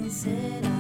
sincera.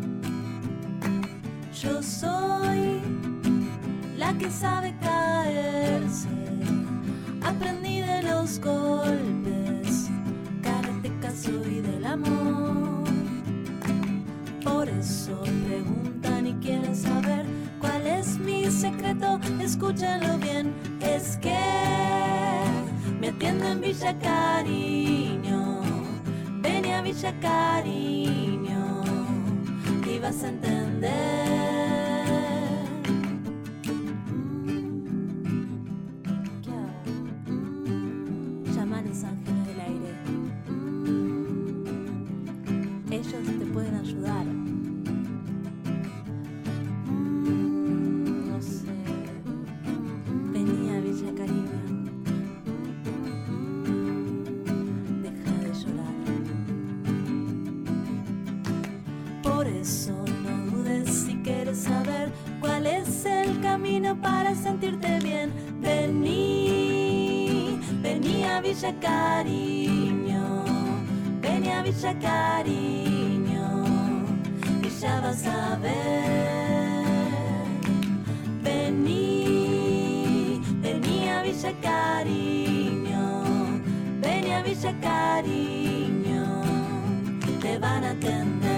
Yo soy la que sabe caerse. Aprendí de los golpes, karateca soy del amor. Por eso preguntan y quieren saber cuál es mi secreto. Escúchenlo bien, es que me atiendo en Villa Cariño. Vení a Villa Cariño y vas a entender. ¿Qué hago? Llama a los ángeles del aire. Ellos te pueden ayudar. No sé. Vení a Villa Cariño. Deja de llorar. Por eso no dudes si quieres saber cuál es el camino para sentirte bien. Vení a Villa Cariño. Vení a Villa Cariño y ya vas a ver. Vení a Villa Cariño. Vení a Villa Cariño, te van a atender.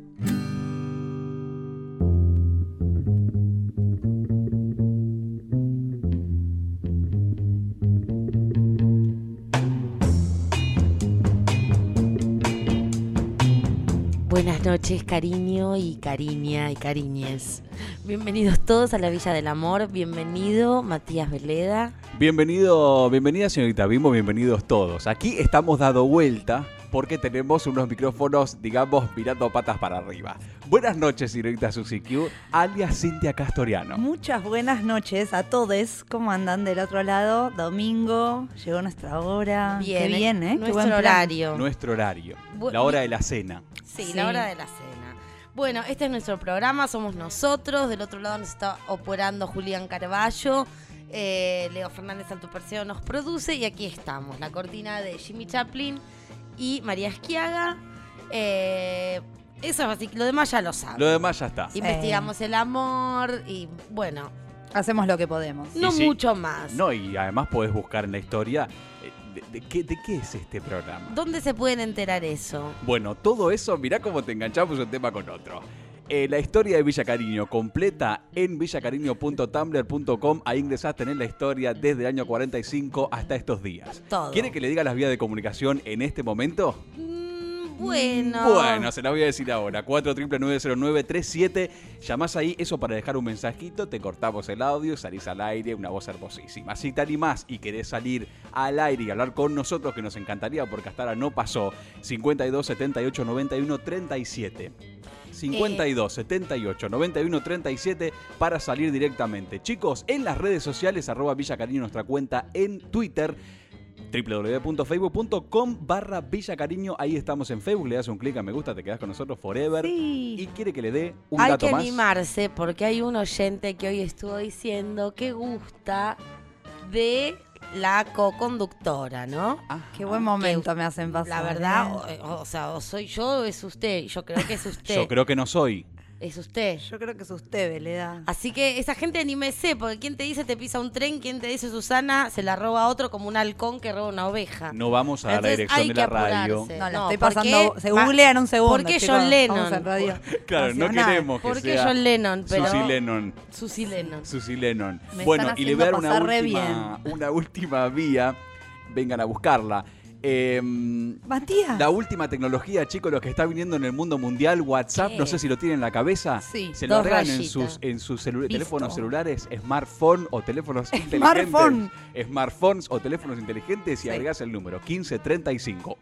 Buenas noches, cariño y cariña y cariñes. Bienvenidos todos a la Villa del Amor. Bienvenido, Matías Veleda. Bienvenida señorita Bimbo, bienvenidos todos. Aquí estamos dando vuelta porque tenemos unos micrófonos, digamos, mirando patas para arriba. Buenas noches, señorita Susi Q, alias Cintia Castoriano. Muchas buenas noches a todos. ¿Cómo andan del otro lado? Domingo, llegó nuestra hora. Bien, qué bien, ¿eh? Nuestro Qué buen plan. horario. Nuestro horario, la hora de la cena. Sí, la hora de la cena. Bueno, este es nuestro programa, somos nosotros. Del otro lado nos está operando Julián Carballo. Leo Fernández Altuperceo nos produce y aquí estamos. La cortina de Jimmy Chaplin y María Esquiaga. Eso es así, lo demás ya lo saben. Lo demás ya está. Investigamos el amor y bueno, Hacemos lo que podemos. no sí. mucho más. No, y además podés buscar en la historia de qué es este programa. ¿Dónde se pueden enterar eso? Bueno, todo eso, mirá cómo te enganchamos un tema con otro. La historia de Villa Cariño completa en villacariño.tumblr.com. Ahí ingresás, tenés la historia desde el año 45 hasta estos días. Todo. ¿Quiere que le diga las vías de comunicación en este momento? Bueno, Se las voy a decir ahora. 4990937. Llamás ahí, eso para dejar un mensajito, te cortamos el audio, salís al aire, una voz hermosísima. Si te animás y querés salir al aire y hablar con nosotros, que nos encantaría porque hasta ahora no pasó, 52 78 91 37. 52 78 91 37 para salir directamente. Chicos, en las redes sociales, @Villa Cariño, nuestra cuenta en Twitter, www.facebook.com/Villa Cariño. Ahí estamos en Facebook, le das un clic a me gusta, te quedás con nosotros forever. Sí. Y quiere que le dé un hay dato que más. animarse porque hay un oyente que hoy estuvo diciendo que gusta de la co-conductora, ¿no? Ajá. Qué buen momento me hacen pasar. La verdad, o sea, o soy yo o es usted. Yo creo que es usted. Yo creo que no soy. Es usted. Yo creo que es usted, Veleda. Así que esa gente anímese, porque ¿quién te dice te pisa un tren? ¿Quién te dice Susana se la roba a otro como un halcón que roba una oveja? No vamos a dar la Entonces, dirección hay de que la radio. apurarse. No, la No, estoy ¿por pasando. qué? Se googlea en un segundo. ¿Por qué chicos. John Lennon? Vamos en radio. Claro, no Nacional. queremos que ¿Por qué sea John Lennon? Pero Susi Lennon. Susi Lennon. Susi Lennon. Me Bueno, están y le voy a dar haciendo pasar re una última vía. Vengan a buscarla. Matías. La última tecnología, chicos, los que está viniendo en el mundo mundial, WhatsApp, ¿Qué? no sé si lo tienen en la cabeza. Sí. Se lo Dos agregan rayitas. en sus Visto. teléfonos celulares, smartphone o teléfonos inteligentes. Smartphone. Smartphones o teléfonos inteligentes y Sí. agregás el número 1535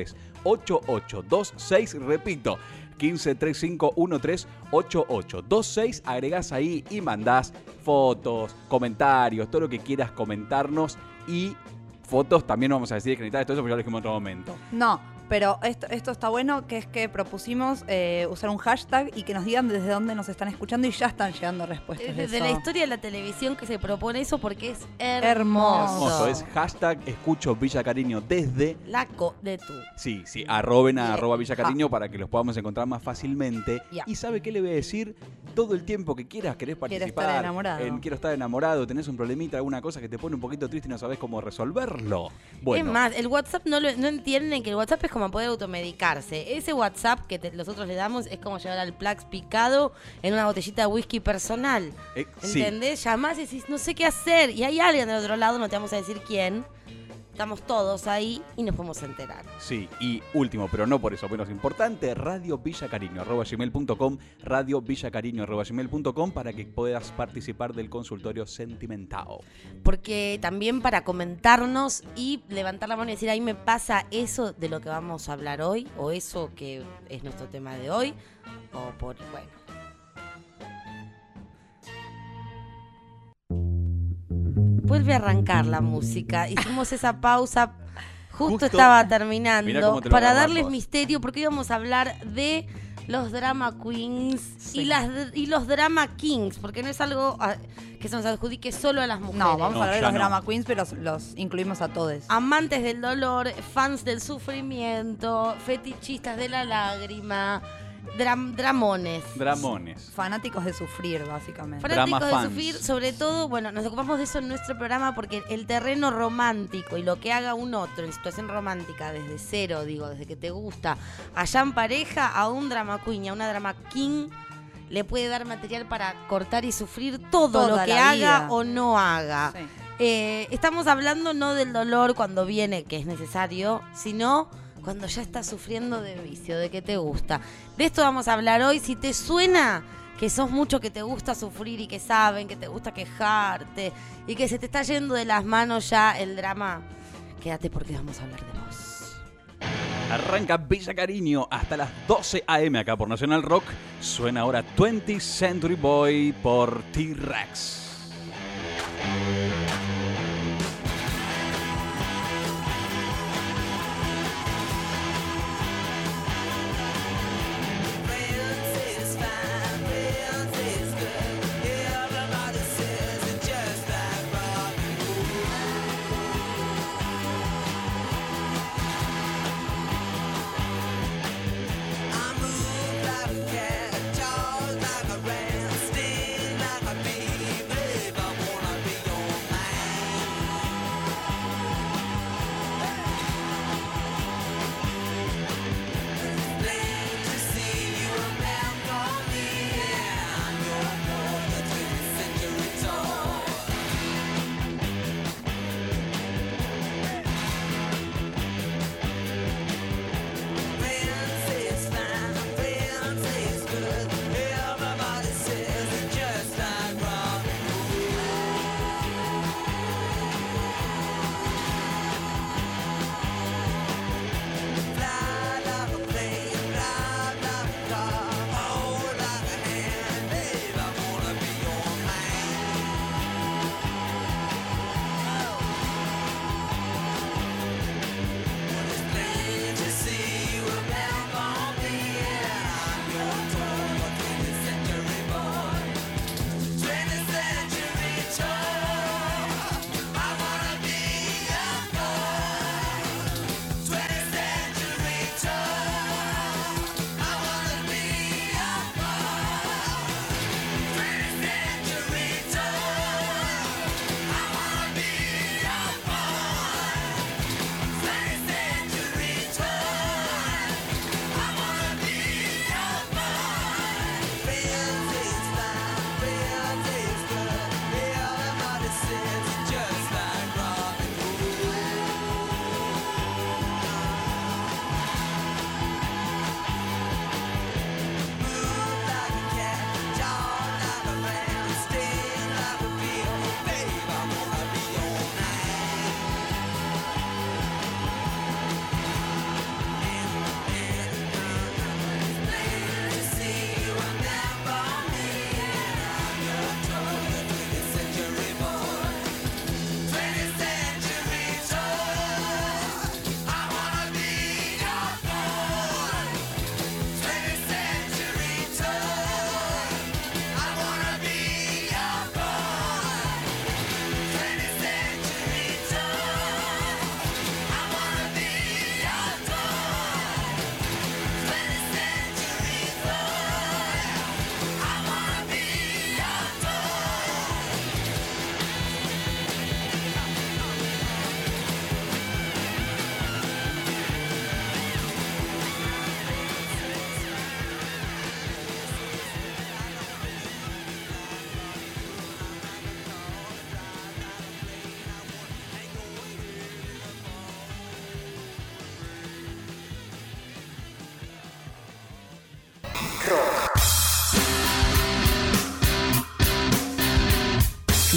138826. Repito, 1535 138826. Agregás ahí y mandás fotos, comentarios, todo lo que quieras comentarnos y fotos también vamos a decir que necesitas todo eso, pero ya lo dijimos en otro momento. No, Pero esto está bueno, que es que propusimos usar un hashtag y que nos digan desde dónde nos están escuchando y ya están llegando respuestas. Desde la historia de la televisión que se propone eso porque es Hermoso. Hermoso, es hashtag escucho Villa Cariño desde... la de tú. Sí, arroben a Bien. @Villa Cariño para que los podamos encontrar más fácilmente. Ya. Y ¿sabe qué le voy a decir? Todo el tiempo que quieras, querés participar. estar enamorado. Quiero estar enamorado, tenés un problemita, alguna cosa que te pone un poquito triste y no sabés cómo resolverlo. Bueno, Es más, el WhatsApp no entienden que el WhatsApp es como poder automedicarse. Ese WhatsApp que nosotros le damos es como llevar al Plax picado en una botellita de whisky personal. sí. ¿Entendés? Llamás y decís, no sé qué hacer. Y hay alguien del otro lado, no te vamos a decir quién. Estamos todos ahí y nos podemos enterar. Sí, y último, pero no por eso menos importante, radiovillacariño@gmail.com, radiovillacariño@gmail.com para que puedas participar del consultorio sentimentado. Porque también para comentarnos y levantar la mano y decir, ahí me pasa eso de lo que vamos a hablar hoy, o eso que es nuestro tema de hoy, o bueno. Vuelve a arrancar la música. Hicimos esa pausa, justo estaba Mirá terminando, cómo te lo para agarramos. darles misterio, porque íbamos a hablar de los drama queens Sí. y los drama kings, porque no es algo que se nos adjudique solo a las mujeres. No, vamos No, a hablar de ya los no. drama queens, pero los incluimos a todos. Amantes del dolor, fans del sufrimiento, fetichistas de la lágrima, dramones. Dramones. Fanáticos de sufrir, básicamente. Fanáticos Drama de fans. sufrir, sobre todo, bueno, nos ocupamos de eso en nuestro programa porque el terreno romántico y lo que haga un otro en situación romántica desde cero, desde que te gusta, allá en pareja, a un drama queen y a una drama king le puede dar material para cortar y sufrir todo Toda lo que la haga vida. o no haga. Sí. Estamos hablando no del dolor cuando viene, que es necesario, sino cuando ya estás sufriendo de vicio, de que te gusta. De esto vamos a hablar hoy. Si te suena que sos mucho que te gusta sufrir y que saben que te gusta quejarte y que se te está yendo de las manos ya el drama, quédate porque vamos a hablar de vos. Arranca Villa Cariño hasta las 12 AM acá por Nacional Rock. Suena ahora 20th Century Boy por T-Rex. Like a cat, jaws like a rat, sting like a bee,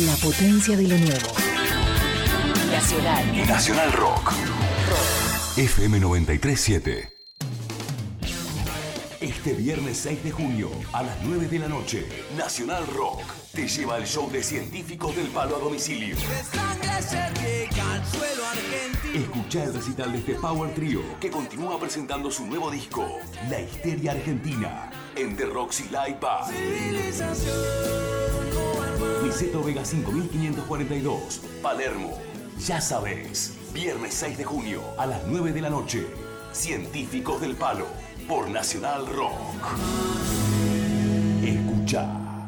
La potencia de lo nuevo. Nacional Rock. FM 93.7. Este viernes 6 de junio a las 9 de la noche, Nacional Rock te lleva el show de Científicos del Palo a domicilio. Escucha el recital de este Power Trio que continúa presentando su nuevo disco, La Histeria Argentina, en The Roxy Live Bar. Niceto Vega 5542, Palermo. Ya sabes, viernes 6 de junio a las 9 de la noche, Científicos del Palo, por Nacional Rock. Escucha.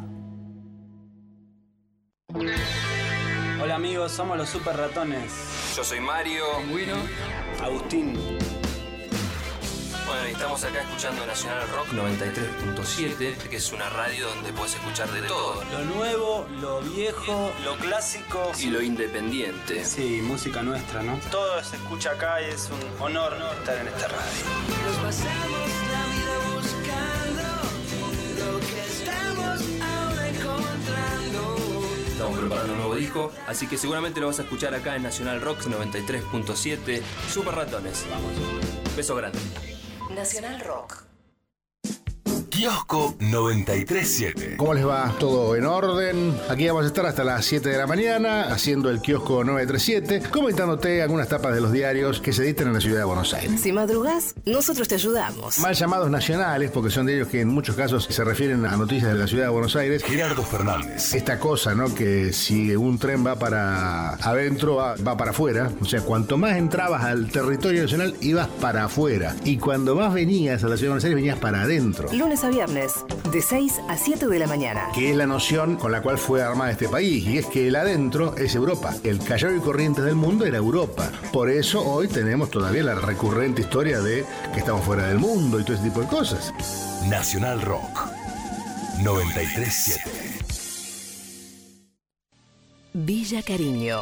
Hola amigos, somos los Super Ratones. Yo soy Mario. Pingüino. Agustín. Bueno, y estamos acá escuchando Nacional Rock 93.7, que es una radio donde puedes escuchar de todo. Lo nuevo, lo viejo, lo clásico Y lo independiente. Sí, música nuestra, ¿no? Todo se escucha acá y es un honor estar en esta radio. Nos pasamos la vida buscando lo que estamos ahora encontrando. Estamos preparando un nuevo disco, así que seguramente lo vas a escuchar acá en Nacional Rock 93.7. Super Ratones. Vamos. Beso grande. Nacional Rock. Kiosco 93.7. ¿Cómo les va? ¿Todo en orden? Aquí vamos a estar hasta las 7 de la mañana haciendo el Kiosco 937, comentándote algunas tapas de los diarios que se editan en la ciudad de Buenos Aires. Si madrugás, nosotros te ayudamos. Mal llamados nacionales, porque son diarios que en muchos casos se refieren a noticias de la ciudad de Buenos Aires. Gerardo Fernández. Esta cosa, ¿no? Que si un tren va para adentro, va para afuera. O sea, cuanto más entrabas al territorio nacional, ibas para afuera. Y cuando más venías a la ciudad de Buenos Aires, venías para adentro. Lunes a viernes, de 6 a 7 de la mañana. Que es la noción con la cual fue armada este país, y es que el adentro es Europa. El Callao y Corrientes del mundo era Europa. Por eso hoy tenemos todavía la recurrente historia de que estamos fuera del mundo y todo ese tipo de cosas. Nacional Rock 93.7. Villa Cariño.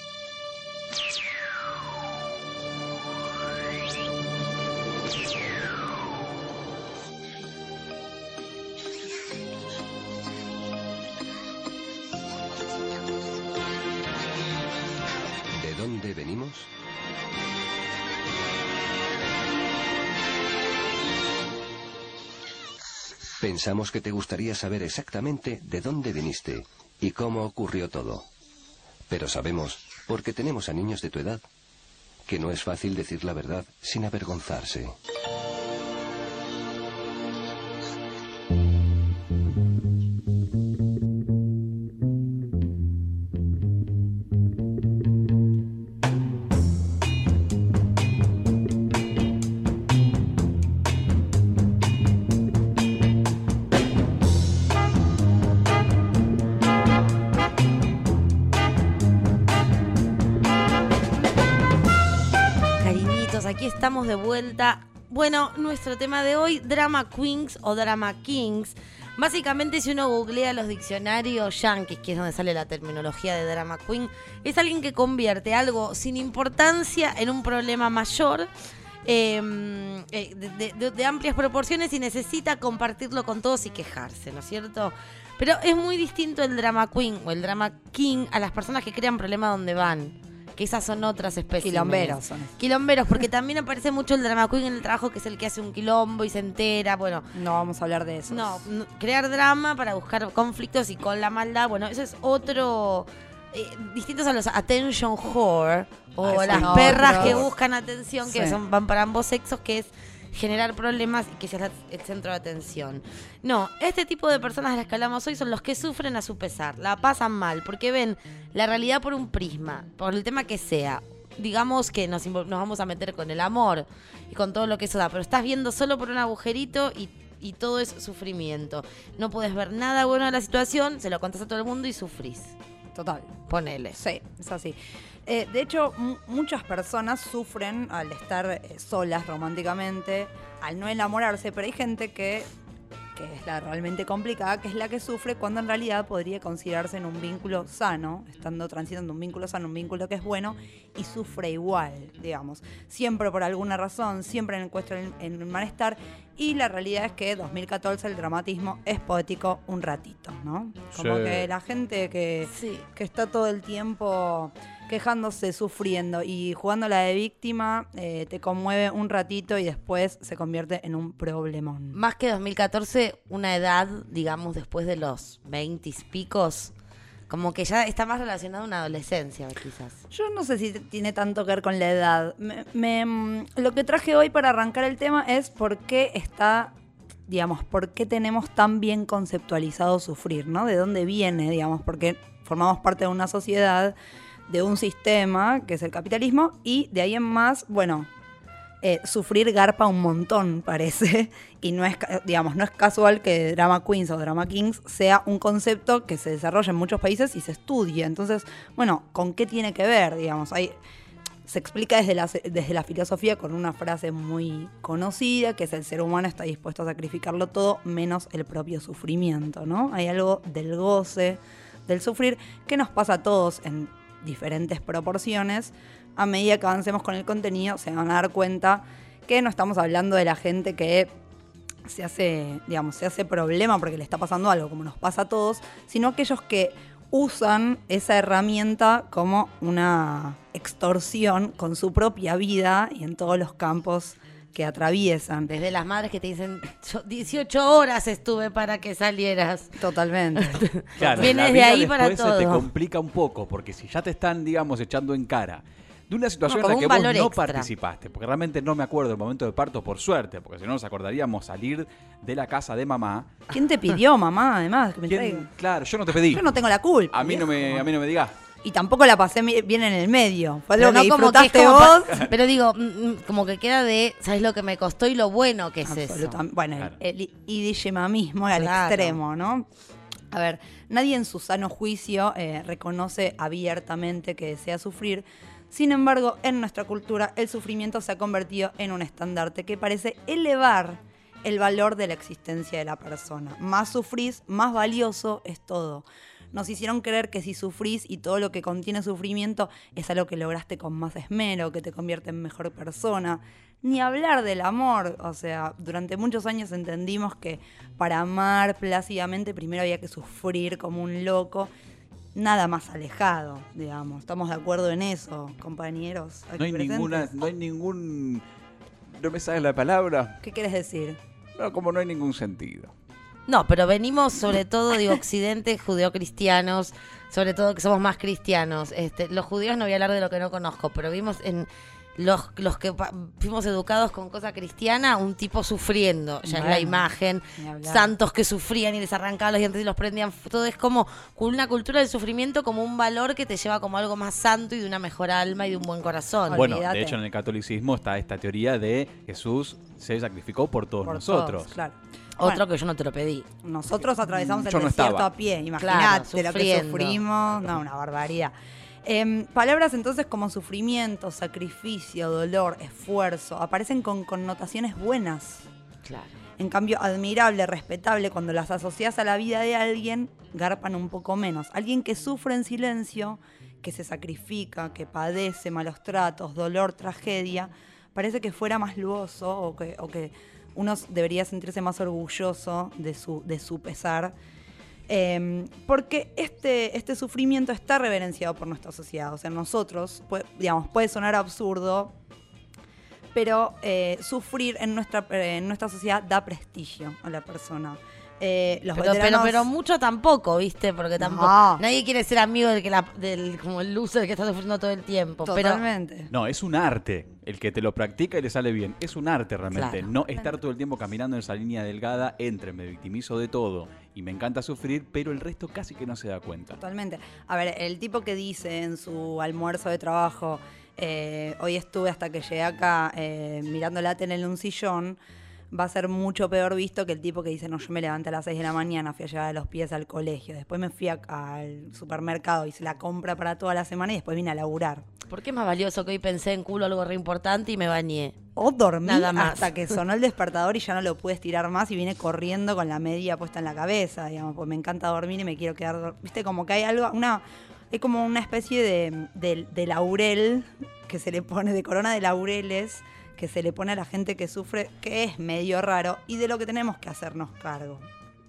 ¿De dónde venimos? Pensamos que te gustaría saber exactamente de dónde viniste y cómo ocurrió todo. Pero sabemos, porque tenemos a niños de tu edad, que no es fácil decir la verdad sin avergonzarse. Aquí estamos de vuelta. Bueno, nuestro tema de hoy, Drama Queens o Drama Kings. Básicamente, si uno googlea los diccionarios yankees, que es donde sale la terminología de Drama Queen, es alguien que convierte algo sin importancia en un problema mayor, de amplias proporciones, y necesita compartirlo con todos y quejarse, ¿no es cierto? Pero es muy distinto el Drama Queen o el Drama King a las personas que crean problemas donde van. Que esas son otras especies. Quilomberos son. Quilomberos, porque también aparece mucho el drama queen en el trabajo, que es el que hace un quilombo y se entera, bueno. No vamos a hablar de eso. No, crear drama para buscar conflictos y con la maldad, bueno, eso es otro... distintos a los attention whore, o las perras que buscan atención, que van para ambos sexos, que es generar problemas y que seas el centro de atención. No, este tipo de personas de las que hablamos hoy son los que sufren a su pesar, la pasan mal, porque ven la realidad por un prisma, por el tema que sea. Digamos que nos vamos a meter con el amor y con todo lo que eso da, pero estás viendo solo por un agujerito y todo es sufrimiento. No puedes ver nada bueno de la situación, se lo contás a todo el mundo y sufrís. Total. Ponele. Sí, es así. De hecho, muchas personas sufren al estar solas románticamente, al no enamorarse, pero hay gente que que es la realmente complicada, que es la que sufre cuando en realidad podría considerarse en un vínculo sano, estando transitando un vínculo sano, un vínculo que es bueno, y sufre igual, digamos. Siempre por alguna razón, siempre en el malestar, y la realidad es que 2014 el dramatismo es poético un ratito, ¿no? Como Sí. que la gente que está todo el tiempo quejándose, sufriendo y jugando la de víctima, te conmueve un ratito y después se convierte en un problemón. Más que 2014, una edad, digamos, después de los 20 picos, como que ya está más relacionado a una adolescencia, quizás. Yo no sé si tiene tanto que ver con la edad. Lo que traje hoy para arrancar el tema es por qué por qué tenemos tan bien conceptualizado sufrir, ¿no? De dónde viene, digamos, porque formamos parte de una sociedad, de un sistema, que es el capitalismo, y de ahí en más, bueno, sufrir garpa un montón, parece, y no es casual que Drama Queens o Drama Kings sea un concepto que se desarrolla en muchos países y se estudia. Entonces, bueno, ¿con qué tiene que ver? Digamos, se explica desde la filosofía con una frase muy conocida, que es: el ser humano está dispuesto a sacrificarlo todo menos el propio sufrimiento, ¿no? Hay algo del goce, del sufrir, que nos pasa a todos en diferentes proporciones. A medida que avancemos con el contenido se van a dar cuenta que no estamos hablando de la gente que se hace problema porque le está pasando algo, como nos pasa a todos, sino aquellos que usan esa herramienta como una extorsión con su propia vida y en todos los campos que atraviesan. Desde las madres que te dicen: 18 horas estuve para que salieras. Totalmente. Claro, Viene la de vida ahí para después todo. se te complica un poco, porque si ya te están, digamos, echando en cara de una situación como en la que un vos valor no extra. participaste, porque realmente no me acuerdo del momento de parto, por suerte, porque si no nos acordaríamos salir de la casa de mamá. ¿Quién te pidió, mamá, además, que me traiga? Claro, yo no te pedí. Yo no tengo la culpa. A mí no me digas. Y tampoco la pasé bien en el medio. Fue Pero algo que no como que es disfrutaste como vos. pero digo, como que queda de, ¿sabes lo que me costó y lo bueno que es eso? Bueno, Claro. el idillemamismo al Claro. extremo, ¿no? A ver, nadie en su sano juicio reconoce abiertamente que desea sufrir. Sin embargo, en nuestra cultura, el sufrimiento se ha convertido en un estandarte que parece elevar el valor de la existencia de la persona. Más sufrís, más valioso es todo. Nos hicieron creer que si sufrís y todo lo que contiene sufrimiento es algo que lograste con más esmero, que te convierte en mejor persona. Ni hablar del amor. O sea, durante muchos años entendimos que para amar plácidamente primero había que sufrir como un loco. Nada más alejado, digamos. ¿Estamos de acuerdo en eso, compañeros? No hay ningún... ¿No me sabes la palabra? ¿Qué quieres decir? No, como no hay ningún sentido. No, pero venimos sobre todo, digo, occidente, judeocristianos, sobre todo que somos más cristianos. Los judíos no voy a hablar de lo que no conozco, pero vimos en los que fuimos educados con cosa cristiana, un tipo sufriendo, ya es la imagen, santos que sufrían y les arrancaban los dientes y los prendían, todo es como una cultura del sufrimiento como un valor que te lleva como algo más santo y de una mejor alma y de un buen corazón. Bueno, de hecho en el catolicismo está esta teoría de Jesús se sacrificó por todos nosotros. Todos, claro. Otro que yo no te lo pedí. Nosotros atravesamos el Yo no desierto estaba. a pie, Claro, imagínate lo que sufriendo. sufrimos. No, una barbaridad. Palabras entonces como sufrimiento, sacrificio, dolor, esfuerzo, aparecen con connotaciones buenas. Claro. En cambio, admirable, respetable, cuando las asocias a la vida de alguien, garpan un poco menos. Alguien que sufre en silencio, que se sacrifica, que padece malos tratos, dolor, tragedia, parece que fuera más luoso o que uno debería sentirse más orgulloso de su pesar. Porque este sufrimiento está reverenciado por nuestra sociedad. O sea, nosotros, puede sonar absurdo, pero sufrir en nuestra sociedad da prestigio a la persona. Pero mucho tampoco, ¿viste? Porque tampoco nadie quiere ser amigo del como el loser que está sufriendo todo el tiempo. Totalmente. No, es un arte. El que te lo practica y le sale bien. Es un arte realmente. Claro. No estar todo el tiempo caminando en esa línea delgada entre me victimizo de todo y me encanta sufrir, pero el resto casi que no se da cuenta. Totalmente. A ver, el tipo que dice en su almuerzo de trabajo, hoy estuve hasta que llegué acá mirando la tele en un sillón, va a ser mucho peor visto que el tipo que dice, no, yo me levanté a las 6 de la mañana, fui a llevar a los pies al colegio, después me fui al supermercado, hice la compra para toda la semana y después vine a laburar. ¿Por qué es más valioso que hoy pensé en culo algo re importante y me bañé? O dormí Nada más. hasta que sonó el despertador y ya no lo pude estirar más y vine corriendo con la media puesta en la cabeza, digamos, pues me encanta dormir y me quiero quedar, viste, como que hay algo, hay como una especie de laurel que se le pone, de corona de laureles, que se le pone a la gente que sufre, que es medio raro y de lo que tenemos que hacernos cargo.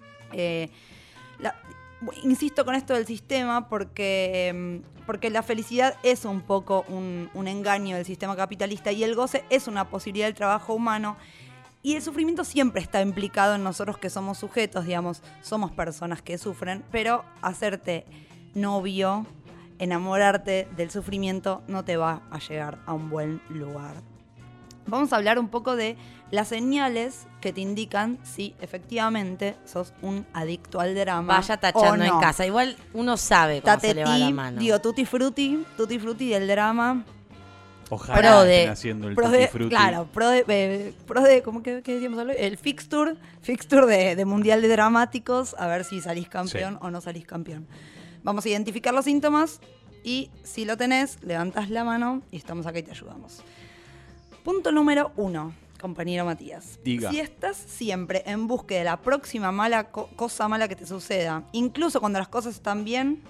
Insisto con esto del sistema porque la felicidad es un poco un engaño del sistema capitalista y el goce es una posibilidad del trabajo humano y el sufrimiento siempre está implicado en nosotros que somos sujetos, digamos, somos personas que sufren, pero hacerte novio, enamorarte del sufrimiento no te va a llegar a un buen lugar. Vamos a hablar un poco de las señales que te indican si efectivamente sos un adicto al drama. Vaya tachando o no. en casa. Igual uno sabe cómo se le va la mano. Digo, tutti frutti del drama. Ojalá estén haciendo el tutti frutti. Claro, pro de ¿cómo que decíamos? El fixture de Mundial de Dramáticos, a ver si salís campeón o no salís campeón. Vamos a identificar los síntomas y si lo tenés, levantás la mano y estamos acá y te ayudamos. Punto número 1, compañero Matías. Diga. Si estás siempre en búsqueda de la próxima cosa mala que te suceda, incluso cuando las cosas están bien,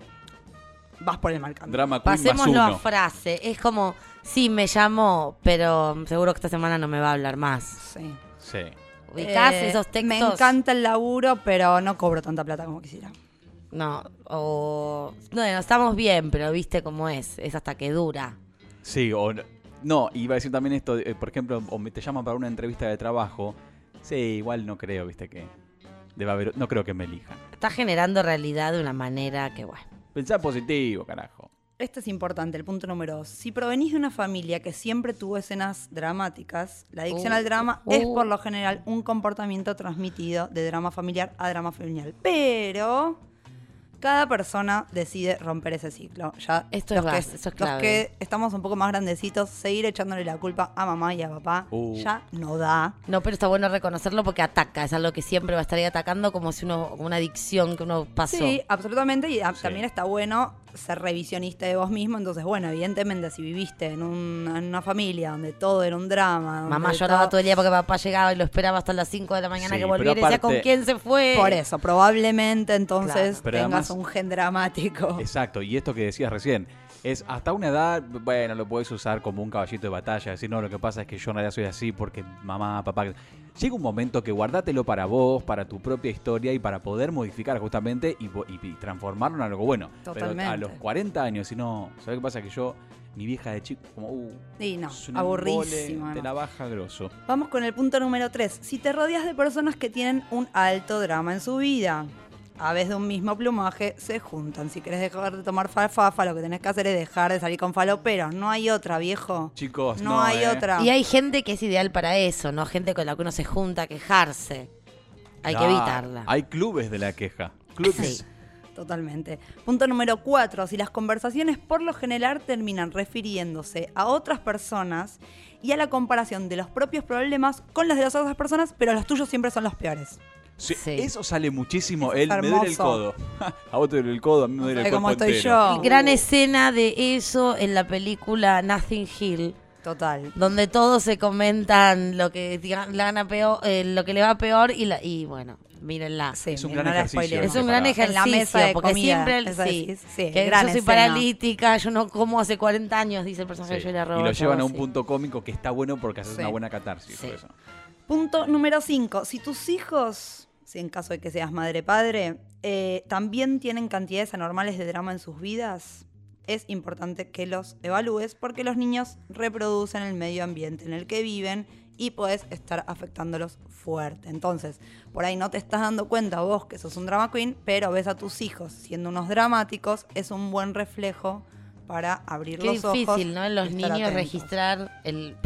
vas por el mal camino. Drama Queen Pasémoslo +1. a frase. Es como, sí, me llamó, pero seguro que esta semana no me va a hablar más. Sí. Sí. ¿Ubicás esos textos? Me encanta el laburo, pero no cobro tanta plata como quisiera. No, o... No, estamos bien, pero viste cómo es hasta que dura. Sí, o... No, iba a decir también esto, por ejemplo, o te llaman para una entrevista de trabajo. Sí, igual no creo, viste, que debe haber, no creo que me elijan. Está generando realidad de una manera que, bueno. Pensá positivo, carajo. Este es importante, el punto número 2. Si provenís de una familia que siempre tuvo escenas dramáticas, la adicción al drama es por lo general un comportamiento transmitido de drama familiar a drama familiar. Pero cada persona decide romper ese ciclo. Ya Esto es clave. Los que estamos un poco más grandecitos, seguir echándole la culpa a mamá y a papá ya no da. No, pero está bueno reconocerlo porque ataca. Es algo que siempre va a estar ahí atacando como si como una adicción que uno pasó. Sí, absolutamente. Y también está bueno ser revisionista de vos mismo. Entonces, bueno, evidentemente, si viviste en una familia donde todo era un drama. Mamá lloraba todo el día porque papá llegaba y lo esperaba hasta las 5 de la mañana que volviera y decía con quién se fue. Por eso, probablemente entonces Claro. tengas Además, un gen dramático. Exacto, y esto que decías recién, es hasta una edad, bueno, lo podés usar como un caballito de batalla, decir, no, lo que pasa es que yo en realidad soy así porque mamá, papá... Llega un momento que guardátelo para vos, para tu propia historia y para poder modificar justamente y transformarlo en algo bueno. Totalmente. Pero a los 40 años, si no, ¿sabés qué pasa? Que yo, mi vieja de chico, como, Y no, es un aburrísimo. embole, te ¿no? la baja grosso. Vamos con el punto número 3. Si te rodeas de personas que tienen un alto drama en su vida, aves de un mismo plumaje se juntan. Si querés dejar de tomar falfafa, lo que tenés que hacer es dejar de salir con faloperos. No hay otra, viejo. Chicos, No hay otra. Y hay gente que es ideal para eso, ¿no? Gente con la que uno se junta a quejarse. Hay que evitarla. Hay clubes de la queja. Clubes. Sí. Totalmente. Punto número 4. Si las conversaciones por lo general terminan refiriéndose a otras personas y a la comparación de los propios problemas con las de las otras personas, pero los tuyos siempre son los peores. Sí, Sí. Eso sale muchísimo. Eso es Me duele el hermoso. codo. A vos te duele el codo, a mí me duele el ¿Sabés cuerpo cómo estoy entero. yo? Y gran escena de eso en la película Nothing Hill, Total. donde todos se comentan lo que le gana peor, lo que le va peor y bueno, mírenla. Sí, Es un no gran la ejercicio. spoilees. Es un gran En la ejercicio, mesa de porque comida, siempre esa sí, es, sí, que gran yo soy escena. paralítica, yo no como hace 40 años, dice el personaje Sí. de Julia Y Roberts. lo llevan a un sí. punto cómico que está bueno porque haces Sí. una buena catarsis. Sí. Por eso. Punto número 5. Si tus hijos, si en caso de que seas madre-padre, también tienen cantidades anormales de drama en sus vidas, es importante que los evalúes porque los niños reproducen el medio ambiente en el que viven y podés estar afectándolos fuerte. Entonces, por ahí no te estás dando cuenta vos que sos un drama queen, pero ves a tus hijos siendo unos dramáticos, es un buen reflejo para abrir Qué los ojos. difícil, ¿no? En los y estar niños atentos. registrar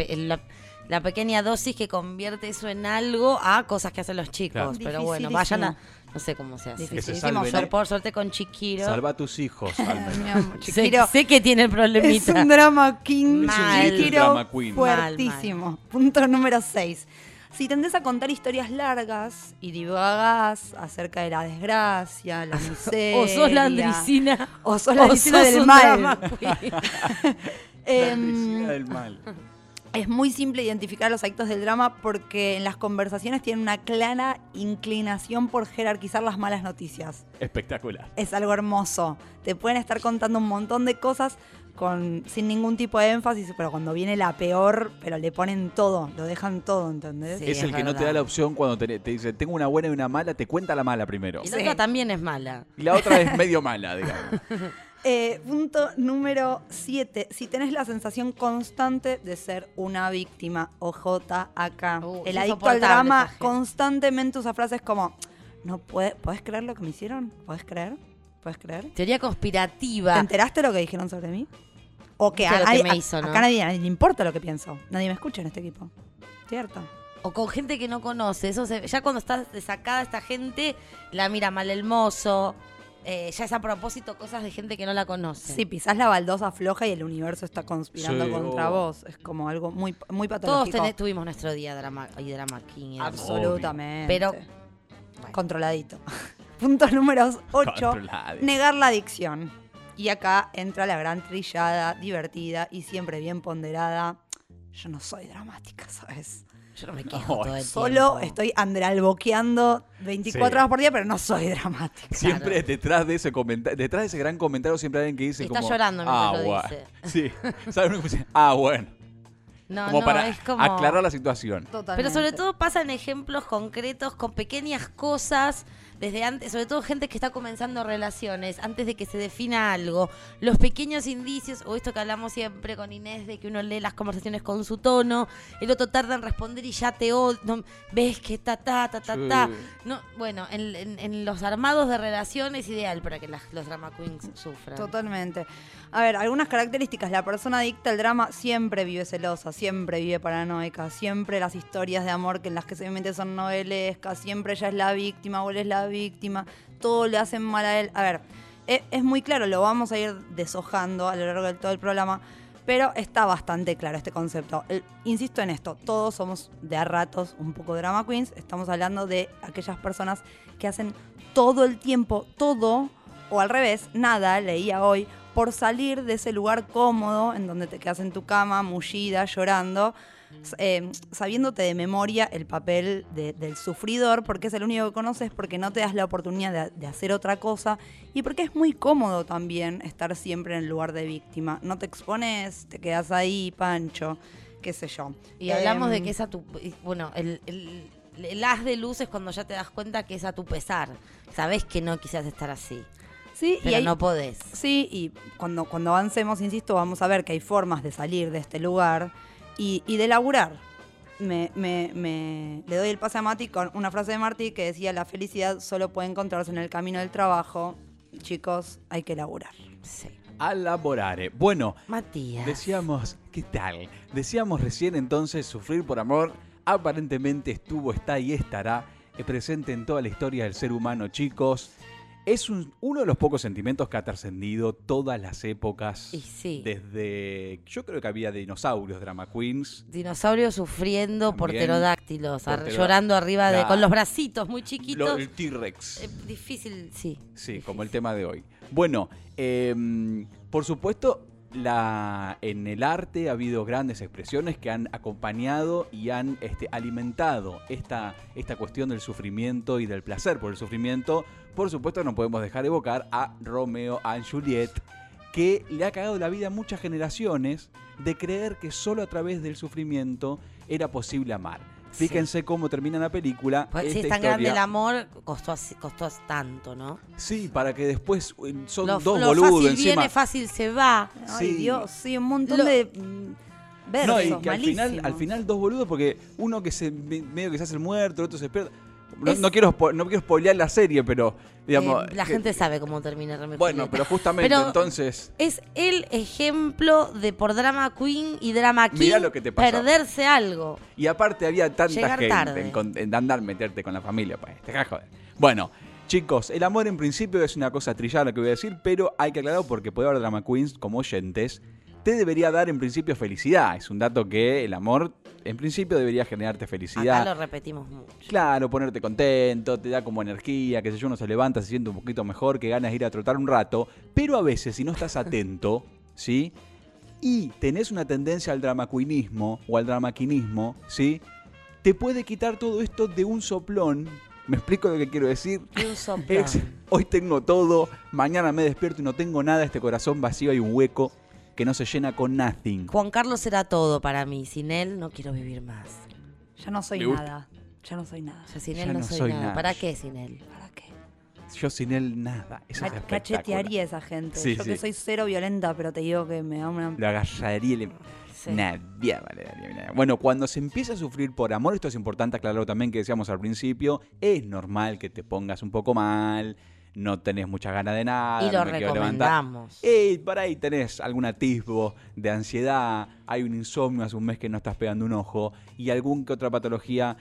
la pequeña dosis que convierte eso en algo a cosas que hacen los chicos. Claro. Pero bueno, Dificilísimo. vayan a... No sé cómo se hace. Dificilísimo. Que se salven, Por suerte con Chiquiro. Salva a tus hijos, Almen. Mi amor, Sé, Chiquiro, sé que tiene el es problemita. un drama king, Mal. Chiquiro, Drama queen. fuertísimo. Punto número 6. Si tendés a contar historias largas y divagás acerca de la desgracia, la miseria... O sos la Andricina. O sos la Andricina del mal. Del mal. Es muy simple identificar los actos del drama porque en las conversaciones tienen una clara inclinación por jerarquizar las malas noticias. Espectacular. Es algo hermoso. Te pueden estar contando un montón de cosas sin ningún tipo de énfasis, pero cuando viene la peor, pero le ponen todo, lo dejan todo, ¿entendés? Sí, es el que no te da la opción cuando te dice, tengo una buena y una mala, te cuenta la mala primero. Y la otra también es mala. Y la otra es medio mala, digamos. Punto número 7. Si tenés la sensación constante de ser una víctima, OJ acá. El adicto al drama constantemente usa frases como, no ¿podés creer lo que me hicieron? ¿Podés creer? Teoría conspirativa. ¿Te enteraste de lo que dijeron sobre mí? O que acá nadie le importa lo que pienso. Nadie me escucha en este equipo. ¿Cierto? O con gente que no conoce. Ya cuando estás desacada esta gente, la mira mal el mozo. Ya es a propósito cosas de gente que no la conoce. Sí, pisás la baldosa floja y el universo está conspirando contra vos. Es como algo muy, muy patológico. Todos tuvimos nuestro día drama king. Absolutamente. Pero controladito. Punto número 8. Negar la adicción. Y acá entra la gran trillada, divertida y siempre bien ponderada. Yo no soy dramática, ¿sabes? Yo no me quejo todo el Solo tiempo. estoy andralboqueando 24 horas por día, pero no soy dramática. Siempre detrás de ese comentario, detrás de ese gran comentario siempre hay alguien que dice Está como... llorando mientras lo bueno. dice. Sí, ¿sabes? Uno que dice, bueno. No, Para es como... aclarar la situación. Totalmente. Pero sobre todo pasan ejemplos concretos con pequeñas cosas desde antes, sobre todo gente que está comenzando relaciones, antes de que se defina algo. Los pequeños indicios, o esto que hablamos siempre con Inés, de que uno lee las conversaciones con su tono, el otro tarda en responder y ya te no, ves que ta. No, bueno, en los armados de relaciones ideal para que los drama queens sufran. Totalmente. A ver, algunas características. La persona adicta al drama siempre vive celosa, siempre vive paranoica, siempre las historias de amor que en las que se mete son novelescas, siempre ella es la víctima o él es la víctima, todo le hacen mal a él. A ver, es muy claro, lo vamos a ir deshojando a lo largo de todo el programa, pero está bastante claro este concepto. Insisto en esto, todos somos de a ratos un poco drama queens, estamos hablando de aquellas personas que hacen todo el tiempo, todo, o al revés, nada, leía hoy, por salir de ese lugar cómodo en donde te quedas en tu cama, mullida, llorando, sabiéndote de memoria el papel del sufridor, porque es el único que conoces, porque no te das la oportunidad de hacer otra cosa y porque es muy cómodo también estar siempre en el lugar de víctima. No te expones, te quedas ahí, Pancho, qué sé yo. Y hablamos de que es a tu... Bueno, el haz de luz es cuando ya te das cuenta que es a tu pesar. Sabés que no quisieras estar así. Sí, pero no podés. Sí, y cuando avancemos, insisto, vamos a ver que hay formas de salir de este lugar y de laburar. Le doy el pase a Mati con una frase de Martí que decía: la felicidad solo puede encontrarse en el camino del trabajo. Chicos, hay que laburar. Sí. A laborare. Bueno, Matías. Decíamos, ¿qué tal? Decíamos recién entonces, sufrir por amor aparentemente estuvo, está y estará presente en toda la historia del ser humano, chicos. Es uno de los pocos sentimientos que ha trascendido todas las épocas. Y sí. Desde, yo creo que había dinosaurios, drama queens. Dinosaurios sufriendo También, por pterodáctilos, llorando arriba con los bracitos muy chiquitos. El T-Rex. Difícil, sí. Sí, difícil. Como el tema de hoy. Bueno, por supuesto, en el arte ha habido grandes expresiones que han acompañado y han alimentado esta cuestión del sufrimiento y del placer por el sufrimiento. Por supuesto, no podemos dejar de evocar a Romeo and Juliet, que le ha cagado la vida a muchas generaciones de creer que solo a través del sufrimiento era posible amar. Fíjense cómo termina la película. Pues si es tan grande el amor, costó tanto, ¿no? Sí, para que después son dos lo boludos fácil encima. Viene, fácil se va. Ay, Dios, sí, un montón de versos. No, y que al final dos boludos, porque uno que medio que se hace el muerto, el otro se pierde. No quiero spoilear la serie, pero digamos... la gente sabe cómo termina Romeo y Bueno, Julieta. pero justamente entonces... Es el ejemplo de por drama queen y drama king mirá lo que te pasó. Perderse algo. Y aparte había tanta Llegar gente tarde. en andar meterte con la familia. Pues, te joder. Bueno, chicos, el amor en principio es una cosa trillada lo que voy a decir, pero hay que aclararlo porque puede haber drama queens como oyentes. Te debería dar en principio felicidad. Es un dato que el amor en principio debería generarte felicidad. Acá lo repetimos mucho. Claro, ponerte contento, te da como energía, que sé yo, uno se levanta, se siente un poquito mejor, que ganas de ir a trotar un rato, pero a veces si no estás atento, ¿sí? Y tenés una tendencia al drama queenismo o al dramaquinismo, ¿sí? Te puede quitar todo esto de un soplón. ¿Me explico lo que quiero decir? De un soplón. Hoy tengo todo, mañana me despierto y no tengo nada, este corazón vacío, hay un hueco que no se llena con nothing. Juan Carlos era todo para mí. Sin él no quiero vivir más. Ya no soy Me gusta. nada. Ya no soy nada. Yo sin Ya él no no soy soy nada. nada. ¿Para qué sin él? ¿Para qué? Yo sin él nada. Eso es espectacular. Cachetearía a esa gente. Sí, Yo sí. que soy cero violenta, pero te digo que me da una... Lo agarraría y le... Sí. Nadie vale, nada. Bueno, cuando se empieza a sufrir por amor, esto es importante aclararlo también, que decíamos al principio, es normal que te pongas un poco mal, no tenés muchas ganas de nada. Y lo no me quiero levantar. recomendamos. Por ahí tenés algún atisbo de ansiedad, hay un insomnio, hace un mes que no estás pegando un ojo, y alguna que otra patología,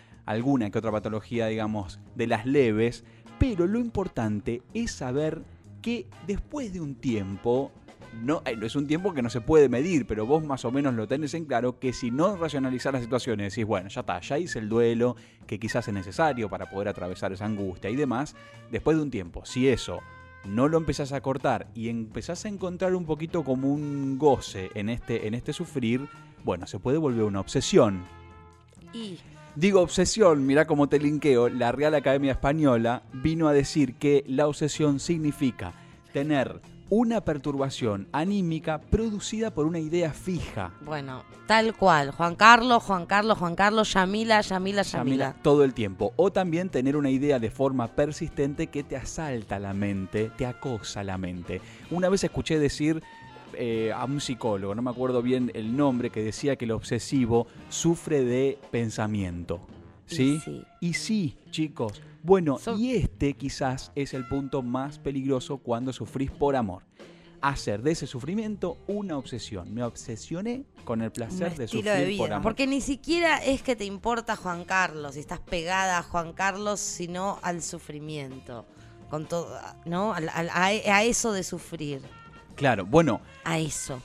digamos, de las leves, pero lo importante es saber que después de un tiempo... No es un tiempo que no se puede medir, pero vos más o menos lo tenés en claro, que si no racionalizás las situaciones, decís, bueno, ya está, ya hice el duelo, que quizás es necesario para poder atravesar esa angustia y demás, después de un tiempo, si eso no lo empezás a cortar y empezás a encontrar un poquito como un goce en este sufrir, bueno, se puede volver una obsesión. Y Digo obsesión, mirá cómo te linkeo, la Real Academia Española vino a decir que la obsesión significa tener una perturbación anímica producida por una idea fija. bueno, tal cual. Juan Carlos, Yamila. Todo el tiempo. O también tener una idea de forma persistente que te asalta la mente, te acosa la mente. Una vez escuché decir a un psicólogo, no me acuerdo bien el nombre, que decía que el obsesivo sufre de pensamiento. ¿Sí? Y sí, chicos. Bueno, y este quizás es el punto más peligroso cuando sufrís por amor. Hacer de ese sufrimiento una obsesión. Me obsesioné con el placer de sufrir por amor. Porque ni siquiera es que te importa Juan Carlos, y estás pegada a Juan Carlos, sino al sufrimiento. Con todo, ¿no? A eso de sufrir. Claro, bueno. A eso.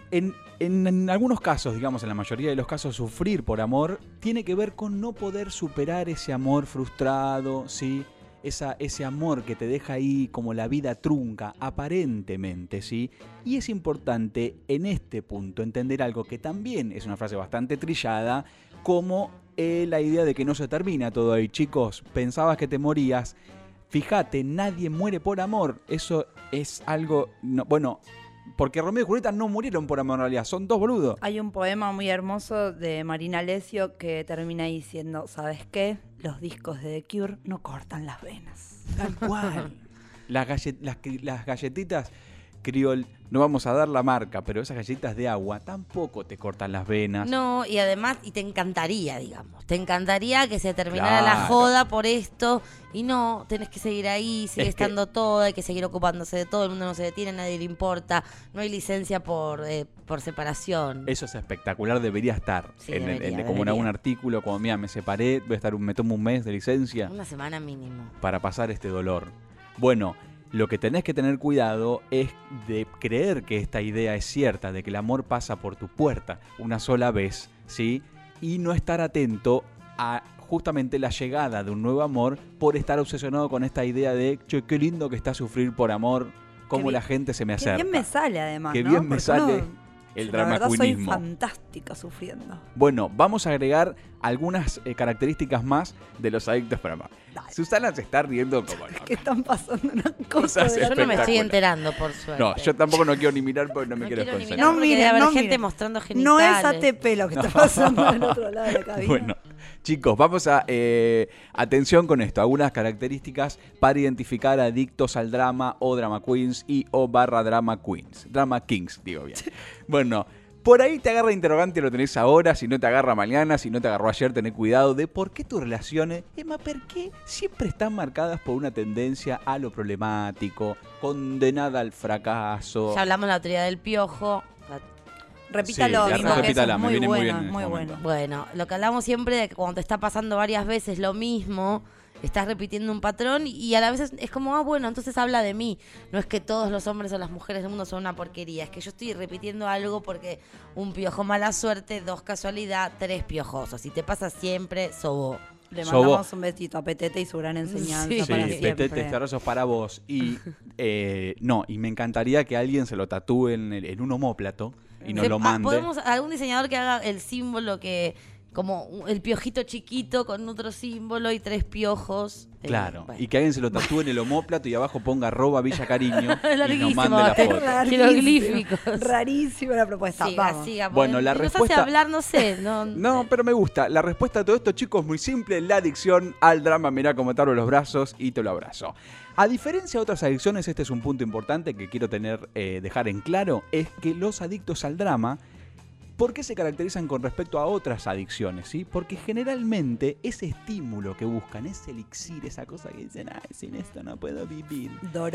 En algunos casos, digamos en la mayoría de los casos, sufrir por amor tiene que ver con no poder superar ese amor frustrado, ¿sí? Ese amor que te deja ahí como la vida trunca, aparentemente, ¿sí? Y es importante en este punto entender algo que también es una frase bastante trillada, como la idea de que no se termina todo ahí. Chicos, pensabas que te morías. Fíjate, nadie muere por amor. Eso es algo... bueno... Porque Romeo y Julieta no murieron por amor en realidad, son dos boludos. Hay un poema muy hermoso de Marina Alessio que termina diciendo, ¿sabes qué? Los discos de The Cure no cortan las venas. Tal cual. Las galletitas Criol, no vamos a dar la marca, pero esas galletitas de agua tampoco te cortan las venas. No, y además, y te encantaría, digamos. Te encantaría que se terminara Claro. la joda por esto. Y no, tenés que seguir ahí, sigue estando todo, hay que seguir ocupándose de todo, el mundo no se detiene, a nadie le importa. No hay licencia por separación. Eso es espectacular, debería estar. Sí, como en debería. algún artículo, como mira, me separé, me tomo un mes de licencia Una semana mínimo. para pasar este dolor. Bueno, lo que tenés que tener cuidado es de creer que esta idea es cierta, de que el amor pasa por tu puerta una sola vez, ¿sí? Y no estar atento a justamente la llegada de un nuevo amor por estar obsesionado con esta idea de, che, qué lindo que está sufrir por amor, cómo la gente se me Qué acerca. bien me sale además, Qué ¿no? bien me Porque sale uno, el la verdad soy dramacuinismo. fantástica sufriendo. Bueno, vamos a agregar algunas características más de los adictos por amor. Susana se está riendo como loca. Que están pasando una cosa Cosas de Yo no me estoy espectaculares. enterando, por suerte. No, yo tampoco no quiero ni mirar porque no me quiero quiero ni desconcentrar. mirar porque debe haber gente miren. mostrando No es genitales. ATP lo que está pasando del otro lado de la cabina. Bueno, chicos, vamos a... atención con esto. Algunas características para identificar adictos al drama o drama queens y o barra drama queens. Drama kings, digo bien. Bueno, por ahí te agarra interrogante, lo tenés ahora. Si no te agarra mañana, si no te agarró ayer, tenés cuidado de por qué tus relaciones, ¿por qué siempre están marcadas por una tendencia a lo problemático, condenada al fracaso? Ya hablamos de la teoría del piojo. Repítalo, Sí, mismo, que eso repítala, es me muy viene muy bueno, bien en este muy momento. bueno. Bueno, lo que hablamos siempre de que cuando te está pasando varias veces lo mismo, estás repitiendo un patrón y a la vez es como, bueno, entonces habla de mí. No es que todos los hombres o las mujeres del mundo son una porquería, es que yo estoy repitiendo algo porque 1 piojo mala suerte, 2 casualidad, 3 piojosos. Si te pasa siempre, sobó. Le mandamos un besito a Petete y su gran enseñanza para siempre. Petete, este abrazo es para vos. Y y me encantaría que alguien se lo tatúe en un omóplato y nos lo mande. Podemos algún diseñador que haga el símbolo como el piojito chiquito con otro símbolo y 3 piojos. Claro, Bueno. y que alguien se lo tatúe en el omóplato y abajo ponga @Villacariño y nos mande la Larguísimo, foto. jeroglíficos. Rarísima la propuesta. Vamos. Siga, Bueno, la nos respuesta... hace hablar, no sé. No, pero me gusta. La respuesta a todo esto, chicos, muy simple. La adicción al drama. Mirá cómo te abro los brazos y te lo abrazo. A diferencia de otras adicciones, este es un punto importante que quiero dejar en claro, es que los adictos al drama, ¿por qué se caracterizan con respecto a otras adicciones? ¿Sí? Porque generalmente ese estímulo que buscan, ese elixir, esa cosa que dicen, sin esto no puedo vivir.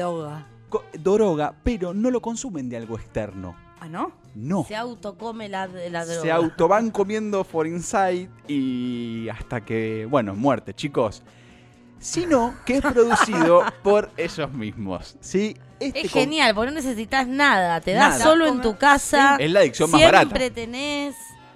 Droga, pero no lo consumen de algo externo. ¿Ah, no? No. Se autocome la droga. Se autovan comiendo for inside y hasta que, muerte, chicos. Sino que es producido por ellos mismos, ¿sí? Es genial, porque no necesitas nada. Te das solo en tu casa. Sí, es la adicción más barata. Siempre tenés...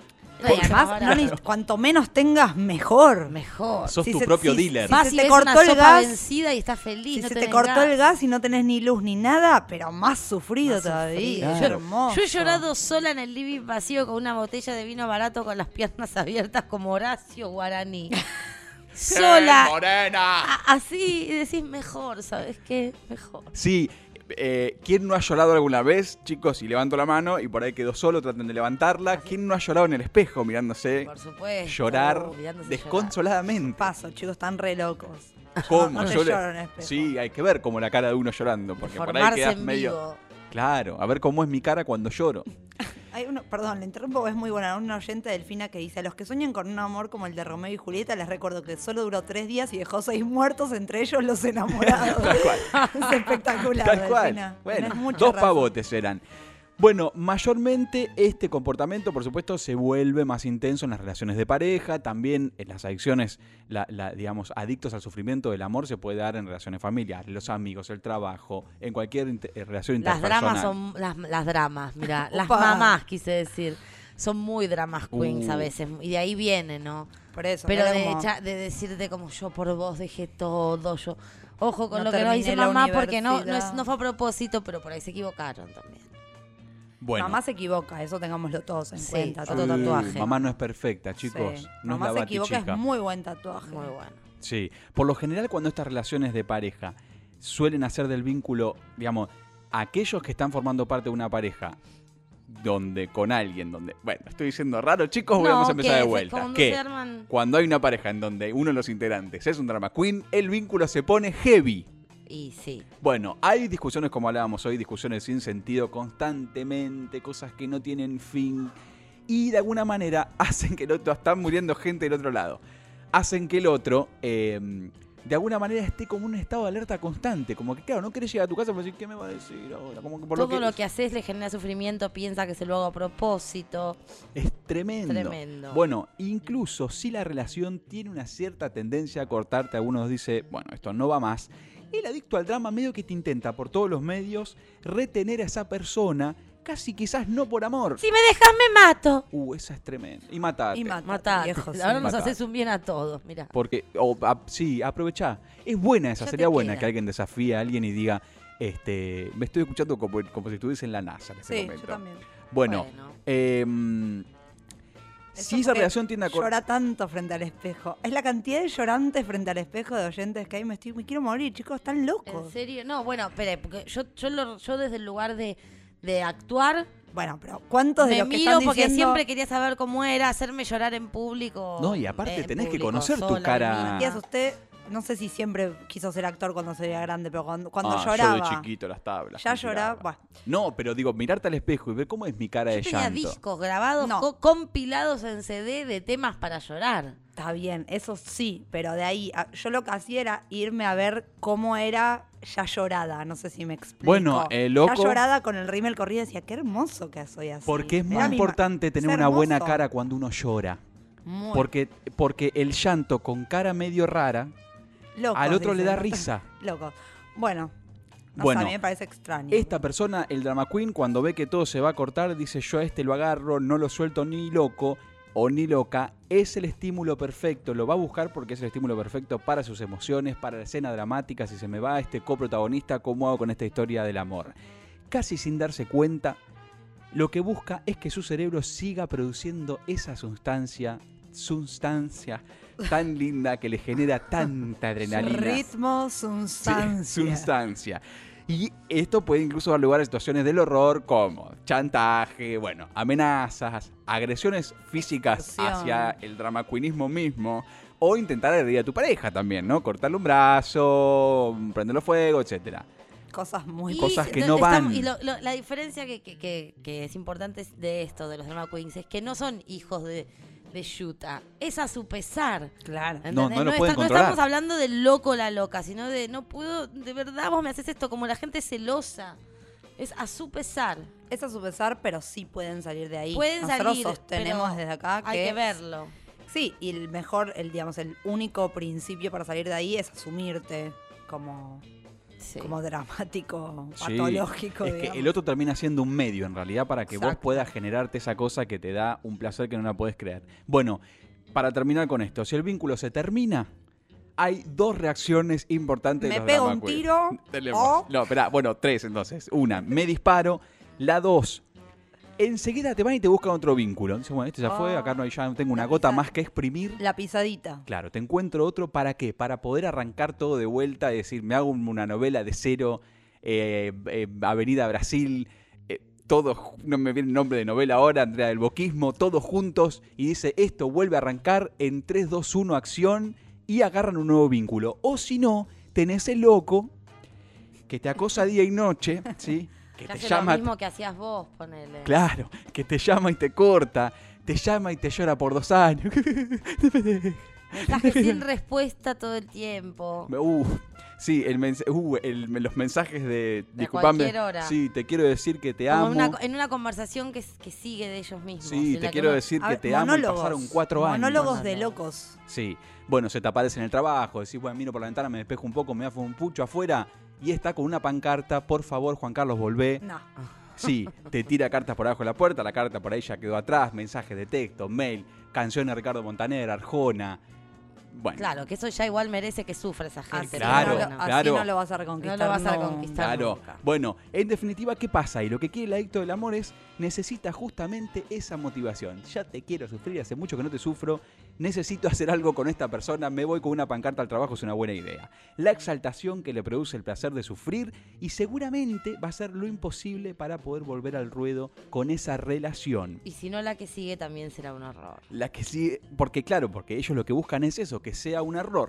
Y además, cuanto menos tengas, mejor. Sos tu propio dealer. Más si te cortó el gas vencida y estás feliz. Si no se te cortó el gas y no tenés ni luz ni nada, pero más sufrido todavía. Claro. Yo he llorado sola en el living vacío con una botella de vino barato con las piernas abiertas como Horacio Guaraní. Sola. Morena. Así decís mejor, ¿sabes qué? Mejor. Sí. ¿Quién no ha llorado alguna vez? Chicos, y levanto la mano y por ahí quedó solo, traten de levantarla. ¿Quién no ha llorado en el espejo mirándose? Por supuesto. Llorar desconsoladamente. Paso, chicos, están re locos. ¿Cómo? No te lloro en el espejo. Sí, hay que ver como la cara de uno llorando, porque por ahí Formarse quedas en medio... vivo. Claro, a ver cómo es mi cara cuando lloro. Hay perdón, le interrumpo, es muy buena. Una oyente Delfina que dice: a los que sueñan con un amor como el de Romeo y Julieta, les recuerdo que solo duró 3 días y dejó 6 muertos, entre ellos los enamorados. Tal cual. Es espectacular, Tal cual. Delfina. Bueno, Tenés mucha 2 razón. pavotes eran. Bueno, mayormente este comportamiento, por supuesto, se vuelve más intenso en las relaciones de pareja. También en las adicciones, digamos, adictos al sufrimiento del amor se puede dar en relaciones familiares, los amigos, el trabajo, en cualquier relación interpersonal. Las dramas, mira, las Opa. mamás, quise decir, son muy dramas queens a veces, y de ahí viene, ¿no? Por eso. Pero como... de decirte como yo por vos dejé todo, yo... Ojo con No lo que nos dice terminé la mamá, porque no universidad. fue a propósito, pero por ahí se equivocaron también. Bueno. Mamá se equivoca, eso tengámoslo todos en cuenta. Otro tatuaje. Mamá no es perfecta, chicos. Sí. No Mamá es la se equivoca, batichica. es muy buen tatuaje. Muy bueno. Sí, por lo general cuando estas relaciones de pareja suelen hacer del vínculo, digamos, aquellos que están formando parte de una pareja con alguien donde, bueno, estoy diciendo raro, chicos, vamos a empezar de vuelta. Que cuando hay una pareja en donde uno de los integrantes es un drama queen, el vínculo se pone heavy. Y sí. Bueno, hay discusiones como hablábamos hoy, discusiones sin sentido constantemente, cosas que no tienen fin y de alguna manera hacen que el otro, está muriendo gente del otro lado, hacen que el otro de alguna manera esté como en un estado de alerta constante, como que claro, no querés llegar a tu casa para decir, ¿qué me va a decir ahora? Como que por todo lo que haces le genera sufrimiento, piensa que se lo hago a propósito. Es tremendo. Tremendo. Bueno, incluso si la relación tiene una cierta tendencia a cortarte, algunos dicen, bueno, esto no va más. El adicto al drama medio que te intenta por todos los medios retener a esa persona, casi quizás no por amor. Si me dejas me mato. Esa es tremenda. Y matate. Matate. viejo, Ahora nos Matate. haces un bien a todos, mira. Porque, sí, aprovechá. Es buena esa, Ya sería te buena queda. que alguien desafíe a alguien y diga, me estoy escuchando como si estuviese en la NASA en este Sí, momento. yo también. Bueno, si esa relación tiende a llora tanto frente al espejo. Es la cantidad de llorantes frente al espejo de oyentes que hay. Me quiero morir, chicos, están locos. ¿En serio? No, bueno, espere, porque yo desde el lugar de actuar... Bueno, pero ¿cuántos de me los que miro están porque diciendo... siempre quería saber cómo era hacerme llorar en público? No, y aparte tenés que público, conocer tu sola, cara. misma. Matías, usted, no sé si siempre quiso ser actor cuando sería grande, pero cuando Yo lloraba... de chiquito las tablas. Ya me lloraba, tiraba. bueno. No, pero digo, mirarte al espejo y ver cómo es mi cara de Yo tenía llanto. discos grabados compilados en CD de temas para llorar. Está bien, eso sí, pero de ahí, yo lo que hacía era irme a ver cómo era ya llorada, no sé si me explico. Bueno, loco. Ya llorada con el rímel corrido, decía, qué hermoso que soy así. Porque es Era más mi importante tener es una buena hermoso. cara cuando uno llora. Muy. Porque el llanto con cara medio rara Locos, al otro le dice, da ¿no? risa. Locos. Bueno, no Bueno, sé, a mí me parece extraño. Esta persona, el drama queen, cuando ve que todo se va a cortar, dice: yo a este lo agarro, no lo suelto ni loco o ni loca. Es el estímulo perfecto, lo va a buscar porque es el estímulo perfecto para sus emociones, para la escena dramática. Si se me va este coprotagonista, ¿cómo hago con esta historia del amor? Casi sin darse cuenta, lo que busca es que su cerebro siga produciendo esa sustancia tan linda que le genera tanta adrenalina. Ritmo, sustancia. Sí, sustancia. Y esto puede incluso dar lugar a situaciones del horror como chantaje, bueno, amenazas, agresiones físicas hacia el drama queenismo mismo, o intentar agredir a tu pareja también, ¿no? Cortarle un brazo, prenderlo fuego, etcétera. Cosas muy... Cosas que no van. Y la diferencia que es importante de esto, de los drama queens, es que no son hijos de Yuta. Es a su pesar. Claro. No lo pueden no controlar. estamos hablando del loco o la loca, sino de no puedo, de verdad vos me haces esto, como la gente celosa. Es a su pesar. Es a su pesar, pero sí pueden salir de ahí. Pueden Nosotros salir, sostenemos pero desde acá que... hay que verlo. Sí, y el mejor, el único principio para salir de ahí es asumirte como dramático, Sí, patológico. es digamos. que el otro termina siendo un medio en realidad para que vos Exacto. puedas generarte esa cosa que te da un placer que no la podés creer. Bueno, para terminar con esto, si el vínculo se termina, hay dos reacciones importantes. Me de los pego drama un queen. tiro Tenemos. o... No, espera, bueno, tres entonces. Una, me disparo. La dos, enseguida te van y te buscan otro vínculo. Dices, bueno, este ya fue, acá no hay, ya tengo una gota más que exprimir. La pisadita. Claro, te encuentro otro, ¿para qué? Para poder arrancar todo de vuelta y decir, me hago una novela de cero, Avenida Brasil, todo, no me viene el nombre de novela ahora, Andrea del Boquismo, todos juntos, y dice, esto vuelve a arrancar en 3, 2, 1, acción, y agarran un nuevo vínculo. O si no, tenés el loco que te acosa día y noche, ¿sí? Que te hace llama... lo mismo que hacías vos, ponele. Claro, que te llama y te corta, te llama y te llora por 2 años. Mensajes sin respuesta todo el tiempo. Sí, los mensajes de disculpame, cualquier hora. Sí, te quiero decir que te Como amo. en una conversación que sigue de ellos mismos. Sí, te quiero decir que te amo y pasaron 4 años. Monólogos de locos. Sí, bueno, se te aparece en el trabajo, decís, bueno, miro por la ventana, me despejo un poco, me hago un pucho afuera y está con una pancarta, por favor, Juan Carlos, volvé. No. Sí, te tira cartas por abajo de la puerta, la carta por ahí ya quedó atrás, mensajes de texto, mail, canciones de Ricardo Montaner, Arjona. Bueno. Claro, que eso ya igual merece que sufra esa gente. Claro, así no lo vas a reconquistar. No lo vas a reconquistar Claro. nunca. Bueno, en definitiva, ¿qué pasa? Y lo que quiere el adicto del amor es, necesita justamente esa motivación. Ya te quiero sufrir, hace mucho que no te sufro, necesito hacer algo con esta persona, me voy con una pancarta al trabajo, es una buena idea. La exaltación que le produce el placer de sufrir y seguramente va a ser lo imposible para poder volver al ruedo con esa relación. Y si no, la que sigue también será un horror. La que sigue, porque ellos lo que buscan es eso, que sea un horror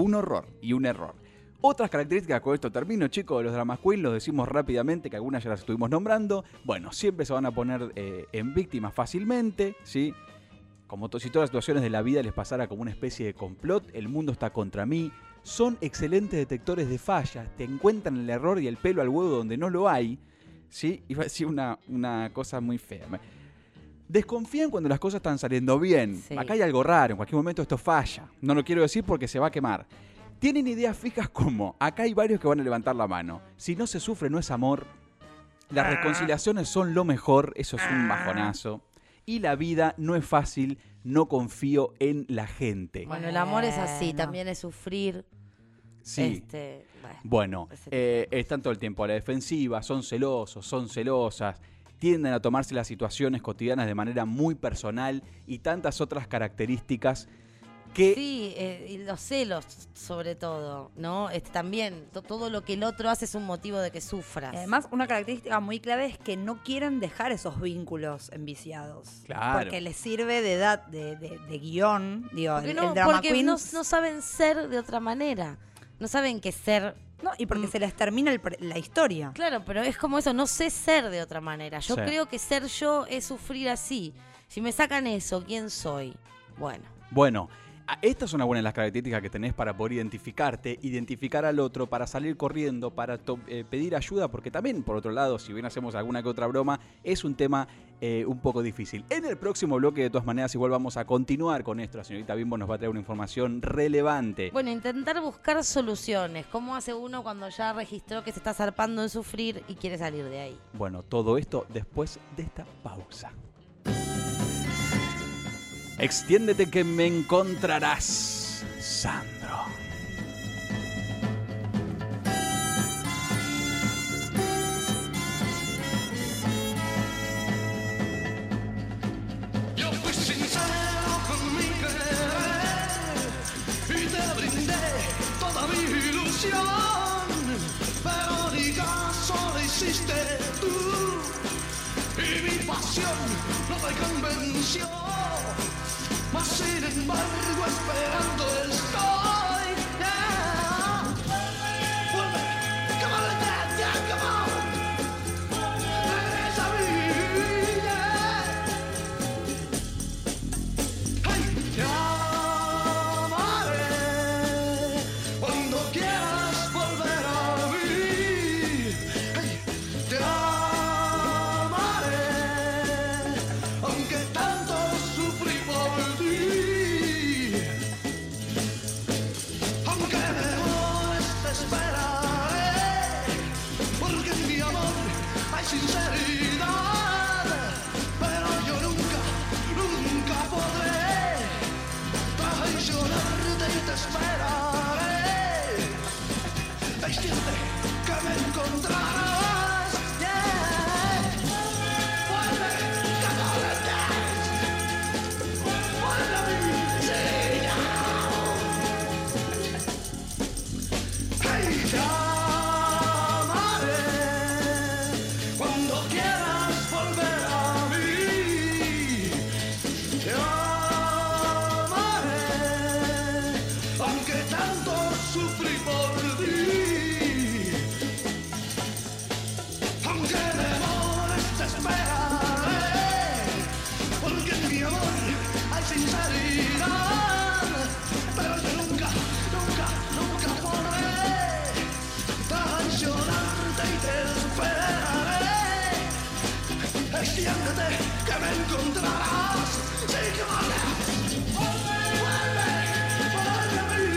y un error. Otras características, con esto termino, chicos, de los drama queen, los decimos rápidamente, que algunas ya las estuvimos nombrando. Bueno, siempre se van a poner en víctimas fácilmente, ¿sí? Como si todas las situaciones de la vida les pasara como una especie de complot, el mundo está contra mí. Son excelentes detectores de fallas, te encuentran el error y el pelo al huevo donde no lo hay, ¿sí? Iba a decir una cosa muy fea. Desconfían cuando las cosas están saliendo bien. Sí. Acá hay algo raro, en cualquier momento esto falla. No lo quiero decir porque se va a quemar. Tienen ideas fijas como, acá hay varios que van a levantar la mano. Si no se sufre, no es amor. Las reconciliaciones son lo mejor, eso es un bajonazo. Y la vida no es fácil, no confío en la gente. Bueno, el amor es así, también es sufrir. Sí. Bueno, están todo el tiempo a la defensiva, son celosos, son celosas, tienden a tomarse las situaciones cotidianas de manera muy personal y tantas otras características que... Sí, y los celos sobre todo, ¿no? También, todo lo que el otro hace es un motivo de que sufras. Además, una característica muy clave es que no quieren dejar esos vínculos enviciados. Claro. Porque les sirve de guión, digo, Porque el drama porque queen. no saben ser de otra manera. No saben qué ser. No, y porque se les termina la historia. Claro, pero es como eso, no sé ser de otra manera. Yo Sí. creo que ser yo es sufrir así. Si me sacan eso, ¿quién soy? Bueno. Bueno, Esta es una buena de las características que tenés para poder identificarte, identificar al otro, para salir corriendo, para pedir ayuda, porque también, por otro lado, si bien hacemos alguna que otra broma, es un tema un poco difícil. En el próximo bloque, de todas maneras, igual vamos a continuar con esto. La señorita Bimbo nos va a traer una información relevante. Bueno, intentar buscar soluciones. ¿Cómo hace uno cuando ya registró que se está zarpando en sufrir y quiere salir de ahí? Bueno, todo esto después de esta pausa. Extiéndete que me encontrarás, Sandro. Yo fui sincero con mi querer y te brindé toda mi ilusión, pero ni caso le hiciste tú y mi pasión no te convenció. Mas sin embargo esperando estoy. Yeah. Vuelve, come on, yeah, come on. Regresa a mí, yeah. Hey, te amaré cuando quieras volver a mí. Hey, te amaré aunque tanto sufrí por ti. Aunque me mueres te esperaré, porque en mi amor hay sinceridad. Pero yo nunca, nunca podré traicionarte y te esperaré. Extiende que me encontrarás. Yeah. Vuelve, que no le des. Vuelve a mí, sí, ya. Hey, te amaré cuando quieras volver a mí. Te amaré aunque tanto sufrí por ti. Aunque demores te esperaré, porque en mi amor hay sinceridad. Pero yo nunca, nunca, nunca podré traicionarte y te esperaré. Extiéndete que me encontrarás. Sí, que vale. Vuelve, vuelve a mí.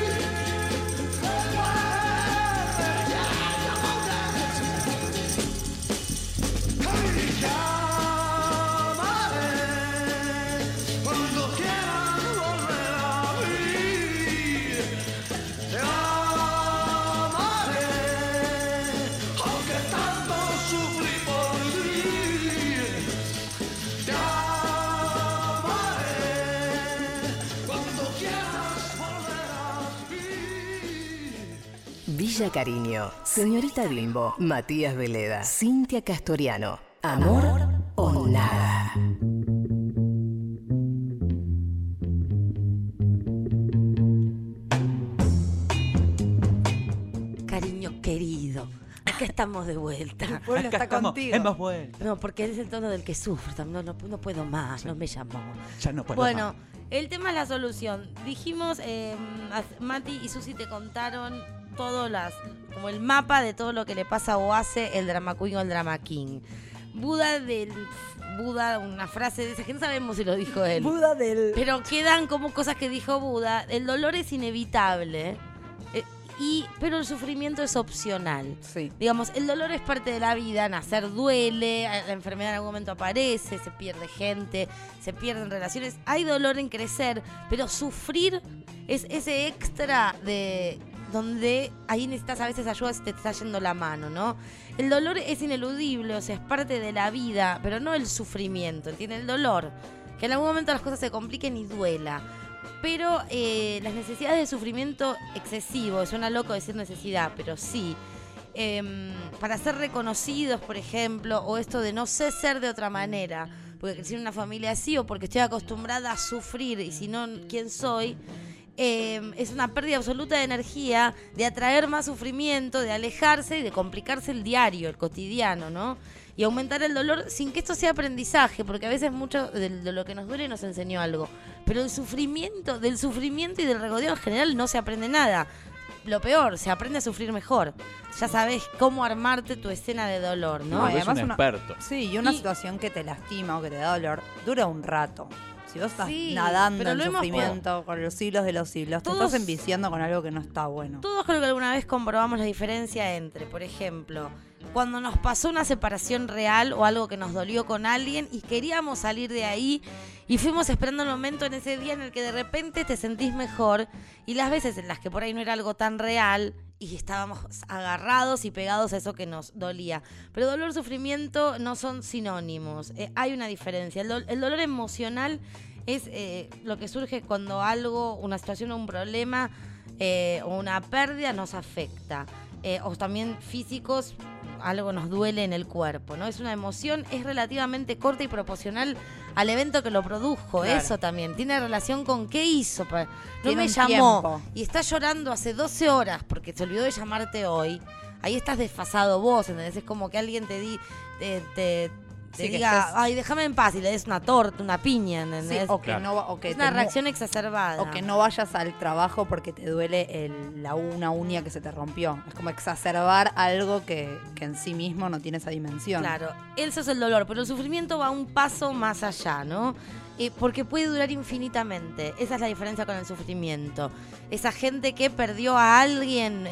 Vuelve, yeah, come on, dance. Hey, te amaré cuando quieras volver a mí. Te amaré aunque tanto sufrí por ti. Te amaré cuando quieras volver a mí. Villa Cariño, Señorita Bimbo, Matías Veleda, Cintia Castoriano. Amor o nada. Cariño querido, acá estamos de vuelta. El pueblo Acá está estamos, contigo. hemos vuelto. No, porque es el tono del que sufre. No puedo más, no me llamó. Ya no puedo Bueno, más. el tema es la solución. Dijimos, Mati y Susi te contaron todo como el mapa de todo lo que le pasa o hace el drama queen o el drama king. Buda, una frase de esa que no sabemos si lo dijo él. Buda del... Pero quedan como cosas que dijo Buda. El dolor es inevitable, pero el sufrimiento es opcional. Sí. Digamos, el dolor es parte de la vida, nacer duele, la enfermedad en algún momento aparece, se pierde gente, se pierden relaciones. Hay dolor en crecer, pero sufrir es ese extra de donde ahí necesitas a veces ayuda si te está yendo la mano, ¿no? El dolor es ineludible, o sea, es parte de la vida, pero no el sufrimiento, ¿entiendes? El dolor, que en algún momento las cosas se compliquen y duela. Pero las necesidades de sufrimiento excesivo, suena loco decir necesidad, pero sí, para ser reconocidos, por ejemplo, o esto de no sé ser de otra manera, porque crecí en una familia así o porque estoy acostumbrada a sufrir y si no, ¿quién soy? Es una pérdida absoluta de energía, de atraer más sufrimiento, de alejarse y de complicarse el diario, el cotidiano, ¿no? Y aumentar el dolor sin que esto sea aprendizaje, porque a veces mucho de lo que nos duele nos enseñó algo. Pero del sufrimiento y del regodeo en general no se aprende nada. Lo peor, se aprende a sufrir mejor. Ya sabes cómo armarte tu escena de dolor, ¿no? No, es además un experto. Sí, y una situación que te lastima o que te da dolor dura un rato. Si vos estás Sí, nadando pero en lo hemos sufrimiento con los siglos de los siglos, te Todos- estás enviciando con algo que no está bueno. Todos creo que alguna vez comprobamos la diferencia entre, por ejemplo, cuando nos pasó una separación real o algo que nos dolió con alguien y queríamos salir de ahí y fuimos esperando el momento en ese día en el que de repente te sentís mejor, y las veces en las que por ahí no era algo tan real y estábamos agarrados y pegados a eso que nos dolía. Pero dolor y sufrimiento no son sinónimos. Hay una diferencia. El dolor emocional es lo que surge cuando algo, una situación o un problema o una pérdida nos afecta. O también físicos, algo nos duele en el cuerpo, ¿no? Es una emoción, es relativamente corta y proporcional al evento que lo produjo. Claro. Eso también tiene relación con qué hizo. No Tiene me un llamó tiempo. y está llorando hace 12 horas porque se olvidó de llamarte hoy. Ahí estás desfasado vos, ¿entendés? Es como que alguien te Sí, que diga, estés- ay, déjame en paz, y le des una torta, una piña, Sí, ¿entendés? o que no va- o que es una te- reacción exacerbada. O que no vayas al trabajo porque te duele una uña que se te rompió. Es como exacerbar algo que en sí mismo no tiene esa dimensión. Claro, eso es el dolor, pero el sufrimiento va un paso más allá, ¿no? Porque puede durar infinitamente. Esa es la diferencia con el sufrimiento. Esa gente que perdió a alguien,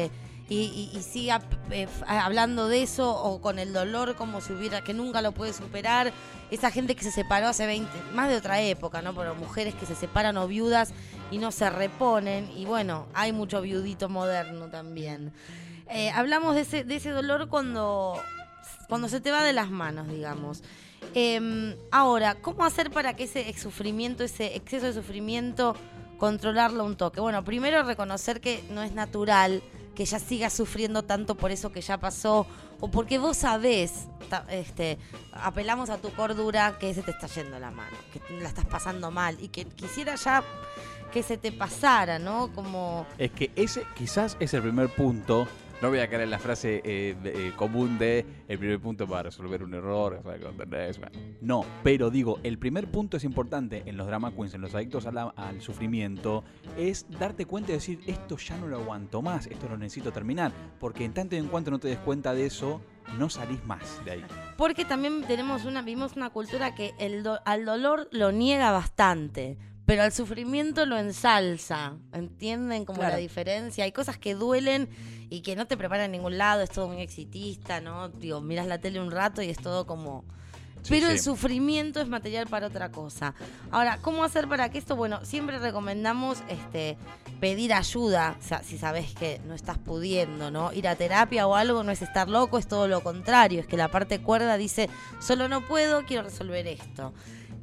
y sigue hablando de eso, o con el dolor como si hubiera, que nunca lo puede superar. Esa gente que se separó hace 20, más de otra época, ¿no? Pero mujeres que se separan o viudas y no se reponen. Y bueno, hay mucho viudito moderno también. Hablamos de ese dolor cuando se te va de las manos, digamos. Ahora, ¿cómo hacer para que ese sufrimiento, ese exceso de sufrimiento, controlarlo un toque? Bueno, primero reconocer que no es natural que ya sigas sufriendo tanto por eso que ya pasó, o porque vos sabés, apelamos a tu cordura, que se te está yendo la mano, que la estás pasando mal y que quisiera ya que se te pasara, ¿no? Como... Es que ese quizás es el primer punto. No voy a caer en la frase común de el primer punto para resolver un error. No, pero digo, el primer punto es importante en los drama queens, en los adictos al sufrimiento, es darte cuenta y decir, esto ya no lo aguanto más, esto lo necesito terminar. Porque en tanto y en cuanto no te des cuenta de eso, no salís más de ahí. Porque también vivimos una cultura que al dolor lo niega bastante, pero al sufrimiento lo ensalza. ¿Entienden como Claro. la diferencia? Hay cosas que duelen y que no te preparan a ningún lado, es todo muy exitista, ¿no? Digo, miras la tele un rato y es todo como... Sí, Pero sí. el sufrimiento es material para otra cosa. Ahora, ¿cómo hacer para que esto? Bueno, siempre recomendamos pedir ayuda, o sea, si sabes que no estás pudiendo, ¿no? Ir a terapia o algo no es estar loco, es todo lo contrario. Es que la parte cuerda dice, solo no puedo, quiero resolver esto.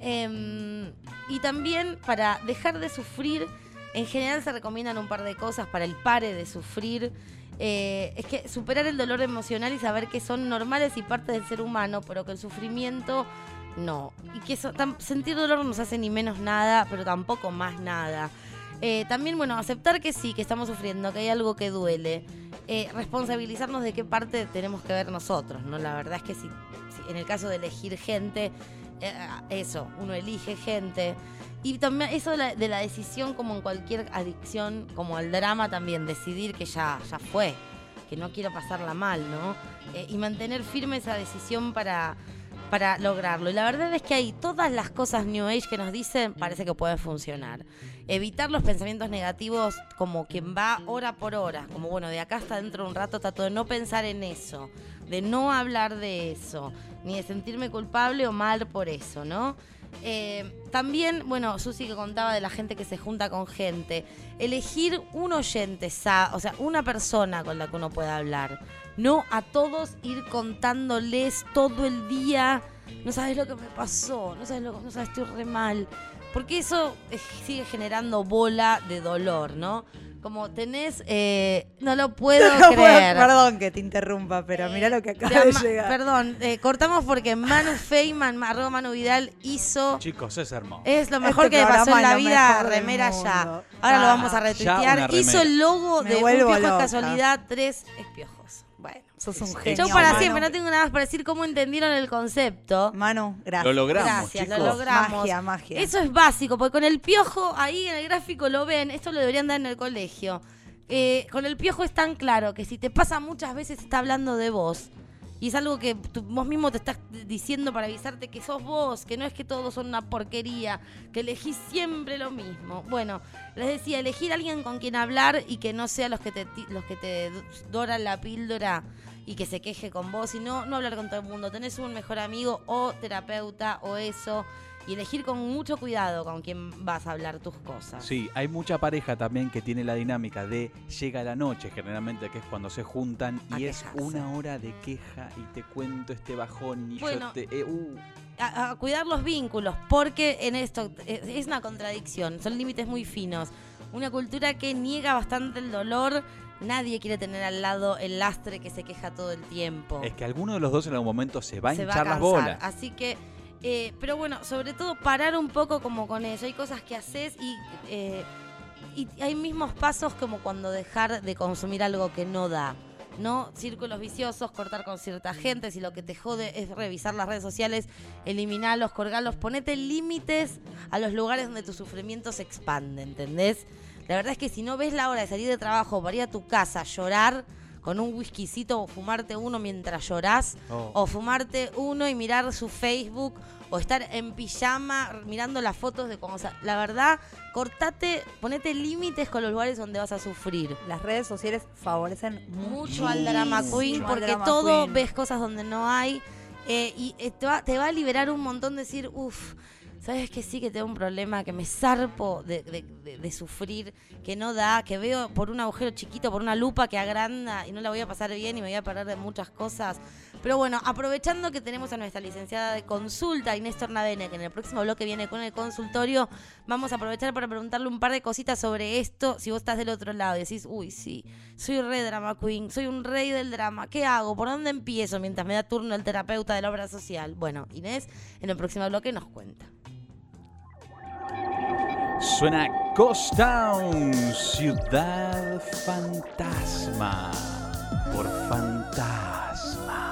Y también para dejar de sufrir, en general se recomiendan un par de cosas para el pare de sufrir. Es que superar el dolor emocional y saber que son normales y parte del ser humano, pero que el sufrimiento no. Y que sentir dolor no nos hace ni menos nada, pero tampoco más nada. También, bueno, aceptar que sí, que estamos sufriendo, que hay algo que duele. Responsabilizarnos de qué parte tenemos que ver nosotros, ¿no? La verdad es que si en el caso de elegir gente, uno elige gente. Y también eso de la decisión, como en cualquier adicción, como al drama también, decidir que ya fue, que no quiero pasarla mal, ¿no? Y mantener firme esa decisión para lograrlo. Y la verdad es que hay todas las cosas New Age que nos dicen, parece que puede funcionar. Evitar los pensamientos negativos como quien va hora por hora, como bueno, de acá hasta dentro de un rato trato de no pensar en eso, de no hablar de eso, ni de sentirme culpable o mal por eso, ¿no? También, bueno, Susi que contaba de la gente que se junta con gente, elegir un oyente, o sea, una persona con la que uno pueda hablar, no a todos ir contándoles todo el día, no sabes lo que me pasó, no sabes, estoy re mal, porque eso sigue generando bola de dolor, ¿no? Como tenés, no lo puedo creer. Perdón que te interrumpa, pero mirá lo que acaba de llegar. Perdón, cortamos porque Manu Feynman, @ Manu Vidal, hizo... Chicos, es hermoso. Es lo mejor que le pasó en la vida, remera ya. Ahora lo vamos a retuitear. Hizo el logo de Un Piojo de Casualidad, 3 espiojos. Bueno, sos un genio. Yo para Manu. siempre no tengo nada más para decir cómo entendieron el concepto. Manu, gracias. Lo logramos, Gracias, chicos. lo logramos. Magia. Eso es básico, porque con el piojo, ahí en el gráfico lo ven, esto lo deberían dar en el colegio. Con el piojo es tan claro que si te pasa muchas veces está hablando de vos. Y es algo que vos mismo te estás diciendo para avisarte que sos vos, que no es que todos son una porquería, que elegís siempre lo mismo. Bueno, les decía, elegir a alguien con quien hablar y que no sea los que te doran la píldora y que se queje con vos, y no hablar con todo el mundo. Tenés un mejor amigo o terapeuta o eso, y elegir con mucho cuidado con quién vas a hablar tus cosas. Sí, hay mucha pareja también que tiene la dinámica de llega la noche, generalmente, que es cuando se juntan, y es una hora de queja y te cuento este bajón y bueno, yo te... A cuidar los vínculos, porque en esto es una contradicción, son límites muy finos. Una cultura que niega bastante el dolor, nadie quiere tener al lado el lastre que se queja todo el tiempo. Es que alguno de los dos en algún momento se va a hinchar cansar, las bolas. Así que, pero bueno, sobre todo parar un poco como con eso. Hay cosas que haces y hay mismos pasos como cuando dejar de consumir algo que no da. ¿No? Círculos viciosos, cortar con cierta gente, si lo que te jode es revisar las redes sociales, eliminarlos, colgarlos, ponete límites a los lugares donde tu sufrimiento se expande, ¿entendés? La verdad es que si no ves la hora de salir de trabajo para ir a tu casa, llorar con un whiskycito o fumarte uno mientras llorás, o fumarte uno y mirar su Facebook, o estar en pijama mirando las fotos de cómo... O sea, la verdad, cortate, ponete límites con los lugares donde vas a sufrir. Las redes sociales favorecen mucho al drama queen, porque todo ves cosas donde no hay, y te va a liberar un montón de decir, uff, ¿sabes que sí que tengo un problema? Que me zarpo de sufrir, que no da, que veo por un agujero chiquito, por una lupa que agranda y no la voy a pasar bien y me voy a perder de muchas cosas. Pero bueno, aprovechando que tenemos a nuestra licenciada de consulta, Inés Tornavene, que en el próximo bloque viene con el consultorio, vamos a aprovechar para preguntarle un par de cositas sobre esto. Si vos estás del otro lado y decís, uy, sí, soy re drama queen, soy un rey del drama, ¿qué hago? ¿Por dónde empiezo mientras me da turno el terapeuta de la obra social? Bueno, Inés en el próximo bloque nos cuenta. Suena Ghost Town, Ciudad Fantasma, por Fantasma.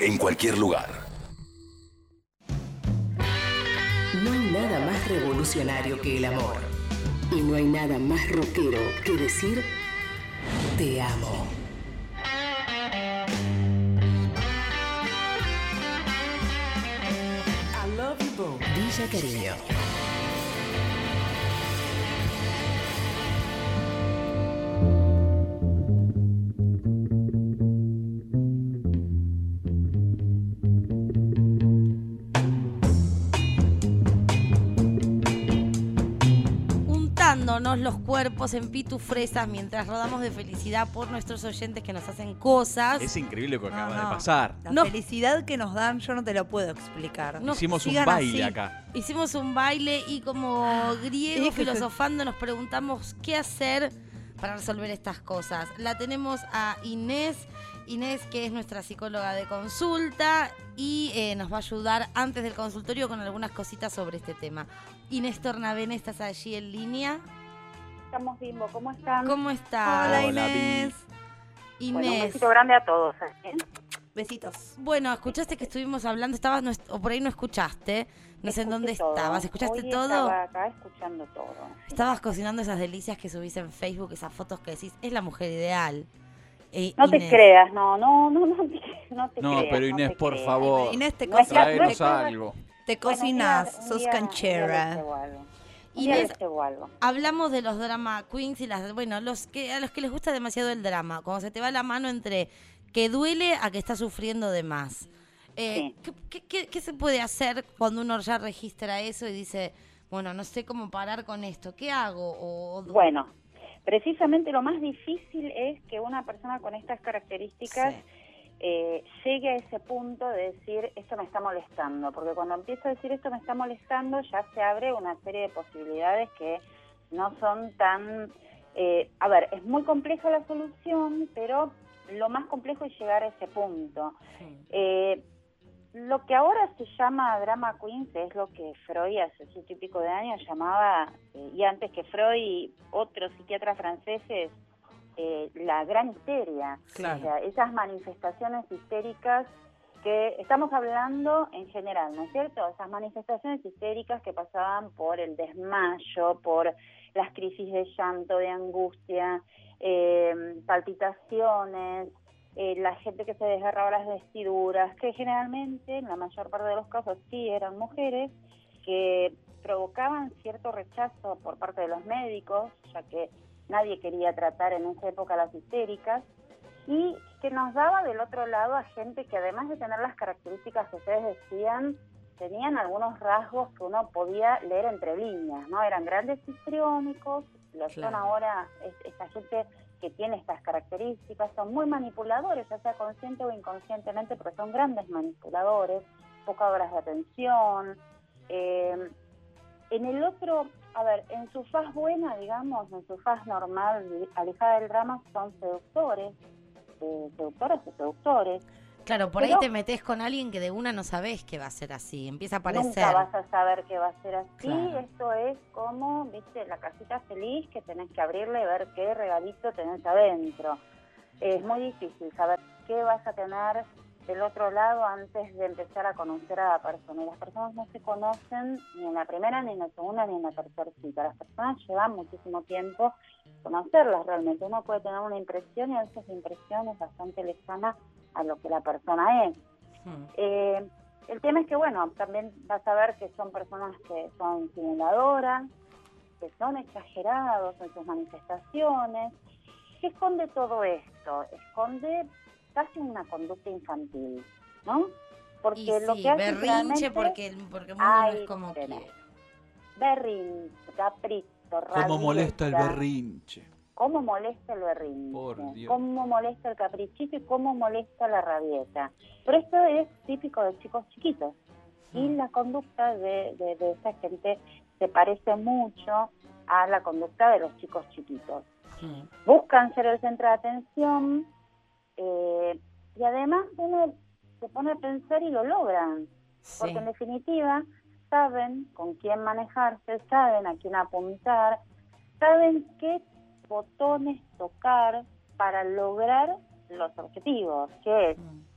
en cualquier lugar. No hay nada más revolucionario que el amor. Y no hay nada más rockero que decir te amo. I love you both. Villa Cariño. Untándonos los cuerpos en pitufresas mientras rodamos de felicidad por nuestros oyentes que nos hacen cosas. Es increíble lo que acaba no. de pasar. La felicidad que nos dan, yo no te lo puedo explicar. Hicimos un Sigan baile así. acá. Hicimos un baile y como griegos Sí, filosofando nos preguntamos qué hacer para resolver estas cosas. La tenemos a Inés, que es nuestra psicóloga de consulta y nos va a ayudar antes del consultorio con algunas cositas sobre este tema. Inés Tornavene, ¿estás allí en línea? Estamos Bimbo, ¿cómo están? ¿Cómo estás? Hola, Inés. Inés. Bueno, un besito grande a todos. Besitos. Bueno, escuchaste que estuvimos hablando, o por ahí no escuchaste, no sé en dónde Escuché todo. estabas, ¿escuchaste Hoy todo? Estaba acá escuchando todo. Estabas cocinando esas delicias que subís en Facebook, esas fotos que decís, es la mujer ideal. No te Inés. creas, no te No, creas. pero Inés, te por creas. favor, Inés, te tráenos algo. Te Bueno, cocinas, un sos día canchera. les debo algo. Inés, Les debo algo. hablamos de los drama queens y a los que les gusta demasiado el drama, cuando se te va la mano entre que duele a que estás sufriendo de más. Sí. ¿Qué se puede hacer cuando uno ya registra eso y dice, bueno, no sé cómo parar con esto, ¿qué hago? Bueno, precisamente lo más difícil es que una persona con estas características llegue a ese punto de decir, esto me está molestando, porque cuando empieza a decir esto me está molestando, ya se abre una serie de posibilidades que no son tan... a ver, es muy compleja la solución, pero lo más complejo es llegar a ese punto. Lo que ahora se llama drama queens es lo que Freud hace 100 y pico de años llamaba, y antes que Freud y otros psiquiatras franceses, la gran histeria. Claro. O sea, esas manifestaciones histéricas que estamos hablando en general, ¿no es cierto? Esas manifestaciones histéricas que pasaban por el desmayo, por las crisis de llanto, de angustia, palpitaciones, la gente que se desgarraba las vestiduras, que generalmente, en la mayor parte de los casos, sí eran mujeres, que provocaban cierto rechazo por parte de los médicos, ya que nadie quería tratar en esa época las histéricas, y que nos daba del otro lado a gente que además de tener las características que ustedes decían, tenían algunos rasgos que uno podía leer entre líneas, ¿no? Eran grandes histriónicos, lo son ahora, esta gente que tiene estas características, son muy manipuladores, ya sea consciente o inconscientemente, pero son grandes manipuladores, pocas horas de atención. En el otro, a ver, en su faz buena, digamos, en su faz normal, alejada del drama, son seductores, seductoras y seductores. Claro, por ahí te metes con alguien que de una no sabés que va a ser así, empieza a aparecer. Nunca vas a saber que va a ser así. Claro. Esto es como, viste, la casita feliz que tenés que abrirle y ver qué regalito tenés adentro. Es muy difícil saber qué vas a tener del otro lado antes de empezar a conocer a la persona. Y las personas no se conocen ni en la primera, ni en la segunda, ni en la tercera cita. Las personas llevan muchísimo tiempo conocerlas realmente. Uno puede tener una impresión y a veces la impresión es bastante lejana a lo que la persona es. El tema es que, bueno, también vas a ver que son personas que son simuladoras, que son exagerados en sus manifestaciones. ¿Qué esconde todo esto? Esconde casi una conducta infantil, ¿no? Porque Y lo sí, que hace berrinche realmente, porque el mundo no es como tenés. quiere. Berrinche, capricho, ¿Cómo rabieta. molesta el berrinche? ¿Cómo molesta el berrinche? Por Dios. ¿Cómo molesta el caprichito y cómo molesta la rabieta? Pero esto es típico de chicos chiquitos. Y la conducta de esa gente se parece mucho a la conducta de los chicos chiquitos. Buscan ser el centro de atención y además uno se pone a pensar y lo logran. Porque en definitiva saben con quién manejarse, saben a quién apuntar, saben qué botones tocar para lograr los objetivos, que es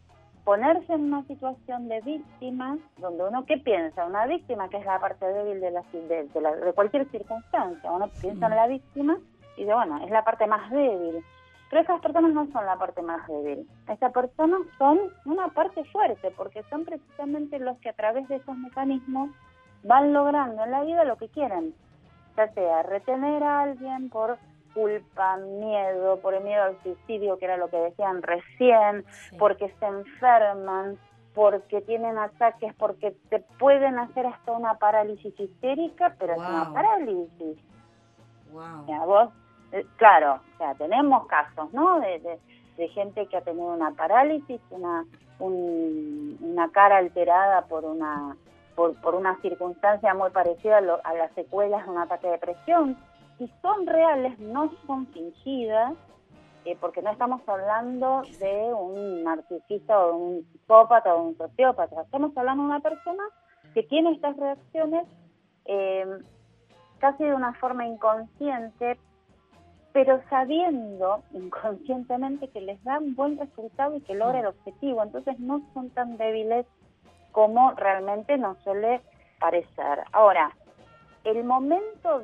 ponerse en una situación de víctima, donde uno, ¿qué piensa? Una víctima, que es la parte débil de cualquier circunstancia. Uno piensa en la víctima y dice, bueno, es la parte más débil. Pero esas personas no son la parte más débil. Esas personas son una parte fuerte, porque son precisamente los que a través de esos mecanismos van logrando en la vida lo que quieren. Ya sea retener a alguien por culpa, miedo, por el miedo al suicidio, que era lo que decían recién, porque se enferman, porque tienen ataques, porque te pueden hacer hasta una parálisis histérica, pero es una parálisis. O sea, vos, claro, o sea, tenemos casos, ¿no? De gente que ha tenido una parálisis, una cara alterada por una circunstancia muy parecida a las secuelas de un ataque de depresión. Y son reales, no son fingidas, porque no estamos hablando de un narcisista o de un psicópata o de un sociópata. Estamos hablando de una persona que tiene estas reacciones casi de una forma inconsciente, pero sabiendo inconscientemente que les da un buen resultado y que logra el objetivo. Entonces no son tan débiles como realmente nos suele parecer. Ahora, el momento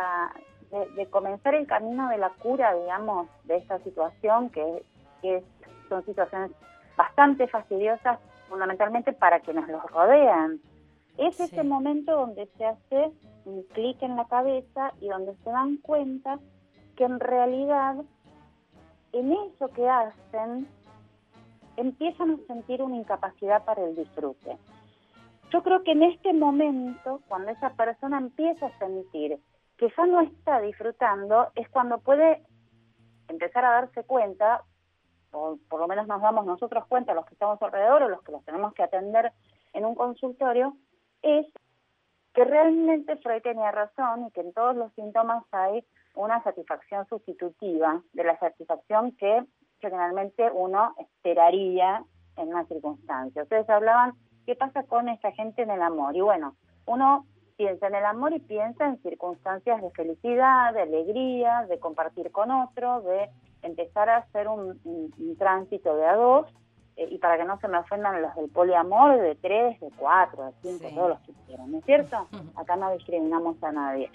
de comenzar el camino de la cura, digamos, de esta situación, que son situaciones bastante fastidiosas, fundamentalmente para quienes los rodean, es ese momento donde se hace un clic en la cabeza y donde se dan cuenta que en realidad en eso que hacen empiezan a sentir una incapacidad para el disfrute. Yo creo que en este momento, cuando esa persona empieza a sentir que ya no está disfrutando, es cuando puede empezar a darse cuenta, o por lo menos nos damos nosotros cuenta, los que estamos alrededor o los que los tenemos que atender en un consultorio, es que realmente Freud tenía razón y que en todos los síntomas hay una satisfacción sustitutiva de la satisfacción que generalmente uno esperaría en una circunstancia. Ustedes hablaban, ¿qué pasa con esta gente en el amor? Y bueno, uno piensa en el amor y piensa en circunstancias de felicidad, de alegría, de compartir con otro, de empezar a hacer un tránsito de a dos, y para que no se me ofendan los del poliamor, de 3, de 4, de 5, todos los que quieran, ¿no es cierto? Acá no discriminamos a nadie.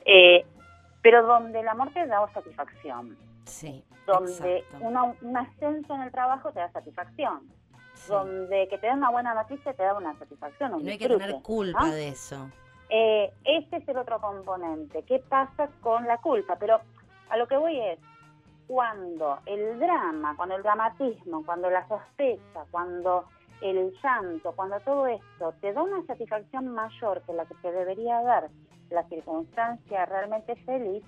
Pero donde el amor te da satisfacción. Sí, donde un ascenso en el trabajo te da satisfacción. Sí. Donde que te da una buena noticia te da una satisfacción. Y no hay que tener culpa, ¿no?, de eso. Este es el otro componente. ¿Qué pasa con la culpa? Pero a lo que voy es, cuando el drama, cuando el dramatismo, cuando la sospecha, cuando el llanto, cuando todo esto te da una satisfacción mayor que la que te debería dar la circunstancia realmente feliz,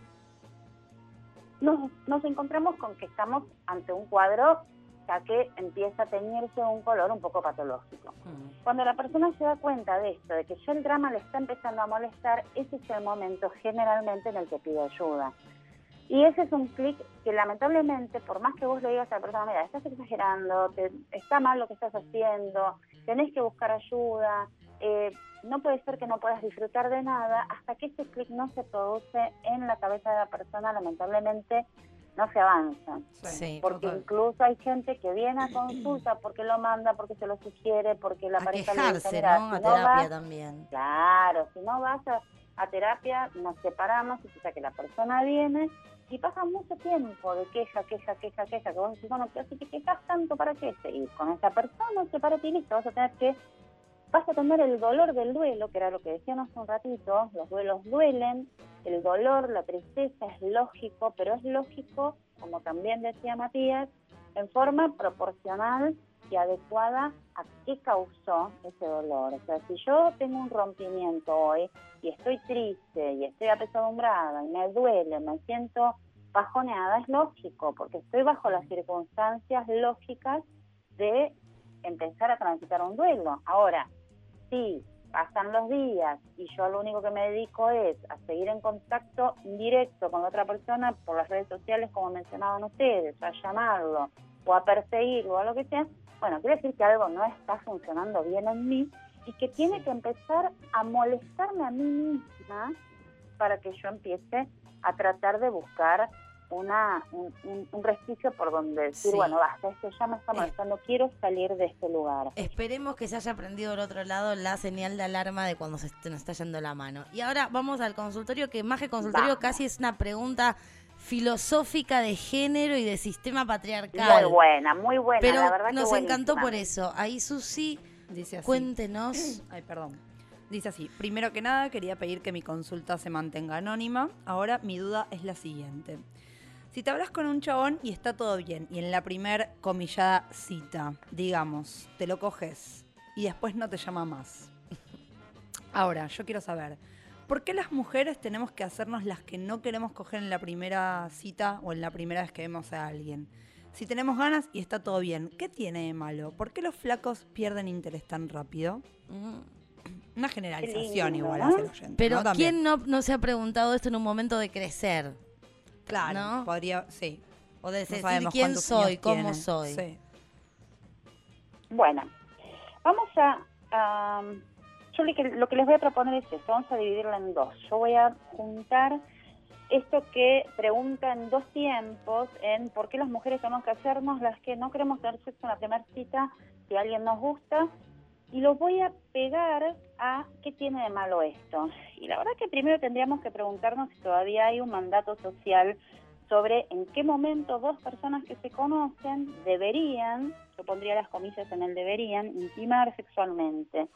nos encontramos con que estamos ante un cuadro ya que empieza a teñirse un color un poco patológico. Cuando la persona se da cuenta de esto, de que ya el drama le está empezando a molestar, ese es el momento generalmente en el que pide ayuda. Y ese es un clic que lamentablemente, por más que vos le digas a la persona, mira, estás exagerando, está mal lo que estás haciendo, tenés que buscar ayuda, no puede ser que no puedas disfrutar de nada, hasta que ese clic no se produce en la cabeza de la persona, lamentablemente no se avanza. Sí, porque incluso hay gente que viene a consulta porque lo manda, porque se lo sugiere, porque la pareja le dice, mira, ¿no? A si terapia vas, también. Claro, si no vas a terapia, nos separamos, y que la persona viene y pasa mucho tiempo de queja, que vos decís, bueno, pero si te quejas tanto, ¿para qué seguir con esa persona? Sepárate y listo, vas a tener el dolor del duelo, que era lo que decíamos hace un ratito. Los duelos duelen, el dolor, la tristeza es lógico, pero es lógico, como también decía Matías, en forma proporcional y adecuada a qué causó ese dolor. O sea, si yo tengo un rompimiento hoy y estoy triste y estoy apesadumbrada y me duele, me siento bajoneada, es lógico, porque estoy bajo las circunstancias lógicas de empezar a transitar un duelo. Ahora, si pasan los días y yo lo único que me dedico es a seguir en contacto directo con otra persona por las redes sociales, como mencionaban ustedes, a llamarlo o a perseguirlo o a lo que sea, bueno, quiere decir que algo no está funcionando bien en mí y que tiene que empezar a molestarme a mí misma para que yo empiece a tratar de buscar un resquicio por donde decir, Sí. bueno, basta, esto ya me está molestando, quiero salir de este lugar. Esperemos que se haya aprendido del otro lado la señal de alarma de cuando nos está yendo la mano. Y ahora vamos al consultorio, que más que consultorio Vamos. casi es una pregunta filosófica de género y de sistema patriarcal. Muy buena, Pero la verdad que nos encantó buenísima. por eso. Ahí, Susi, Dice así. cuéntenos. Ay, perdón. Dice así: primero que nada, quería pedir que mi consulta se mantenga anónima. Ahora mi duda es la siguiente. Si te hablas con un chabón y está todo bien, y en la primer comillada cita, digamos, te lo coges y después no te llama más. Ahora, yo quiero saber, ¿por qué las mujeres tenemos que hacernos las que no queremos coger en la primera cita o en la primera vez que vemos a alguien? Si tenemos ganas y está todo bien, ¿qué tiene de malo? ¿Por qué los flacos pierden interés tan rápido? Una generalización lindo, igual ¿no? hacia el oyente. Pero ¿no? También. ¿quién no se ha preguntado esto en un momento de crecer? Claro, ¿no? podría, sí. O de No decir sabemos quién cuántos soy, años cómo tiene. soy. Sí. Bueno, vamos a yo lo que les voy a proponer es esto, vamos a dividirlo en dos. Yo voy a juntar esto que pregunta en dos tiempos, en por qué las mujeres tenemos que hacernos las que no queremos tener sexo en la primera cita si alguien nos gusta, y lo voy a pegar a qué tiene de malo esto. Y la verdad que primero tendríamos que preguntarnos si todavía hay un mandato social sobre en qué momento dos personas que se conocen deberían, yo pondría las comillas en el deberían, intimar sexualmente.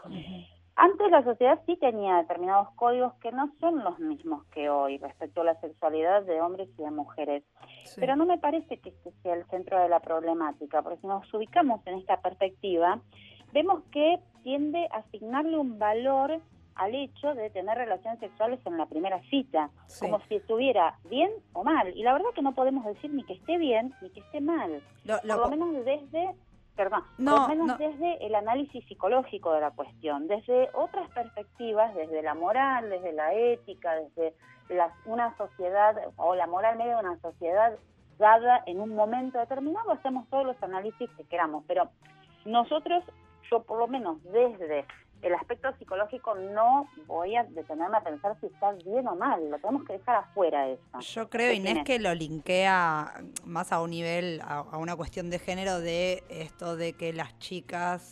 Antes la sociedad sí tenía determinados códigos que no son los mismos que hoy respecto a la sexualidad de hombres y de mujeres. Sí. Pero no me parece que este sea el centro de la problemática, porque si nos ubicamos en esta perspectiva, vemos que tiende a asignarle un valor al hecho de tener relaciones sexuales en la primera cita, Sí. como si estuviera bien o mal. Y la verdad que no podemos decir ni que esté bien ni que esté mal. Por lo menos desde... Perdón, No, por lo menos no. desde el análisis psicológico de la cuestión, desde otras perspectivas, desde la moral, desde la ética, desde una sociedad, o la moral medio de una sociedad dada en un momento determinado, hacemos todos los análisis que queramos, pero nosotros, yo por lo menos desde el aspecto psicológico no voy a detenerme a pensar si está bien o mal, lo tenemos que dejar afuera eso. Yo creo, ¿Qué Inés, opinás? que lo linkea más a un nivel, a una cuestión de género, de esto de que las chicas,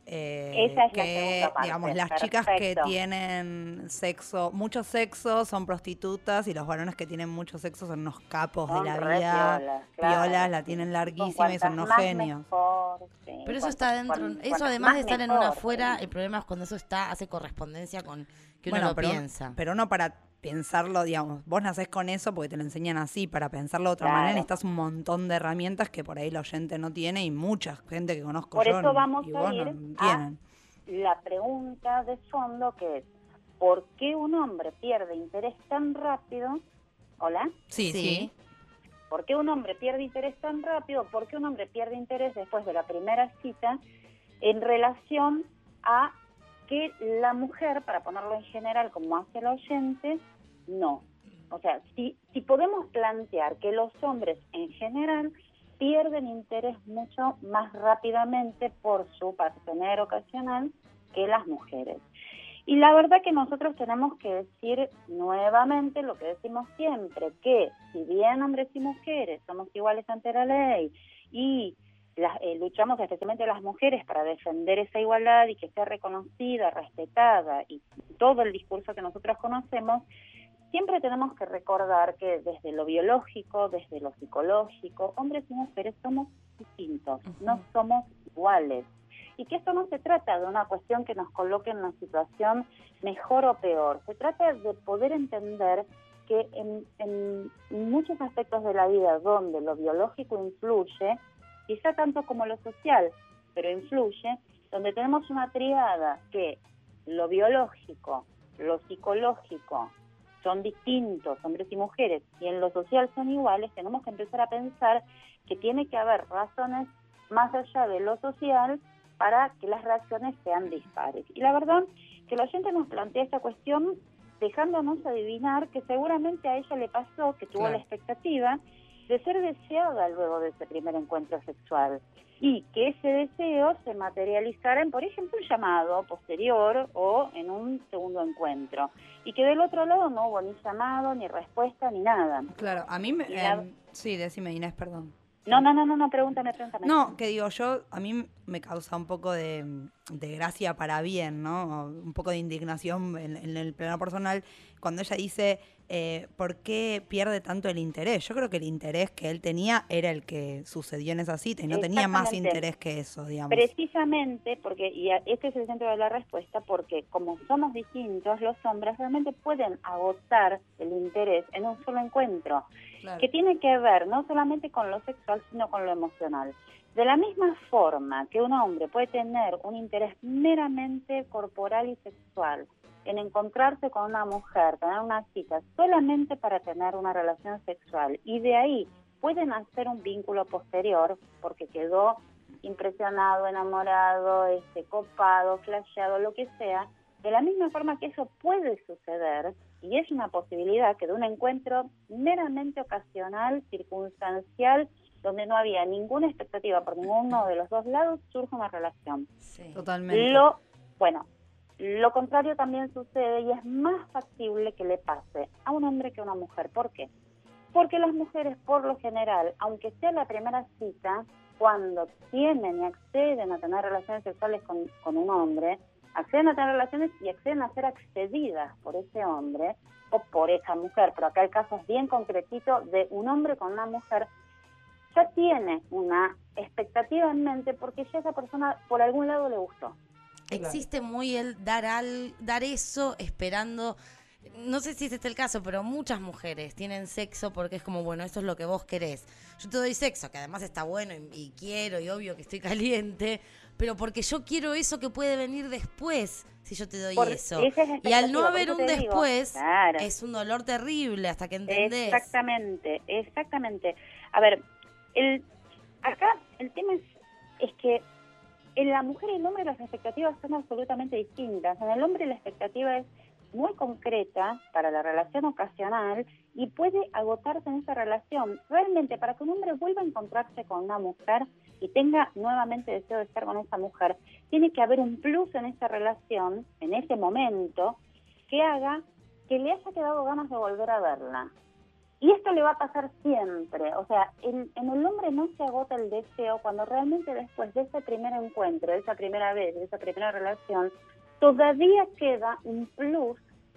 Esa es la que segunda parte, digamos, las chicas que perfecto. tienen sexo, mucho sexo, son prostitutas, y los varones que tienen mucho sexo son unos capos Son de la re vida, piolas, claro, piolas, la sí. tienen Con larguísima y son unos cuantas más genios. mejor, sí, Pero eso cuantas- está dentro. cuan- Eso cuantas además más de estar en mejor, una afuera, sí. el problema es cuando eso hace correspondencia con que uno Bueno, lo pero, piensa. pero no para pensarlo, digamos, vos nacés con eso porque te lo enseñan así, para pensarlo de otra Claro. manera necesitas un montón de herramientas que por ahí el oyente no tiene, y mucha gente que conozco Por yo eso vamos y a vos ir no a tienen. la pregunta de fondo, que es ¿por qué un hombre pierde interés tan rápido? ¿Hola? Sí. ¿Por qué un hombre pierde interés tan rápido? ¿Por qué un hombre pierde interés después de la primera cita en relación a que la mujer, para ponerlo en general como hace el oyente, no? O sea, si podemos plantear que los hombres en general pierden interés mucho más rápidamente por su partener ocasional que las mujeres. Y la verdad que nosotros tenemos que decir nuevamente lo que decimos siempre, que si bien hombres y mujeres somos iguales ante la ley y luchamos especialmente las mujeres para defender esa igualdad y que sea reconocida, respetada y todo el discurso que nosotros conocemos, siempre tenemos que recordar que desde lo biológico, desde lo psicológico, hombres y mujeres somos distintos, no somos iguales. Y que esto no se trata de una cuestión que nos coloque en una situación mejor o peor, se trata de poder entender que en muchos aspectos de la vida donde lo biológico influye, quizá tanto como lo social, pero influye, donde tenemos una triada que lo biológico, lo psicológico son distintos, hombres y mujeres, y en lo social son iguales, tenemos que empezar a pensar que tiene que haber razones más allá de lo social para que las reacciones sean dispares. Y la verdad que el oyente nos plantea esta cuestión dejándonos adivinar que seguramente a ella le pasó, que tuvo Claro. la expectativa de ser deseada luego de ese primer encuentro sexual y que ese deseo se materializara en, por ejemplo, un llamado posterior o en un segundo encuentro y que del otro lado no hubo ni llamado, ni respuesta, ni nada. Claro, a mí sí, decime, Inés, perdón. No, pregúntame. No, que digo, a mí me causa un poco de gracia para bien, ¿no? Un poco de indignación en el plano personal cuando ella dice, ¿por qué pierde tanto el interés? Yo creo que el interés que él tenía era el que sucedió en esa cita y no tenía más interés que eso, digamos. Precisamente porque, y este es el centro de la respuesta, porque como somos distintos, los hombres realmente pueden agotar el interés en un solo encuentro. Claro. Que tiene que ver no solamente con lo sexual, sino con lo emocional. De la misma forma que un hombre puede tener un interés meramente corporal y sexual en encontrarse con una mujer, tener una cita solamente para tener una relación sexual, y de ahí pueden hacer un vínculo posterior porque quedó impresionado, enamorado, copado, flasheado, lo que sea, de la misma forma que eso puede suceder, y es una posibilidad que de un encuentro meramente ocasional, circunstancial, donde no había ninguna expectativa por ninguno de los dos lados, surge una relación. Sí, totalmente. Lo contrario también sucede y es más factible que le pase a un hombre que a una mujer. ¿Por qué? Porque las mujeres, por lo general, aunque sea la primera cita, cuando tienen y acceden a tener relaciones sexuales con un hombre, acceden a tener relaciones y acceden a ser accedidas por ese hombre o por esa mujer, pero acá el caso es bien concretito de un hombre con una mujer, ya tiene una expectativa en mente porque ya esa persona por algún lado le gustó. Existe muy el dar eso esperando, no sé si es este el caso, pero muchas mujeres tienen sexo porque es como, bueno, esto es lo que vos querés. Yo te doy sexo, que además está bueno y quiero y obvio que estoy caliente, pero porque yo quiero eso que puede venir después si yo te doy eso. Y al no haber un después, claro, es un dolor terrible hasta que entendés. Exactamente. A ver, acá el tema es que en la mujer y el hombre las expectativas son absolutamente distintas. En el hombre la expectativa es muy concreta para la relación ocasional y puede agotarse en esa relación. Realmente, para que un hombre vuelva a encontrarse con una mujer y tenga nuevamente deseo de estar con esa mujer, tiene que haber un plus en esa relación, en ese momento, que haga que le haya quedado ganas de volver a verla. Y esto le va a pasar siempre. O sea, en el hombre no se agota el deseo cuando realmente después de ese primer encuentro, de esa primera vez, de esa primera relación, todavía queda un plus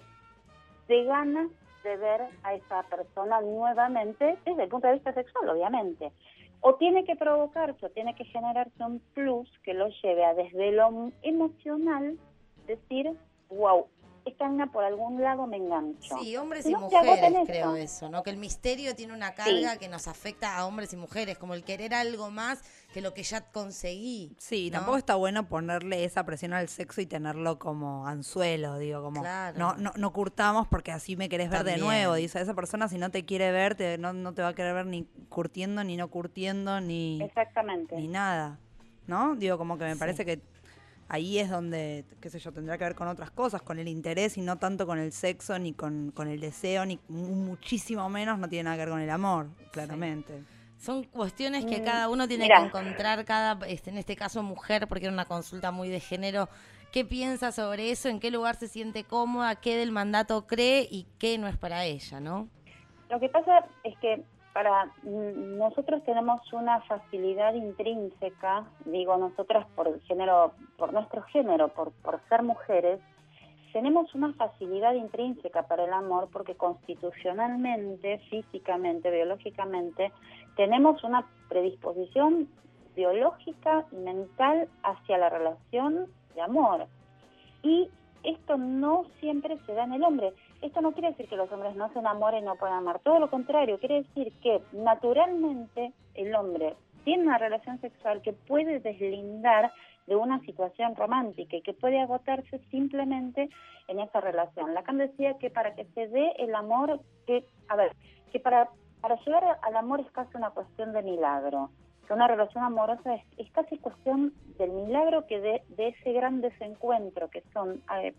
de ganas de ver a esa persona nuevamente desde el punto de vista sexual, obviamente. O tiene que provocarse, o tiene que generarse un plus que lo lleve a desde lo emocional decir, wow, esta mina por algún lado me engancho. Sí, hombres y mujeres creo eso, ¿no? Que el misterio tiene una carga que nos afecta a hombres y mujeres, como el querer algo más que lo que ya conseguí. Sí, ¿no? Tampoco está bueno ponerle esa presión al sexo y tenerlo como anzuelo, digo, como claro. no curtamos porque así me querés ver de nuevo. Dice, esa persona si no te quiere ver, no te va a querer ver ni curtiendo, ni no curtiendo, ni exactamente, ni nada, ¿no? Digo, como que me parece que ahí es donde, qué sé yo, tendrá que ver con otras cosas, con el interés y no tanto con el sexo, ni con el deseo, ni muchísimo menos no tiene nada que ver con el amor, claramente. Sí. Son cuestiones que cada uno tiene que encontrar, en este caso mujer, porque era una consulta muy de género, qué piensa sobre eso, en qué lugar se siente cómoda, qué del mandato cree y qué no es para ella, ¿no? Lo que pasa es que nosotros tenemos una facilidad intrínseca, digo nosotras por nuestro género, por ser mujeres, tenemos una facilidad intrínseca para el amor porque constitucionalmente, físicamente, biológicamente, tenemos una predisposición biológica y mental hacia la relación de amor. Y esto no siempre se da en el hombre. Esto no quiere decir que los hombres no se enamoren y no puedan amar. Todo lo contrario, quiere decir que naturalmente el hombre tiene una relación sexual que puede deslindar de una situación romántica y que puede agotarse simplemente en esa relación. Lacan decía que para que se dé el amor, que para llegar al amor es casi una cuestión de milagro. Que una relación amorosa es casi cuestión del milagro que de ese gran desencuentro, que son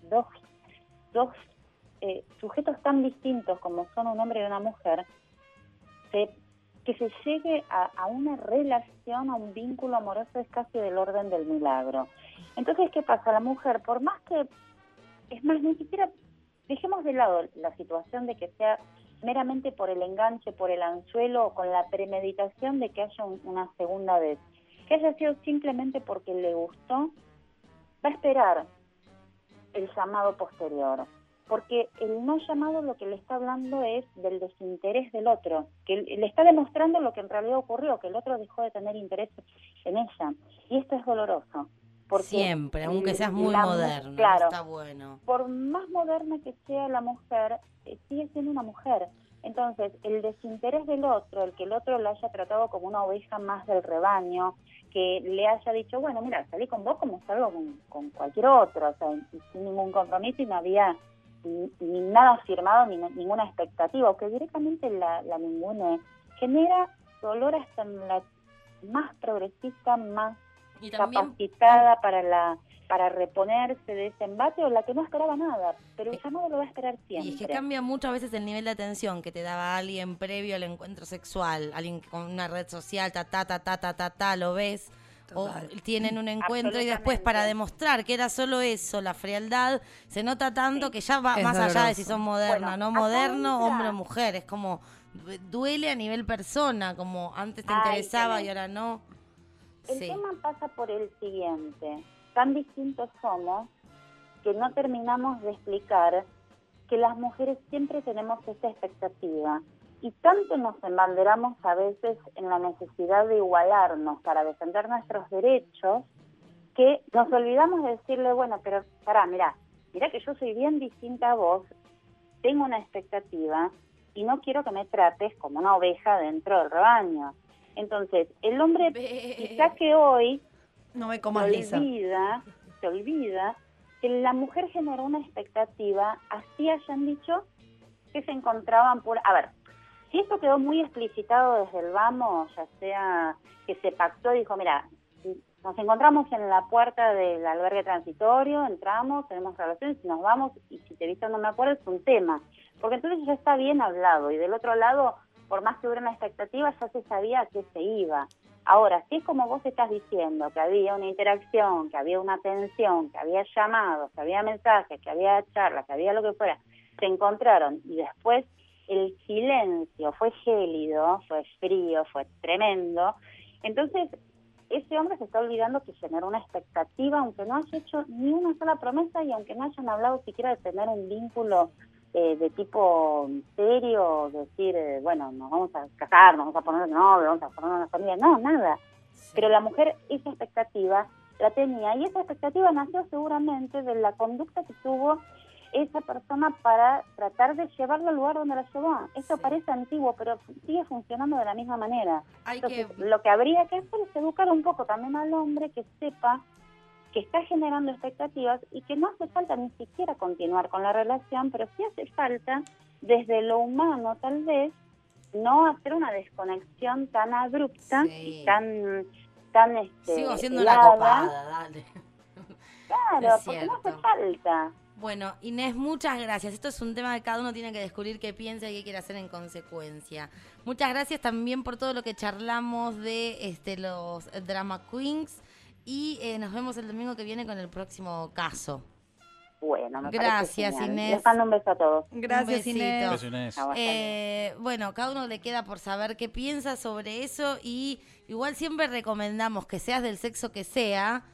dos sujetos tan distintos como son un hombre y una mujer, se que se llegue a una relación, a un vínculo amoroso, es casi del orden del milagro. Entonces, ¿qué pasa? La mujer, por más que, es más, ni siquiera, dejemos de lado la situación de que sea meramente por el enganche, por el anzuelo, o con la premeditación de que haya una segunda vez, que haya sido simplemente porque le gustó, va a esperar el llamado posterior. Porque el no llamado lo que le está hablando es del desinterés del otro, que le está demostrando lo que en realidad ocurrió, que el otro dejó de tener interés en ella. Y esto es doloroso. Porque siempre, aunque seas muy moderno, claro, está bueno. Por más moderna que sea la mujer, sigue siendo una mujer. Entonces, el desinterés del otro, el que el otro la haya tratado como una oveja más del rebaño, que le haya dicho, bueno, mira, salí con vos como salgo con cualquier otro, o sea, sin ningún compromiso y no había ni nada firmado, ni ninguna expectativa, o que directamente la ningune, genera dolor hasta en la más progresista, más y también, capacitada para reponerse de ese embate, o la que no esperaba nada, pero el llamado lo va a esperar siempre. Y es que cambia muchas veces el nivel de atención que te daba alguien previo al encuentro sexual, alguien con una red social, lo ves. Total. O tienen un encuentro y después para demostrar que era solo eso, la frialdad, se nota tanto que ya va más allá de si son moderna, no moderno, hombre o mujer, es como duele a nivel persona, como antes te interesaba y ahora no. El tema pasa por el siguiente, tan distintos somos que no terminamos de explicar que las mujeres siempre tenemos esa expectativa. Y tanto nos embanderamos a veces en la necesidad de igualarnos para defender nuestros derechos, que nos olvidamos de decirle, bueno, pero pará, mira que yo soy bien distinta a vos, tengo una expectativa y no quiero que me trates como una oveja dentro del rebaño. Entonces, el hombre quizá que hoy no me comas lisa. Se olvida que la mujer generó una expectativa, así hayan dicho que se encontraban por... A ver, si esto quedó muy explicitado desde el vamos, ya sea que se pactó y dijo, mira, nos encontramos en la puerta del albergue transitorio, entramos, tenemos relaciones y nos vamos, y si te viste no me acuerdo, es un tema. Porque entonces ya está bien hablado, y del otro lado, por más que hubiera una expectativa, ya se sabía a qué se iba. Ahora, si es como vos estás diciendo, que había una interacción, que había una atención, que había llamados, que había mensajes, que había charlas, que había lo que fuera, se encontraron y después el silencio fue gélido, fue frío, fue tremendo, entonces ese hombre se está olvidando que generó una expectativa, aunque no haya hecho ni una sola promesa y aunque no hayan hablado siquiera de tener un vínculo de tipo serio, decir, bueno, nos vamos a casar, nos vamos a poner novio, vamos a formar una familia, no, nada. Sí. Pero la mujer esa expectativa la tenía y esa expectativa nació seguramente de la conducta que tuvo esa persona para tratar de llevarlo al lugar donde la llevó. Esto parece antiguo, pero sigue funcionando de la misma manera. Entonces, lo que habría que hacer es educar un poco también al hombre que sepa que está generando expectativas y que no hace falta ni siquiera continuar con la relación, pero sí hace falta, desde lo humano tal vez, no hacer una desconexión tan abrupta y tan sigo siendo helada. La copada, dale. Claro, porque no hace falta. Bueno, Inés, muchas gracias. Esto es un tema que cada uno tiene que descubrir qué piensa y qué quiere hacer en consecuencia. Muchas gracias también por todo lo que charlamos de los Drama Queens. Y nos vemos el domingo que viene con el próximo caso. Bueno, gracias, Inés. Les mando un beso a todos. Gracias, Inés. Gracias, Inés. Bueno, cada uno le queda por saber qué piensa sobre eso y igual siempre recomendamos que seas del sexo que sea.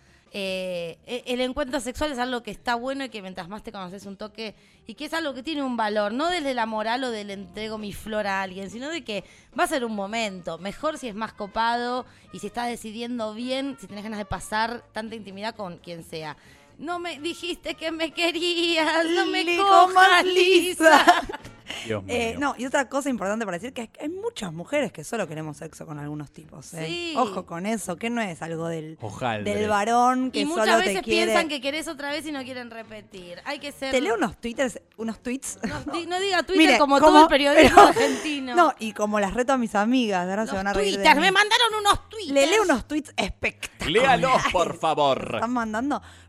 El encuentro sexual es algo que está bueno y que mientras más te conoces un toque y que es algo que tiene un valor, no desde la moral o del entrego mi flor a alguien, sino de que va a ser un momento, mejor si es más copado y si estás decidiendo bien, si tenés ganas de pasar tanta intimidad con quien sea. No me dijiste que me querías, no me cojas, Lisa. Dios mío. No, y otra cosa importante para decir que hay muchas mujeres que solo queremos sexo con algunos tipos. Sí. Ojo con eso, que no es algo del varón que y solo te quiere. Y muchas veces piensan que querés otra vez y no quieren repetir. Hay que ser... Te leo unos tweets. No diga Twitter como todo el periodismo argentino. No, y como las reto a mis amigas, ahora se van a reír de mí. Me mandaron unos tweets. Le leo unos tweets espectaculares. Léalos, por favor. Están mandando.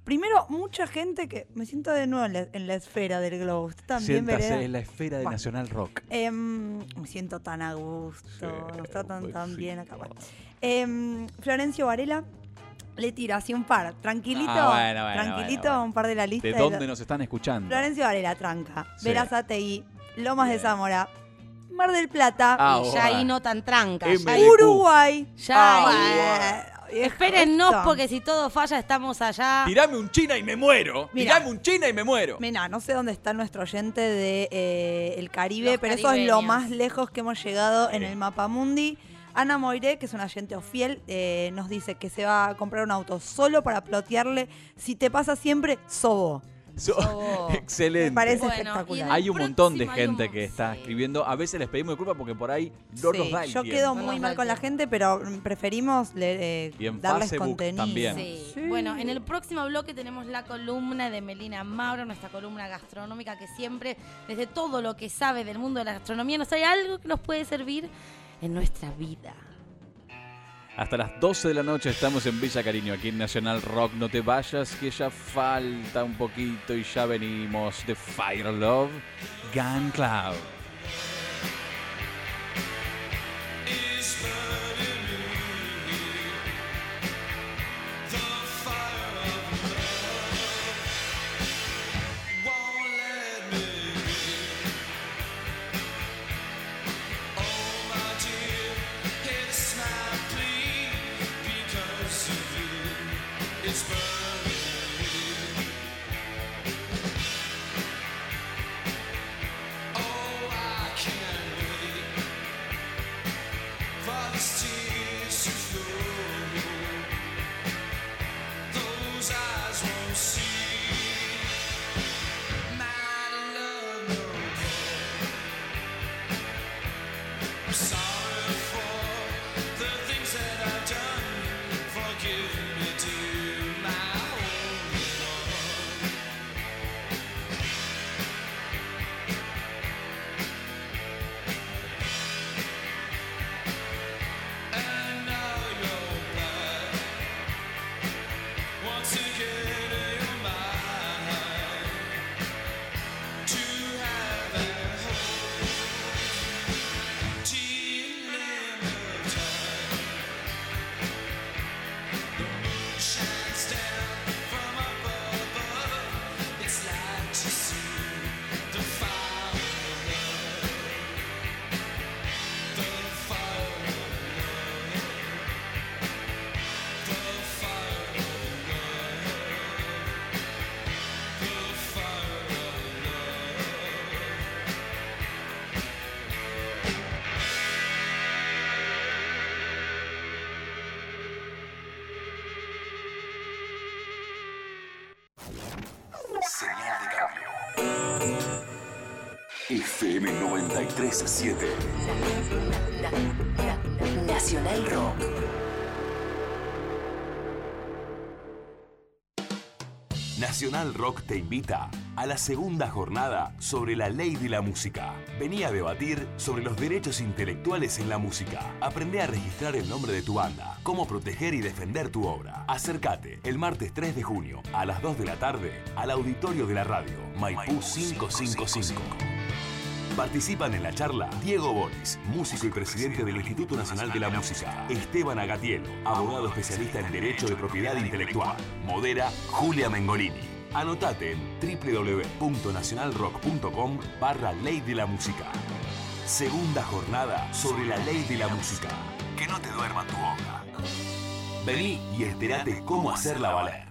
Primero, mucha gente que... Me siento de nuevo en la esfera del globo. Usted también, Siéntase Vereda. en la esfera de Nacional Rock. Me siento tan a gusto. Sí, Nos tratan tan sí. bien acá. Bueno. Florencio Varela le tira así un par. Tranquilito. Bueno. Un par de la lista. ¿De dónde nos están escuchando? Florencio Varela, tranca. Sí. Verazategui, Lomas de Zamora, Mar del Plata. Y ya ahí no tan tranca. MDQ. Ya ahí- Uruguay. Ya Uruguay. ahí- Espérennos porque si todo falla estamos allá. Tirame un China y me muero. Mirá. Tirame un China y me muero. Mira, no sé dónde está nuestro oyente de el Caribe, Los pero eso es lo caribeños. más lejos que hemos llegado en el mapa mundi. Ana Moiré, que es una oyente fiel, nos dice que se va a comprar un auto solo para plotearle. Si te pasa siempre, sobo. Excelente. Me parece Bueno, espectacular. y en Hay un montón de próximo hay un gente que está escribiendo. A veces les pedimos disculpas porque por ahí no nos da el yo tiempo. quedo muy mal con la gente, pero preferimos Y en darles Facebook contenido. también. Sí. Bueno, en el próximo bloque tenemos la columna de Melina Mauro, nuestra columna gastronómica que siempre, desde todo lo que sabe del mundo de la gastronomía, nos trae algo que nos puede servir en nuestra vida. Hasta las 12 de la noche estamos en Villa Cariño, aquí en Nacional Rock. No te vayas, que ya falta un poquito y ya venimos de Fire Love, Gun Cloud. Señal de cambio. FM 93.7. Nacional Rock. Nacional Rock te invita a la segunda jornada sobre la ley de la música. Vení a debatir sobre los derechos intelectuales en la música. Aprende a registrar el nombre de tu banda, cómo proteger y defender tu obra. Acércate el martes 3 de junio a las 2 de la tarde al auditorio de la radio Maipú 555. Participan en la charla Diego Boris, músico y presidente del Instituto Nacional de la Música; Esteban Agatielo, abogado especialista en Derecho de Propiedad Intelectual; modera Julia Mengolini. Anotate en www.nacionalrock.com/Ley de la Música. Segunda jornada sobre la ley de la música. Que no te duerma tu obra. Vení y enterate cómo hacerla valer.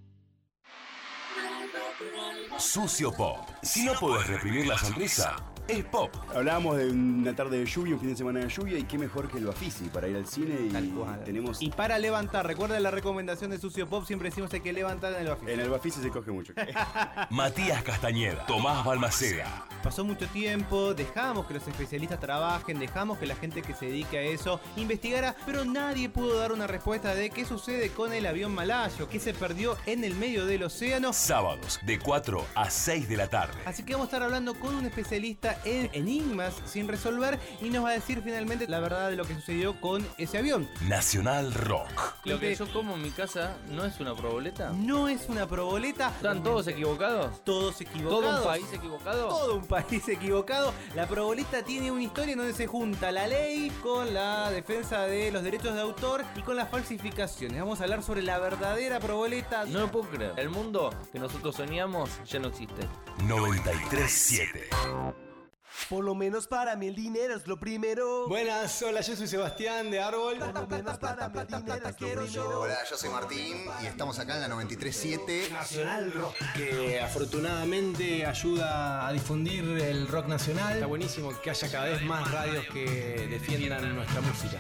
Sucio Pop. Si no podés reprimir la sonrisa, es pop. Hablábamos de una tarde de lluvia, un fin de semana de lluvia, y qué mejor que el Bafisi para ir al cine. Y tenemos... Y para levantar, recuerda la recomendación de Sucio Pop, siempre decimos hay que levantar en el Bafisi. En el Bafisi se coge mucho. Matías Castañeda, Tomás Balmaceda, pasó mucho tiempo, dejamos que los especialistas trabajen, dejamos que la gente que se dedique a eso investigara, pero nadie pudo dar una respuesta de qué sucede con el avión malayo, que se perdió en el medio del océano. Sábados de 4 a 6 de la tarde. Así que vamos a estar hablando con un especialista en enigmas sin resolver y nos va a decir finalmente la verdad de lo que sucedió con ese avión. Nacional Rock. Lo que yo como en mi casa no es una proboleta. No es una proboleta. ¿Están todos equivocados? Todos equivocados. ¿Todo un país equivocado? Todo un país equivocado. La proboleta tiene una historia en donde se junta la ley con la defensa de los derechos de autor y con las falsificaciones. Vamos a hablar sobre la verdadera proboleta. No lo puedo creer. El mundo que nosotros soñamos ya no existe. 93.7. Por lo menos para mí el dinero es lo primero. Buenas, hola, yo soy Sebastián de Árbol. Por lo menos para mí el dinero es lo primero. Hola, yo soy Martín y estamos acá en la 93.7 Nacional Rock, que afortunadamente ayuda a difundir el rock nacional. Está buenísimo que haya cada vez más radios que defiendan nuestra música.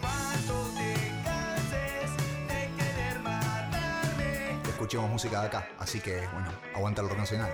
Escuchemos música de acá, así que bueno, aguanta el rock nacional.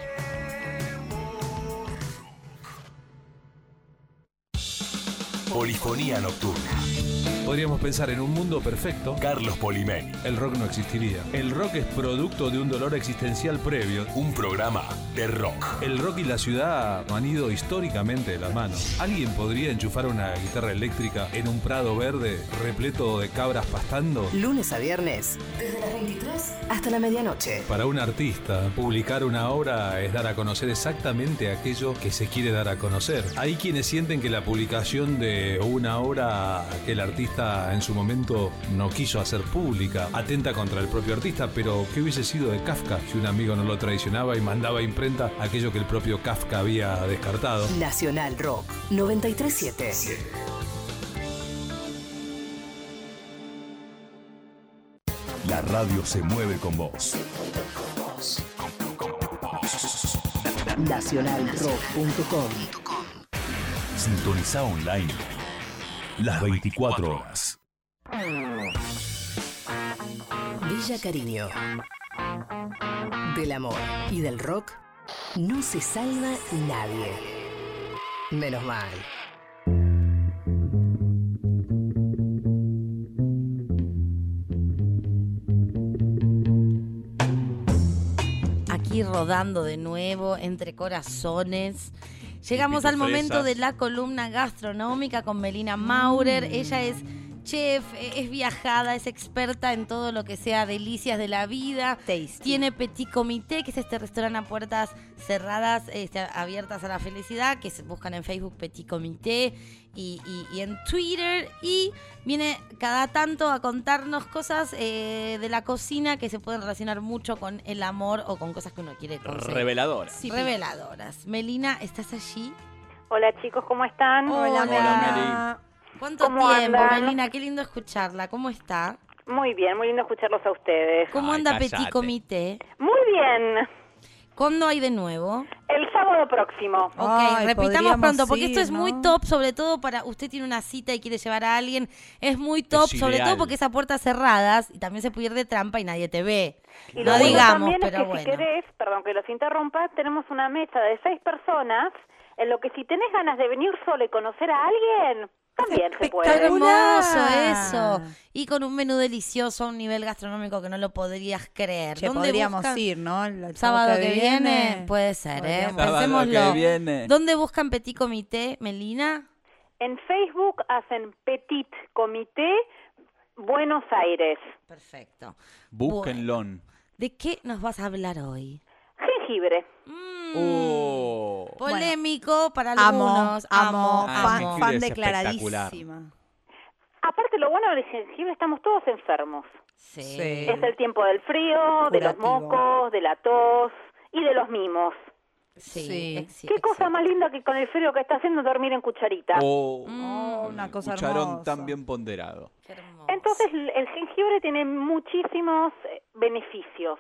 Polifonía nocturna. Podríamos pensar en un mundo perfecto. Carlos Polimeni. El rock no existiría. El rock es producto de un dolor existencial previo. Un programa de rock. El rock y la ciudad han ido históricamente de la mano. ¿Alguien podría enchufar una guitarra eléctrica en un prado verde repleto de cabras pastando? Lunes a viernes, desde las 23 hasta la medianoche. Para un artista, publicar una obra es dar a conocer exactamente aquello que se quiere dar a conocer. Hay quienes sienten que la publicación de una obra que el artista en su momento no quiso hacer pública atenta contra el propio artista, pero ¿qué hubiese sido de Kafka si un amigo no lo traicionaba y mandaba a imprenta aquello que el propio Kafka había descartado? Nacional Rock 93.7. La radio se mueve con vos. Nacionalrock.com. Sintoniza online las 24 horas. Villa Cariño. Del amor y del rock no se salva nadie. Menos mal. Aquí rodando de nuevo entre corazones. Llegamos al momento de la columna gastronómica con Melina Maurer. Ella es chef, es viajada, es experta en todo lo que sea delicias de la vida. Tasty. Tiene Petit Comité, que es este restaurante a puertas cerradas, abiertas a la felicidad, que se buscan en Facebook Petit Comité y en Twitter. Y viene cada tanto a contarnos cosas de la cocina que se pueden relacionar mucho con el amor o con cosas que uno quiere conseguir. Reveladoras. Sí, reveladoras. Melina, ¿estás allí? Hola chicos, ¿cómo están? Hola, Melina. ¿Cuánto ¿Cómo tiempo, andan? Melina? Qué lindo escucharla. ¿Cómo está? Muy bien, muy lindo escucharlos a ustedes. ¿Cómo anda Petit Comité? Muy bien. ¿Cuándo hay de nuevo? El sábado próximo. Ok, Ay, repitamos podríamos pronto, porque ir, esto es ¿no? muy top, sobre todo para usted tiene una cita y quiere llevar a alguien. Es muy top, Es sobre ideal. todo porque es a puertas cerradas y también se puede ir de trampa y nadie te ve. Y No lo bueno digamos, también es pero que bueno. si querés, perdón que los interrumpa, tenemos una mesa de 6 personas, en lo que si tenés ganas de venir solo y conocer a alguien, también se ¡Qué puede. hermoso eso! Y con un menú delicioso, un nivel gastronómico que no lo podrías creer. Che, ¿Dónde podríamos buscan? ir, ¿no? El Sábado que viene puede ser, Podríamos. Sábado Pensémoslo. que viene. ¿Dónde buscan Petit Comité, Melina? En Facebook hacen Petit Comité Buenos Aires. Perfecto. Búsquenlo. ¿De qué nos vas a hablar hoy? Jengibre. Polémico para Amo, algunos. amo, jengibre fan es declaradísima. Aparte, lo bueno del jengibre, estamos todos enfermos. Sí. Es el tiempo del frío, de los Curativo. mocos, de la tos y de los mimos. Sí. Qué cosa más linda que con el frío que está haciendo dormir en cucharita. una cosa cucharón hermosa. tan bien ponderado. Entonces, el jengibre tiene muchísimos beneficios.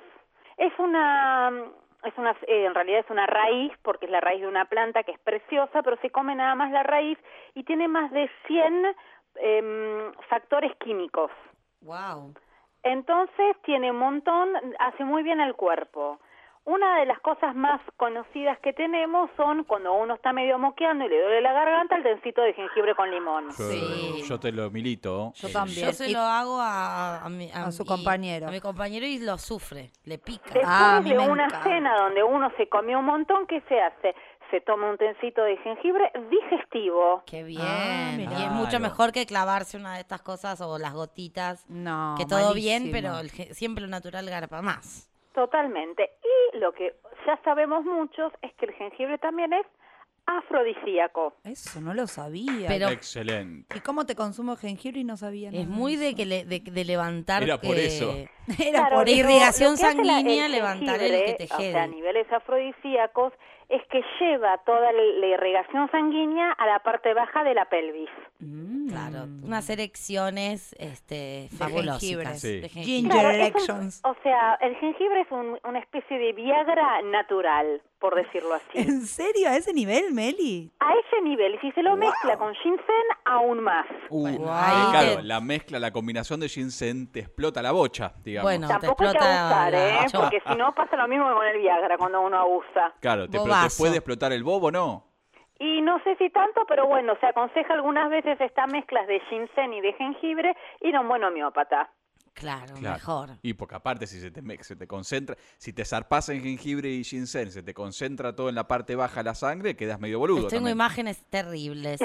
En realidad es una raíz, porque es la raíz de una planta que es preciosa, pero se come nada más la raíz y tiene más de 100 factores químicos. Wow. Entonces tiene un montón, hace muy bien al cuerpo. Una de las cosas más conocidas que tenemos son cuando uno está medio moqueando y le duele la garganta, el tecito de jengibre con limón. Yo te lo milito. Yo también. Yo se lo hago a su compañero. A mi compañero y lo sufre, le pica. Después de una cena donde uno se comió un montón, ¿qué se hace? Se toma un tecito de jengibre digestivo. Qué bien. Y es mucho mejor que clavarse una de estas cosas o las gotitas. No, que todo malísimo. bien, pero siempre lo natural garpa más. Totalmente. Y lo que ya sabemos muchos es que el jengibre también es afrodisíaco. Eso no lo sabía. Pero- Excelente. ¿Y cómo te consumo jengibre y no sabía nada? Es muy de que de levantar. Era por eso. Era Claro, por de lo irrigación que hace sanguínea, el levantar el jengibre, que te o jede. sea, a niveles afrodisíacos, es que lleva toda la irrigación sanguínea a la parte baja de la pelvis. Claro, unas erecciones fabulosas. jengibre. Sí. De jengibre. Ginger Claro, erections. o sea, el jengibre es una especie de Viagra natural, por decirlo así. ¿En serio? ¿A ese nivel, Meli? A ese nivel, y si se lo mezcla con ginseng, aún más. Claro, la mezcla, la combinación de ginseng te explota la bocha, digamos. Bueno, Tampoco hay que abusar, porque si no pasa lo mismo que con el Viagra cuando uno abusa. Claro, pero te Bobazo. puede explotar el bobo, ¿no? Y no sé si tanto, pero bueno, se aconseja algunas veces estas mezclas de ginseng y de jengibre ir a un buen homeópata. Claro, Claro. mejor. Y porque aparte, si se te concentra, si te zarpas en jengibre y ginseng, se te concentra todo en la parte baja de la sangre, quedas medio boludo. Tengo también. imágenes terribles.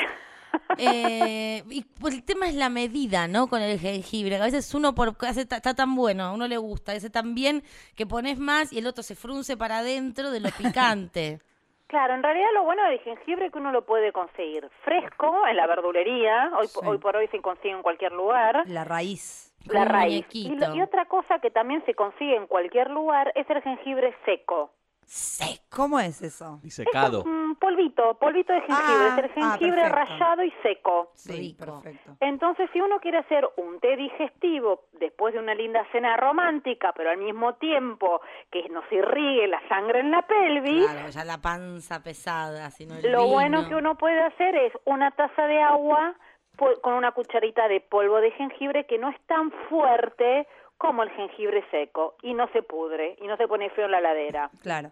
Y pues el tema es la medida, ¿no? Con el jengibre. A veces uno está tan bueno, a uno le gusta, hace tan bien que pones más y el otro se frunce para adentro de lo picante. Claro, en realidad lo bueno del jengibre es que uno lo puede conseguir fresco en la verdulería, hoy por hoy se consigue en cualquier lugar. La raíz. La Un raíz. muñequito. Y otra cosa que también se consigue en cualquier lugar es el jengibre seco. ¿Cómo es eso? Disecado. Polvito de jengibre, es el jengibre perfecto. rallado y seco. Sí, perfecto. Entonces, si uno quiere hacer un té digestivo después de una linda cena romántica, pero al mismo tiempo que nos irrigue la sangre en la pelvis, Claro, ya la panza pesada, sino el lo vino. bueno que uno puede hacer es una taza de agua con una cucharita de polvo de jengibre que no es tan fuerte como el jengibre seco y no se pudre y no se pone feo en la heladera. Claro.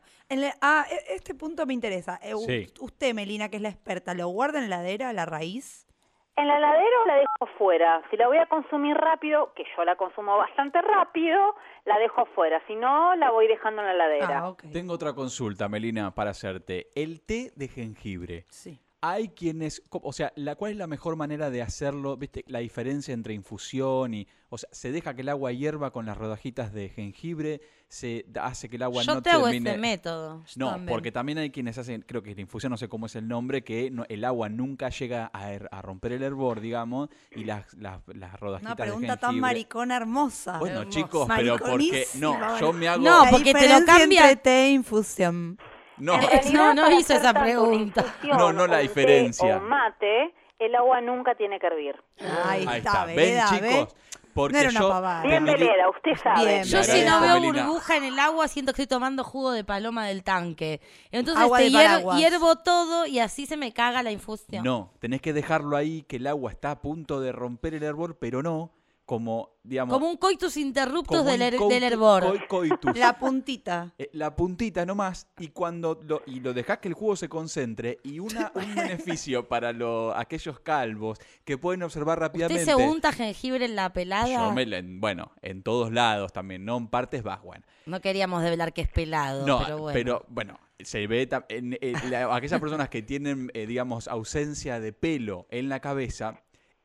Este punto me interesa. Sí. Usted, Melina, que es la experta, ¿lo guarda en la heladera, la raíz? En la heladera o la dejo fuera. Si la voy a consumir rápido, que yo la consumo bastante rápido, la dejo fuera. Si no, la voy dejando en la heladera. Tengo otra consulta, Melina, para hacerte. El té de jengibre. Sí. Hay quienes, o sea, ¿cuál es la mejor manera de hacerlo? ¿Viste la diferencia entre infusión y, o sea, se deja que el agua hierva con las rodajitas de jengibre, se hace que el agua Yo no te hago termine? ese método. No, También. porque también hay quienes hacen, creo que la infusión, no sé cómo es el nombre, que el agua nunca llega a romper el hervor, digamos, y las rodajitas Una de pregunta jengibre. tan maricona hermosa. Bueno, Hermosa. chicos, pero porque no, yo me hago. No, La porque te lo diferencia cambia. entre té e infusión. No, No hizo esa pregunta. no la diferencia. O mate, el agua nunca tiene que hervir. Ahí Ahí está, está. ¿Ven, Vereda, chicos? Porque No era una yo pavada. Bien, Veleda, usted sabe. Bien, Yo Le si no agradezco, veo Melina. burbuja en el agua, siento que estoy tomando jugo de paloma del tanque. Entonces Agua de paraguas. hiervo todo y así se me caga la infusión. No, tenés que dejarlo ahí, que el agua está a punto de romper el hervor, pero no como, digamos... Como un coitus interruptus como un del hervor. coitus. La puntita. La puntita nomás, y cuando lo dejás que el jugo se concentre, y un beneficio para aquellos calvos que pueden observar rápidamente. ¿Usted se unta jengibre en la pelada? Yo bueno, en todos lados también, no en partes bajas, bueno. No queríamos develar que es pelado, No, pero bueno. se ve aquellas personas que tienen, digamos, ausencia de pelo en la cabeza.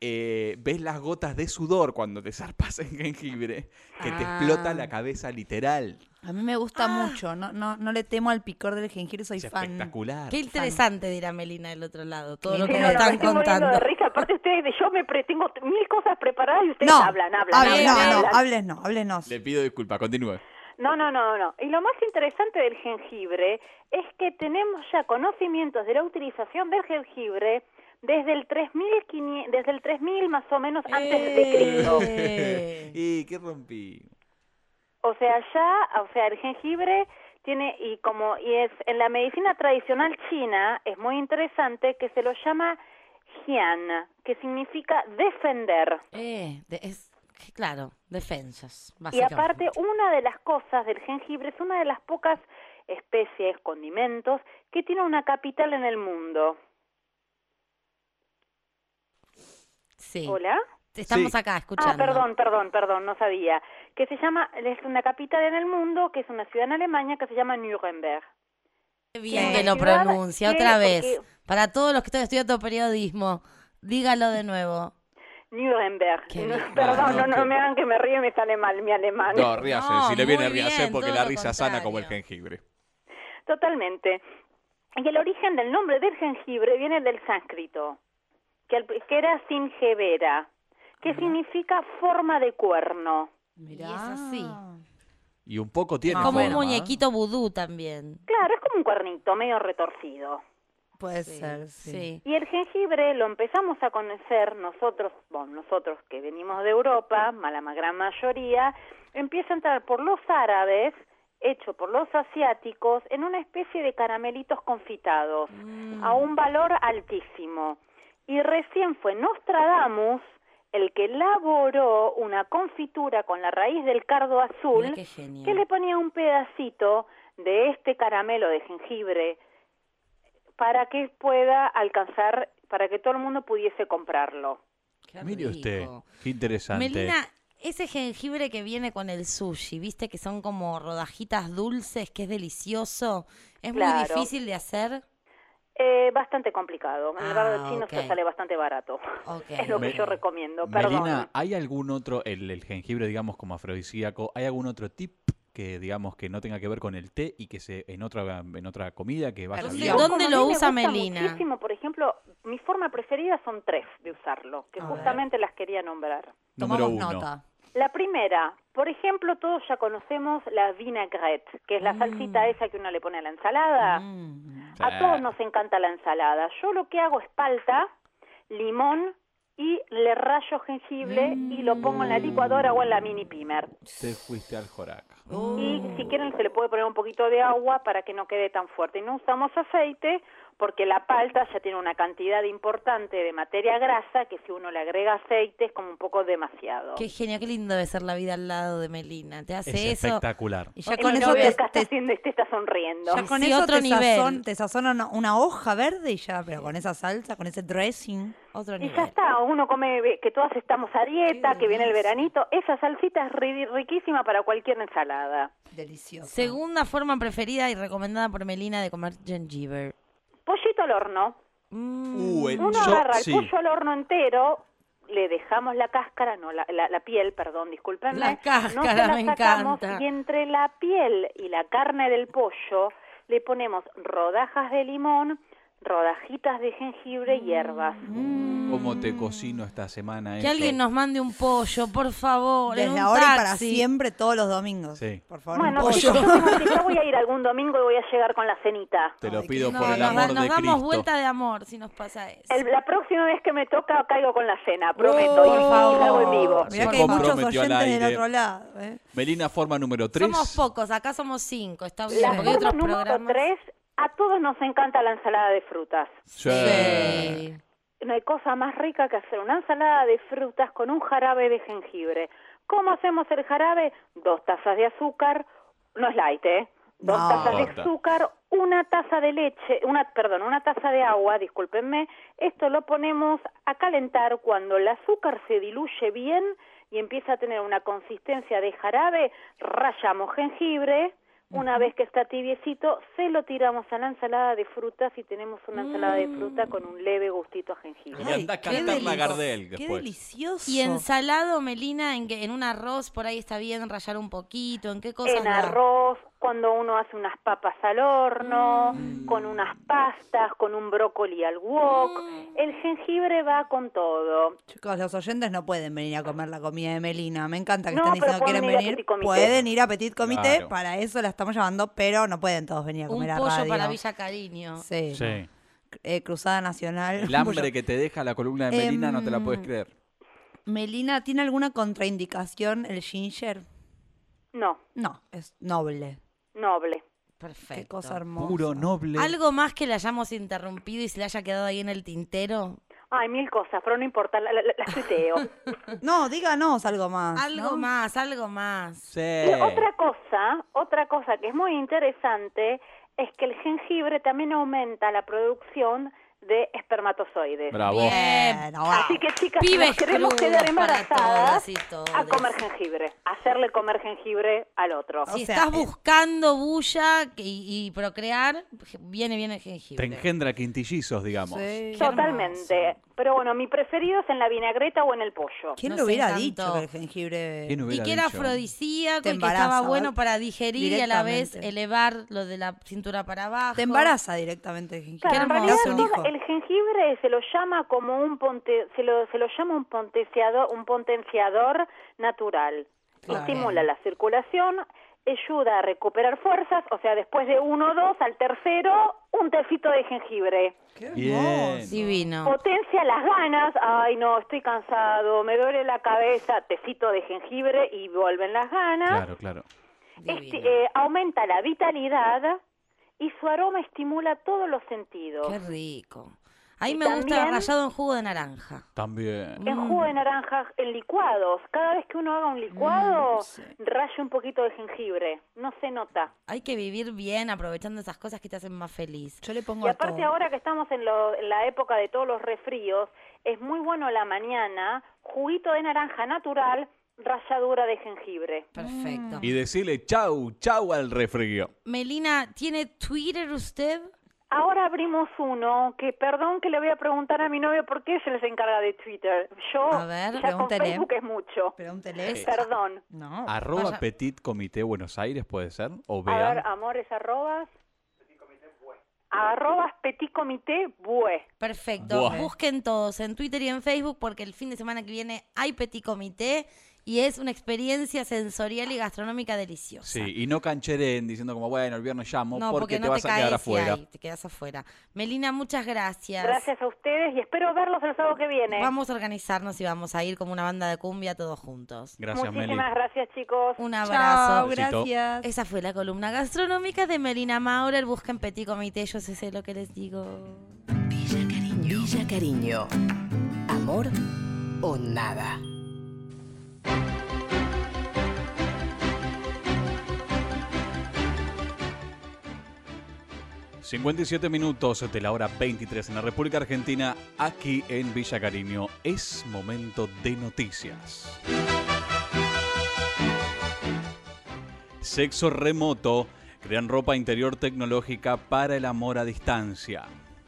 Ves las gotas de sudor cuando te zarpas en jengibre, que te explota la cabeza literal. A mí me gusta mucho, no le temo al picor del jengibre, soy Es fan. espectacular. Qué interesante, dirá Melina del otro lado, todo Sí, lo que no, nos no, están Estoy muriendo contando. de risa. Aparte ustedes, tengo mil cosas preparadas y ustedes No, hablan. háblenos. Le pido disculpas, continúe. No. Y lo más interesante del jengibre es que tenemos ya conocimientos de la utilización del jengibre desde el 3000 más o menos antes de Cristo. ¿Y qué rompí? O sea, el jengibre tiene y es en la medicina tradicional china es muy interesante que se lo llama jian, que significa defender. Claro, defensas, Y básicamente. aparte, una de las cosas del jengibre es una de las pocas especies, condimentos, que tiene una capital en el mundo. Sí. ¿Hola? Estamos acá escuchando. Perdón, no sabía. Que se llama, es una capital en el mundo, que es una ciudad en Alemania que se llama Nuremberg. Qué bien que lo pronuncia, otra vez. Para todos los que están estudiando periodismo, dígalo de nuevo. Nuremberg. Perdón, no me hagan que me ríe, me sale mal mi alemán. No, ríase, si le viene ríase bien, porque todo la lo risa sana contrario. como el jengibre. Totalmente. Y el origen del nombre del jengibre viene del sánscrito, que era singevera, que significa forma de cuerno. Y es así. Y un poco tiene Como un forma, ¿eh? muñequito vudú también. Claro, es como un cuernito medio retorcido. Puede ser, sí. Y el jengibre lo empezamos a conocer nosotros que venimos de Europa, la gran mayoría, empieza a entrar por los árabes, hecho por los asiáticos, en una especie de caramelitos confitados, a un valor altísimo. Y recién fue Nostradamus el que elaboró una confitura con la raíz del cardo azul, Mira qué genio. que le ponía un pedacito de este caramelo de jengibre para que pueda alcanzar, para que todo el mundo pudiese comprarlo. Mire usted, qué interesante. Melina, ese jengibre que viene con el sushi, viste que son como rodajitas dulces, que es delicioso, es muy Claro. difícil de hacer. Bastante complicado. En el barrio chino ok. se sale bastante barato. Es lo que yo recomiendo. Perdón. Melina, ¿hay algún otro, el jengibre, digamos, como afrodisíaco, hay algún otro tip que, digamos, que no tenga que ver con el té y que se en otra comida que vaya bien? ¿Dónde lo A mí me usa gusta Melina? muchísimo, por ejemplo, mi forma preferida son 3 de usarlo, que justamente las quería nombrar. Número 1. La primera, por ejemplo, todos ya conocemos la vinaigrette, que es la salsita esa que uno le pone a la ensalada. A todos nos encanta la ensalada. Yo lo que hago es palta, limón y le rayo jengibre y lo pongo en la licuadora o en la mini pimer. Te fuiste al joraca. Y si quieren se le puede poner un poquito de agua para que no quede tan fuerte. Y no usamos aceite porque la palta ya tiene una cantidad importante de materia grasa que si uno le agrega aceite es como un poco demasiado. Qué genio, qué lindo debe ser la vida al lado de Melina. Te hace Es eso. espectacular. Y ya con eso te está sonriendo. Ya con Sí, eso otro te, nivel. te sazona una hoja verde y ya, pero con esa salsa, con ese dressing. Otro Y ya está, uno come, que todas estamos a dieta, que viene el veranito, esa salsita es riquísima para cualquier ensalada. Delicioso. Segunda forma preferida y recomendada por Melina de comer jengibre. Pollito al horno. Uno agarra el pollo al horno entero, le dejamos la cáscara, no, la piel, perdón, discúlpenme. La cáscara, no se la me sacamos, encanta. y entre la piel y la carne del pollo le ponemos rodajas de limón, rodajitas de jengibre y hierbas. ¿Cómo te cocino esta semana Que eso? alguien nos mande un pollo, por favor. en Desde un ahora y para taxi. siempre, todos los domingos. Sí. Por favor, Bueno, un pollo. chicos, yo voy a ir algún domingo y voy a llegar con la cenita. Te lo pido No, por el nos amor nos de damos Cristo. vuelta de amor si nos pasa eso. La próxima vez que me toca caigo con la cena, prometo. por y favor. lo hago en vivo. Mirá Se que hay muchos comprometió al oyentes del aire. otro lado. Melina, forma número 3. Somos pocos, acá somos 5, está bien. La Porque hay forma otros número programas. 3, a todos nos encanta la ensalada de frutas. Sí. No hay cosa más rica que hacer una ensalada de frutas con un jarabe de jengibre. ¿Cómo hacemos el jarabe? 2 tazas de azúcar, no es light, 2 No. tazas de azúcar, una taza de leche, una taza de agua, discúlpenme. Esto lo ponemos a calentar cuando el azúcar se diluye bien y empieza a tener una consistencia de jarabe, rallamos jengibre. Una vez que está tibiecito, se lo tiramos a la ensalada de frutas y tenemos una ensalada de fruta con un leve gustito a jengibre. Y anda a cantar la Gardel Qué después. delicioso. Y ensalado, Melina, en un arroz por ahí está bien rallar un poquito, ¿en qué cosas En da? arroz, cuando uno hace unas papas al horno, con unas pastas, con un brócoli al wok, el jengibre va con todo. Chicos, los oyentes no pueden venir a comer la comida de Melina. Me encanta que No, estén pero diciendo que quieren pueden ir a venir. Petit Comité. Pueden ir a Petit Comité, Claro. para eso la estamos llamando, pero no pueden todos venir a Un comer a pollo radio. para Villa Cariño. Sí. Sí. Cruzada Nacional. El hambre que te deja la columna de Melina no te la puedes creer. Melina, ¿tiene alguna contraindicación el ginger? No, No, es noble. noble. Perfecto. Qué cosa hermosa. Puro noble. ¿Algo más que le hayamos interrumpido y se le haya quedado ahí en el tintero? Ay, 1000 cosas, pero no importa, las tuiteo. No, díganos algo más. Algo ¿no? más. Sí. Y otra cosa que es muy interesante es que el jengibre también aumenta la producción de espermatozoides. Bravo. Bien, Así que, chicas, si Pibes nos queremos crudos quedar para embarazadas, todas y todos. a comer jengibre, hacerle comer jengibre al otro. Si O sea, estás buscando bulla y procrear, viene bien el Te jengibre. engendra quintillizos, digamos. Sí. Totalmente. Pero bueno, mi preferido es en la vinagreta o en el pollo. ¿Quién Nos lo hubiera encantó. dicho que el jengibre ¿Quién Y hubiera que era dicho? afrodisíaco Te y que estaba embaraza, bueno ¿verdad? para digerir y a la vez Directamente. elevar lo de la cintura para abajo. te embaraza directamente el jengibre? Claro, en Qué realidad hermoso. Te hace un hijo. el jengibre se lo llama como se lo llama un potenciador natural. Claro. Estimula la circulación, ayuda a recuperar fuerzas, o sea, después de 1 o 2, al tercero, un tecito de jengibre. Qué Bien. hermoso. Divino. Potencia las ganas, ay no, estoy cansado, me duele la cabeza, tecito de jengibre y vuelven las ganas. Claro. Divino. Aumenta la vitalidad y su aroma estimula todos los sentidos. Qué rico. Ahí Y me gusta también- rallado en jugo de naranja. También. En jugo de naranja, en licuados. Cada vez que uno haga un licuado, sí. raye un poquito de jengibre. No se nota. Hay que vivir bien aprovechando esas cosas que te hacen más feliz. Yo le pongo Y a aparte todo. ahora que estamos en la época de todos los resfríos, es muy bueno a la mañana, juguito de naranja natural, ralladura de jengibre. Perfecto. Y decirle chau al refrío. Melina, ¿tiene Twitter usted? Ahora abrimos uno, que perdón que le voy a preguntar a mi novio por qué se les encarga de Twitter. Yo A ver, ya con pregúntele. Facebook es mucho. Pregúntele. Perdón. No. Arroba vaya. Petit Comité Buenos Aires, ¿puede ser? O A ver, vea. amores, arrobas. Arrobas Petit Comité Bue. Perfecto. Buah. Busquen todos en Twitter y en Facebook porque el fin de semana que viene hay Petit Comité y es una experiencia sensorial y gastronómica deliciosa. Sí, y no cancheren diciendo como, bueno, el viernes llamo, No, porque no te vas a quedar caes y afuera. ahí te quedas afuera. Melina, muchas gracias. Gracias a ustedes y espero verlos el sábado que viene. Vamos a organizarnos y vamos a ir como una banda de cumbia todos juntos. Gracias, Meli. Muchísimas gracias, chicos. Un Chao, abrazo. Besito. gracias. Esa fue la columna gastronómica de Melina Maurer. Busquen Petit Comité, yo sé lo que les digo. Villa Cariño. Amor o nada. ...57 minutos de la hora 23 en la República Argentina, aquí en Villa Cariño. Es momento de noticias. Sexo remoto. Crean ropa interior tecnológica para el amor a distancia.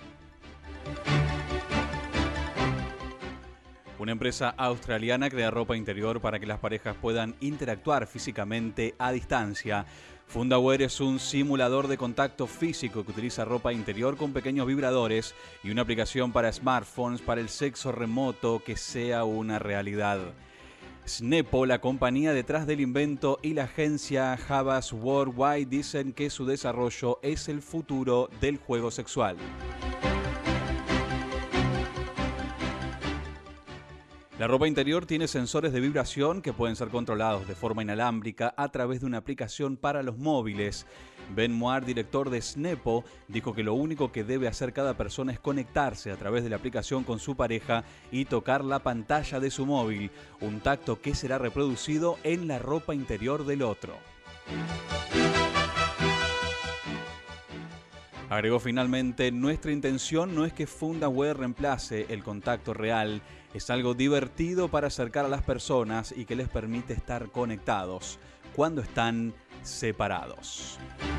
Una empresa australiana crea ropa interior para que las parejas puedan interactuar físicamente a distancia. Fundawear es un simulador de contacto físico que utiliza ropa interior con pequeños vibradores y una aplicación para smartphones para el sexo remoto que sea una realidad. Snepo, la compañía detrás del invento, y la agencia Havas Worldwide dicen que su desarrollo es el futuro del juego sexual. La ropa interior tiene sensores de vibración que pueden ser controlados de forma inalámbrica a través de una aplicación para los móviles. Ben Moir, director de Snepo, dijo que lo único que debe hacer cada persona es conectarse a través de la aplicación con su pareja y tocar la pantalla de su móvil, un tacto que será reproducido en la ropa interior del otro. Agregó finalmente, nuestra intención no es que Fundawear reemplace el contacto real, es algo divertido para acercar a las personas y que les permite estar conectados cuando están separados.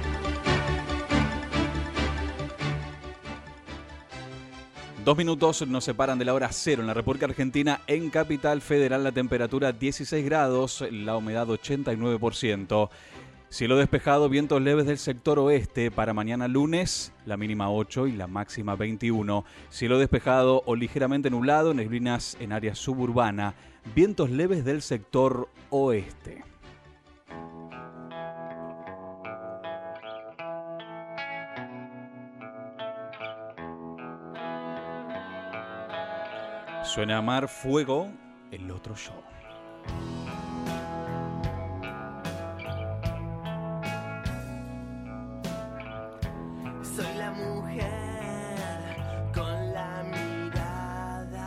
Dos minutos nos separan de la hora 0 en la República Argentina. En Capital Federal la temperatura 16 grados, la humedad 89%. Cielo despejado, vientos leves del sector oeste para mañana lunes, la mínima 8 y la máxima 21. Cielo despejado o ligeramente nublado, neblinas en área suburbana, vientos leves del sector oeste. Suena a Mar Fuego, el otro show. Soy la mujer con la mirada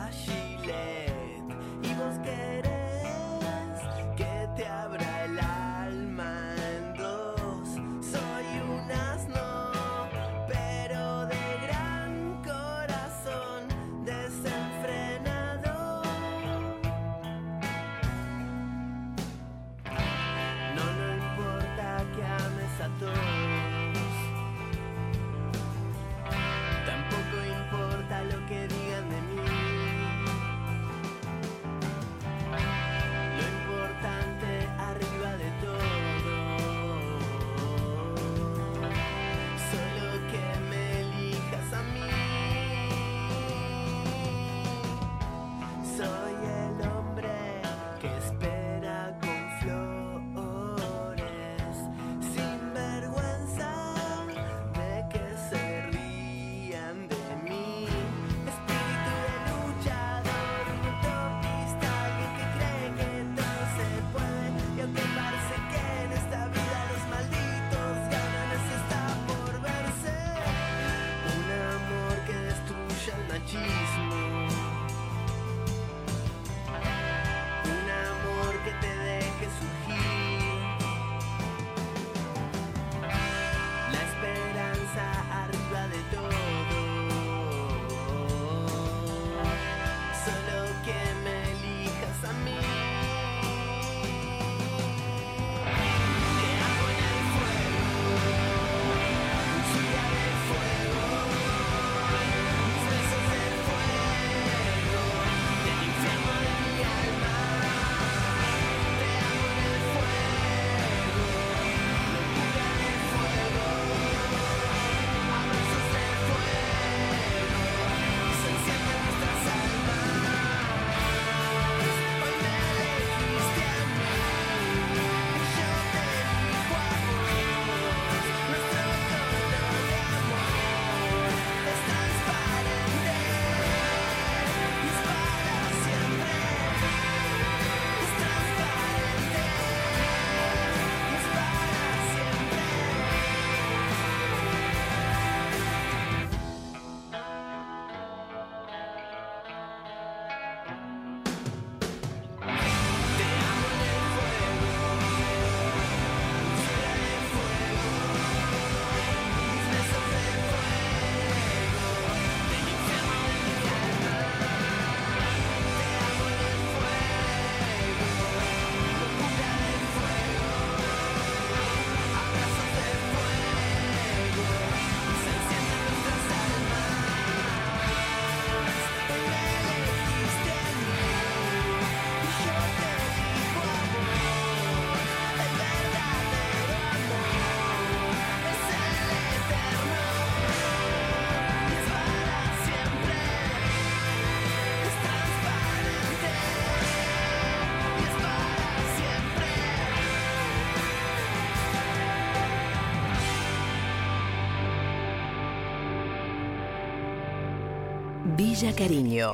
Villa Cariño.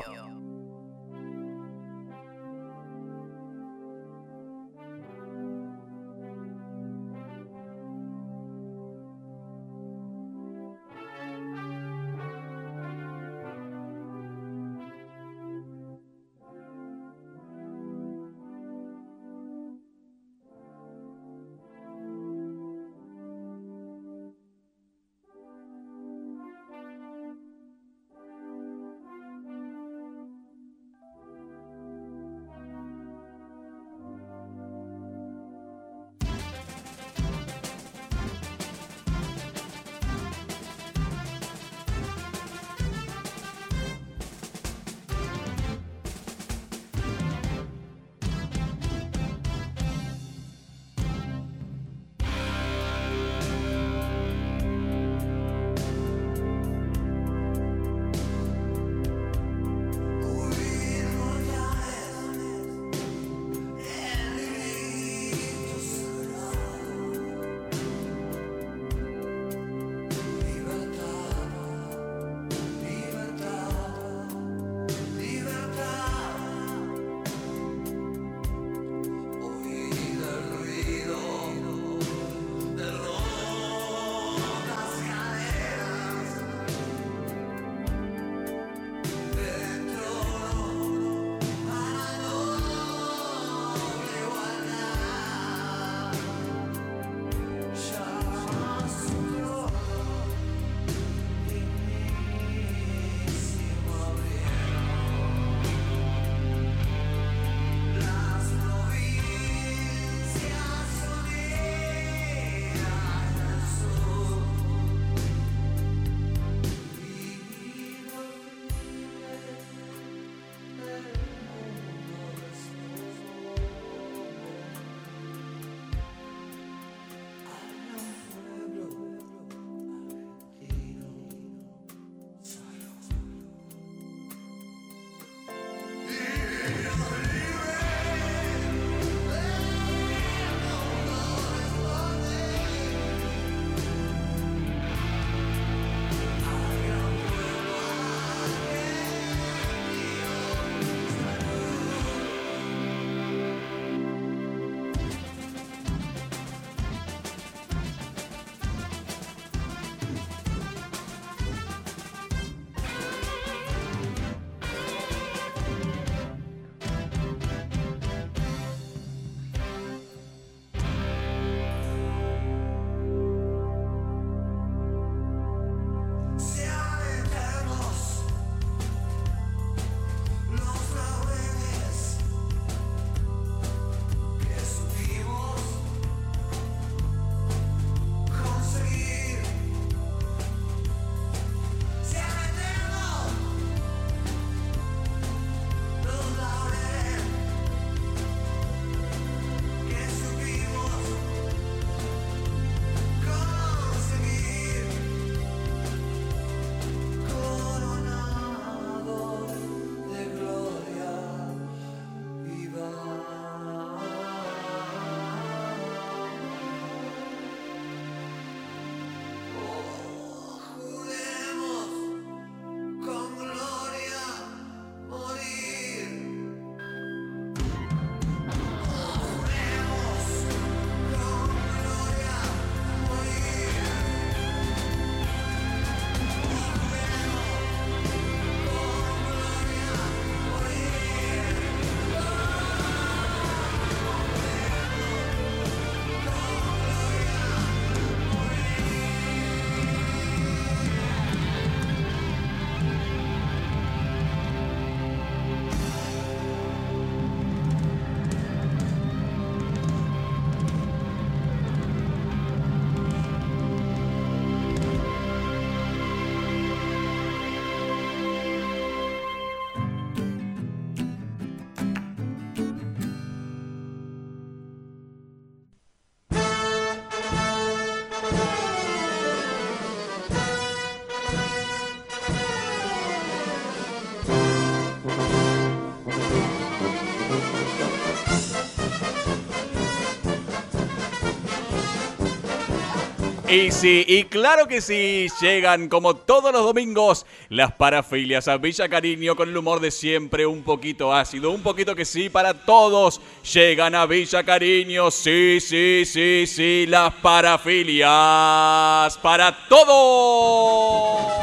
Y sí, y claro que sí, llegan como todos los domingos las parafilias a Villa Cariño con el humor de siempre, un poquito ácido, un poquito que sí para todos. Llegan a Villa Cariño, sí, las parafilias para todos.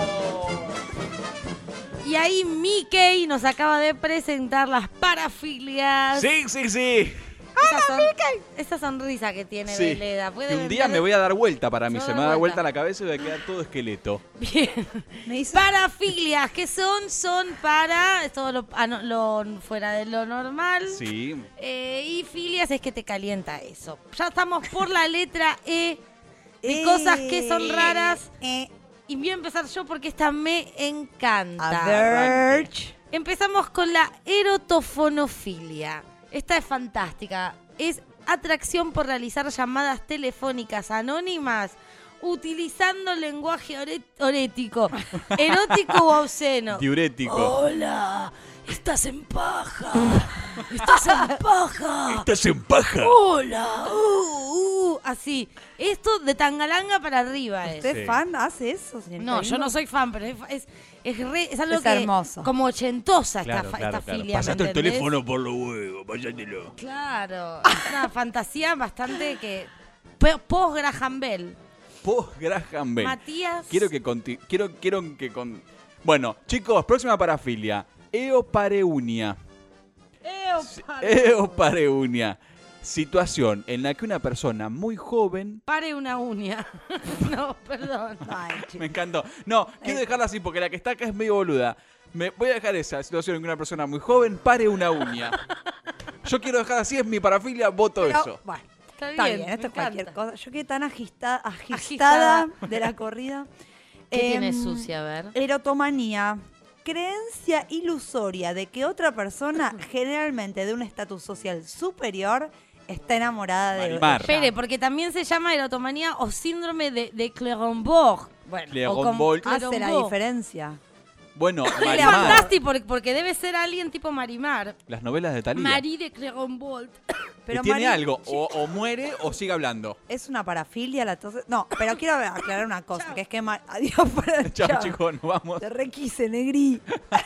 Y ahí Mickey nos acaba de presentar las parafilias. Sí. Esa sonrisa que tiene Sí. Veleda. Que un día me voy a dar vuelta para mí, se me va a dar vuelta la cabeza y voy a quedar todo esqueleto. Bien. Parafilias, ¿qué son? Son para todo lo fuera de lo normal. Sí. Y filias es que te calienta eso. Ya estamos por la letra E de cosas que son raras. Y voy a empezar yo porque esta me encanta. A ver. Empezamos con la erotofonofilia. Esta es fantástica. Es atracción por realizar llamadas telefónicas anónimas utilizando lenguaje erótico o obsceno. Diurético. Hola, estás en paja. Estás en paja. ¿Estás en paja? Hola. Así. Esto de tangalanga para arriba es. ¿Usted fan hace eso, señor? No, yo no soy fan, pero es algo Es que hermoso. como ochentosa Claro. esta filia. Pasate ¿me el entendés? teléfono por los huevos, pásatelo. Claro, es una fantasía bastante que post Graham Bell. Post Graham Bell. Matías. Bueno, chicos, próxima parafilia. Eopareunia. Eopareunia. Situación en la que una persona muy joven... Pare una uña. No, perdón. Me encantó. No, quiero dejarla así porque la que está acá es medio boluda. Voy a dejar esa situación en que una persona muy joven pare una uña. Yo quiero dejar así, es mi parafilia, voto Pero, eso. Bueno, Está está bien, bien, me esto es cualquier encanta. cosa. Yo quedé tan agitada de la corrida. ¿Qué tiene sucia? A ver. Erotomanía. Creencia ilusoria de que otra persona, generalmente de un estatus social superior, está enamorada de Marimar. Espere, porque también se llama erotomanía o síndrome de Clérambault. Bueno, Clérambault. Hace la diferencia. Bueno, Es Marimar. fantástico porque debe ser alguien tipo Marimar. Las novelas de Talía. Marie de Clérambault. Y tiene algo, o muere o sigue hablando. Es una parafilia la tos. No, pero quiero aclarar una cosa, que es que adiós para Chao, chicos, nos vamos. Te requise, negrí.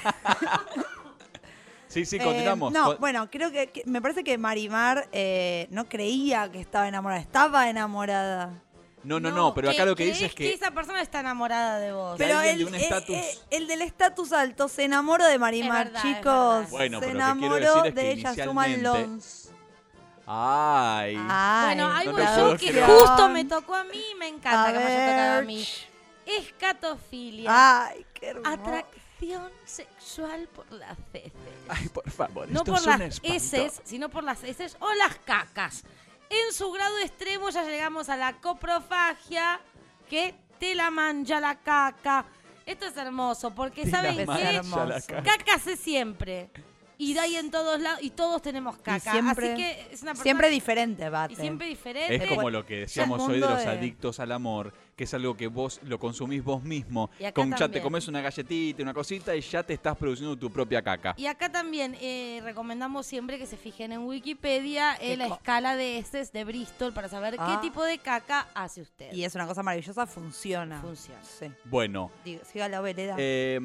Sí, continuamos. No, bueno, creo que me parece que Marimar no creía que estaba enamorada. No, pero acá lo que dice es que esa persona está enamorada de vos. Pero alguien de un estatus. El del estatus alto se enamoró de Marimar, Es verdad, chicos. Bueno, se pero lo que quiero enamoró decir es que de ella, Suman inicialmente- Lons. Ay. Bueno, ahí no voy te yo puedo que creer. justo me tocó a mí y me encanta A que me haya tocado a ver. mí. Escatofilia. Ay, qué hermoso. Atracción sexual por las heces. Ay, por favor, No esto por es un las espanto. heces, sino por las heces o las cacas. En su grado extremo ya llegamos a la coprofagia, que te la mancha la caca. Esto es hermoso, porque Te la ¿saben mancha qué? la caca. Caca hace siempre. Y de ahí en todos lados, y todos tenemos caca. siempre- Así que es una persona Siempre diferente, Bate. y siempre diferente. Es como lo que decíamos Ya el hoy de mundo los de- adictos al amor, que es algo que vos lo consumís vos mismo. Y acá Ya te también. comes una galletita, una cosita y ya te estás produciendo tu propia caca. Y acá también recomendamos siempre que se fijen en Wikipedia la co- escala de heces de Bristol para saber Ah. qué tipo de caca hace usted. Y es una cosa maravillosa, funciona. Funciona. Sí. Bueno, Siga la vereda.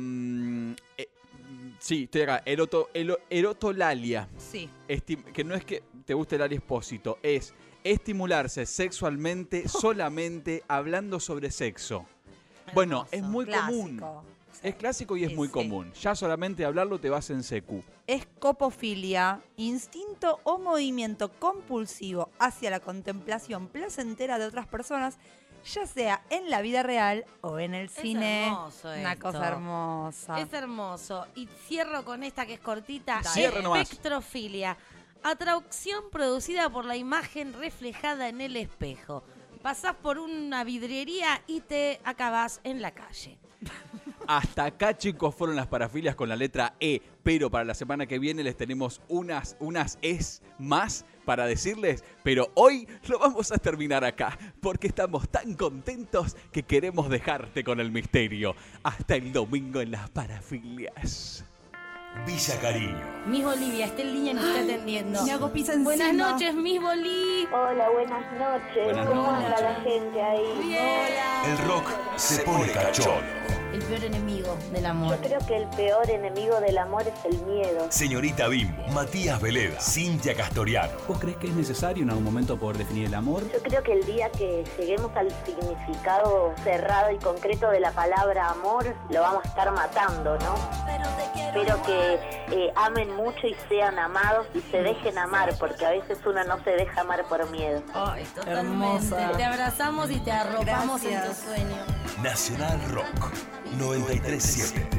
sí, estoy acá. Erotolalia. Sí. Que no es que te guste el área expósito, es estimularse sexualmente solamente hablando sobre sexo. Bueno, es muy común. Clásico. Es clásico y es Sí, muy sí. común. Ya solamente hablarlo te vas en secu. Es copofilia, instinto o movimiento compulsivo hacia la contemplación placentera de otras personas, ya sea en la vida real o en el cine. hermoso Una esto. cosa hermosa. Es hermoso. Y cierro con esta que es cortita. Cierra nomás. Espectrofilia. Atracción producida por la imagen reflejada en el espejo. Pasás por una vidriería y te acabás en la calle. Hasta acá, chicos, fueron las parafilias con la letra E. Pero para la semana que viene les tenemos unas es más para decirles. Pero hoy lo vamos a terminar acá. Porque estamos tan contentos que queremos dejarte con el misterio. Hasta el domingo en las parafilias. Villa Cariño. Miss Bolivia, está en línea y nos está atendiendo. Me hago pizza encima. Buenas noches, Miss Bolí. Hola, buenas noches. Buenas ¿Cómo noches. anda la gente ahí? Bien. El rock se pone cachondo. El peor enemigo del amor. Yo creo que el peor enemigo del amor es el miedo. Señorita Bimbo, Matías Veleda, Cintia Castoriano. ¿Vos crees que es necesario en algún momento poder definir el amor? Yo creo que el día que lleguemos al significado cerrado y concreto de la palabra amor, lo vamos a estar matando, ¿no? Espero que amen mucho y sean amados y se dejen amar, porque a veces uno no se deja amar por miedo. Ay, totalmente. Hermosa. Te abrazamos y te arropamos en tu Gracias. sueño. Nacional Rock 937.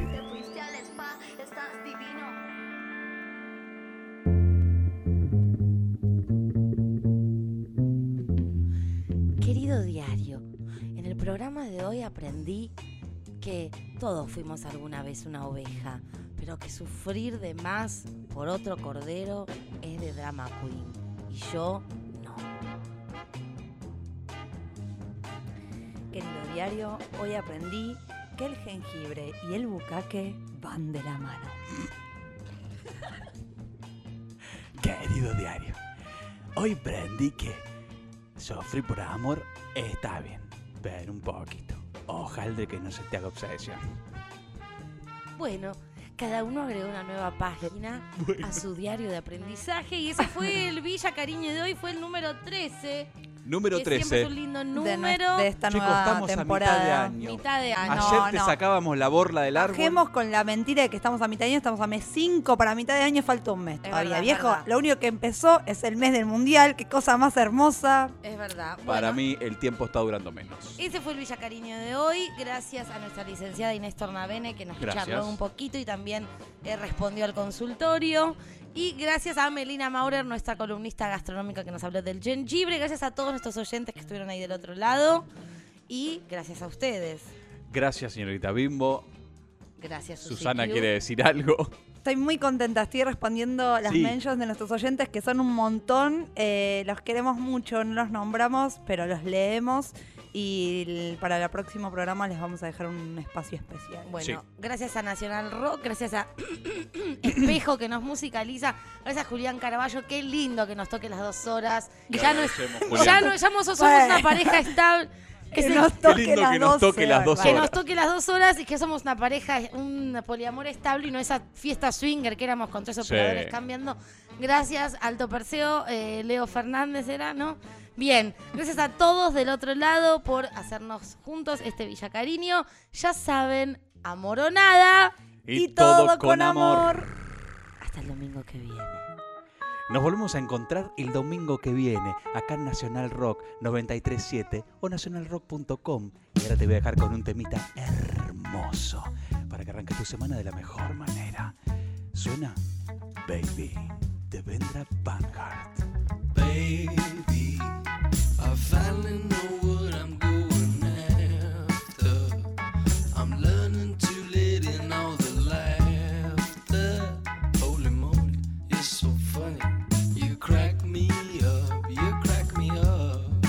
Querido diario, en el programa de hoy aprendí que todos fuimos alguna vez una oveja, pero que sufrir de más por otro cordero es de drama queen. Y yo no. Querido diario, hoy aprendí que el jengibre y el bucaque van de la mano. Querido diario, hoy aprendí que sufrir por amor está bien, pero un poquito. Ojalá que no se te haga obsesión. Bueno, cada uno agregó una nueva página a su diario de aprendizaje y ese fue el Villa Cariño de hoy, fue el número 13. Número que 13. siempre es un lindo número. De esta Chicos, nueva estamos temporada. a mitad de año. Mitad de año. Ayer te sacábamos la borla del árbol. Bajemos con la mentira de que estamos a mitad de año, estamos a mes 5, para mitad de año falta un mes todavía. verdad, Viejo, es verdad. lo único que empezó es el mes del mundial, qué cosa más hermosa. Es verdad. Para Bueno, mí el tiempo está durando menos. ese fue el Villa Cariño de hoy. Gracias a nuestra licenciada Inés Tornavene que nos Gracias. charló un poquito y también respondió al consultorio. Y gracias a Melina Maurer, nuestra columnista gastronómica que nos habló del jengibre. Gracias a todos nuestros oyentes que estuvieron ahí del otro lado. Y gracias a ustedes. Gracias, señorita Bimbo. Gracias, Susana Susi. quiere decir algo. Estoy muy contenta, estoy respondiendo las Sí. mentions de nuestros oyentes, que son un montón. Los queremos mucho, no los nombramos, pero los leemos. Y para el próximo programa les vamos a dejar un espacio especial. Bueno, gracias a Nacional Rock, gracias a Espejo que nos musicaliza, gracias a Julián Caraballo, qué lindo que nos toque las 2 horas. Ya no, Agradecemos, Julián. somos una pareja estable. Que se- nos Qué toque lindo las que nos 12 toque las 2 que horas. nos toque las 2 horas y que somos una pareja, un poliamor estable y no esa fiesta swinger que éramos con 3 Sí. operadores cambiando. Gracias, Alto Perseo, Leo Fernández era, ¿no? Bien, gracias a todos del otro lado por hacernos juntos este Villa Cariño. Ya saben, amor o nada. Y todo con amor. Hasta el domingo que viene. Nos volvemos a encontrar el domingo que viene, acá en Nacional Rock 937 o nacionalrock.com. Y ahora te voy a dejar con un temita hermoso para que arranques tu semana de la mejor manera. Suena Baby de Vendra Vanguard. Baby, I finally know what I'm going after. I'm learning to let in all the laughter. Holy moly, you're so funny. You crack me up, you crack me up.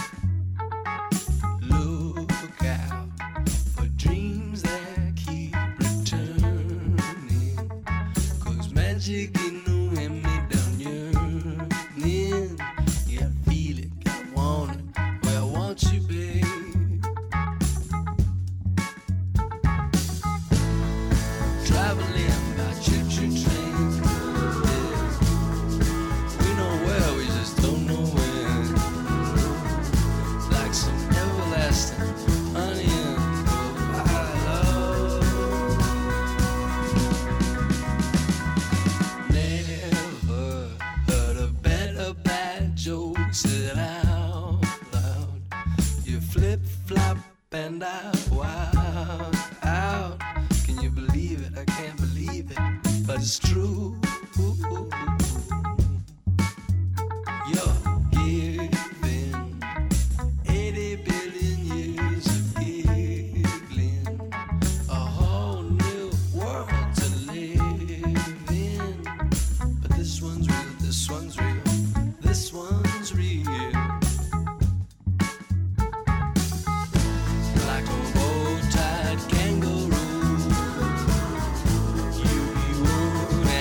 Look out for dreams that keep returning. 'Cause magic ain't no hand me down yearning. Yeah, I feel it, I want it, well, I want you, babe. Traveling by choo-choo trains, yeah. We know where, we just don't know when. Like some everlasting honey and love. Never heard a better bad joke said out loud. You flip-flop and I wild out. Can you believe it? I can't believe it, but it's true. You're giving 80 billion years of giggling, a whole new world to live in. But this one's real, this one's real, this one's real. Like a bow-tied kangaroo, you be one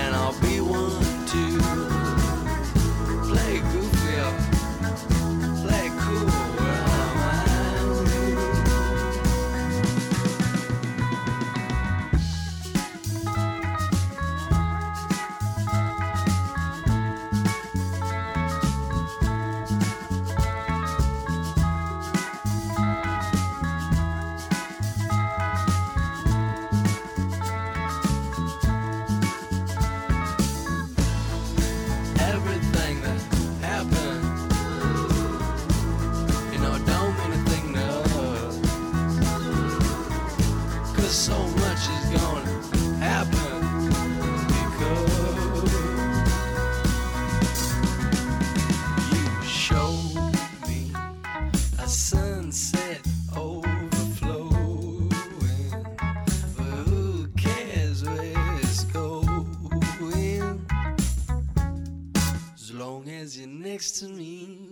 next to me.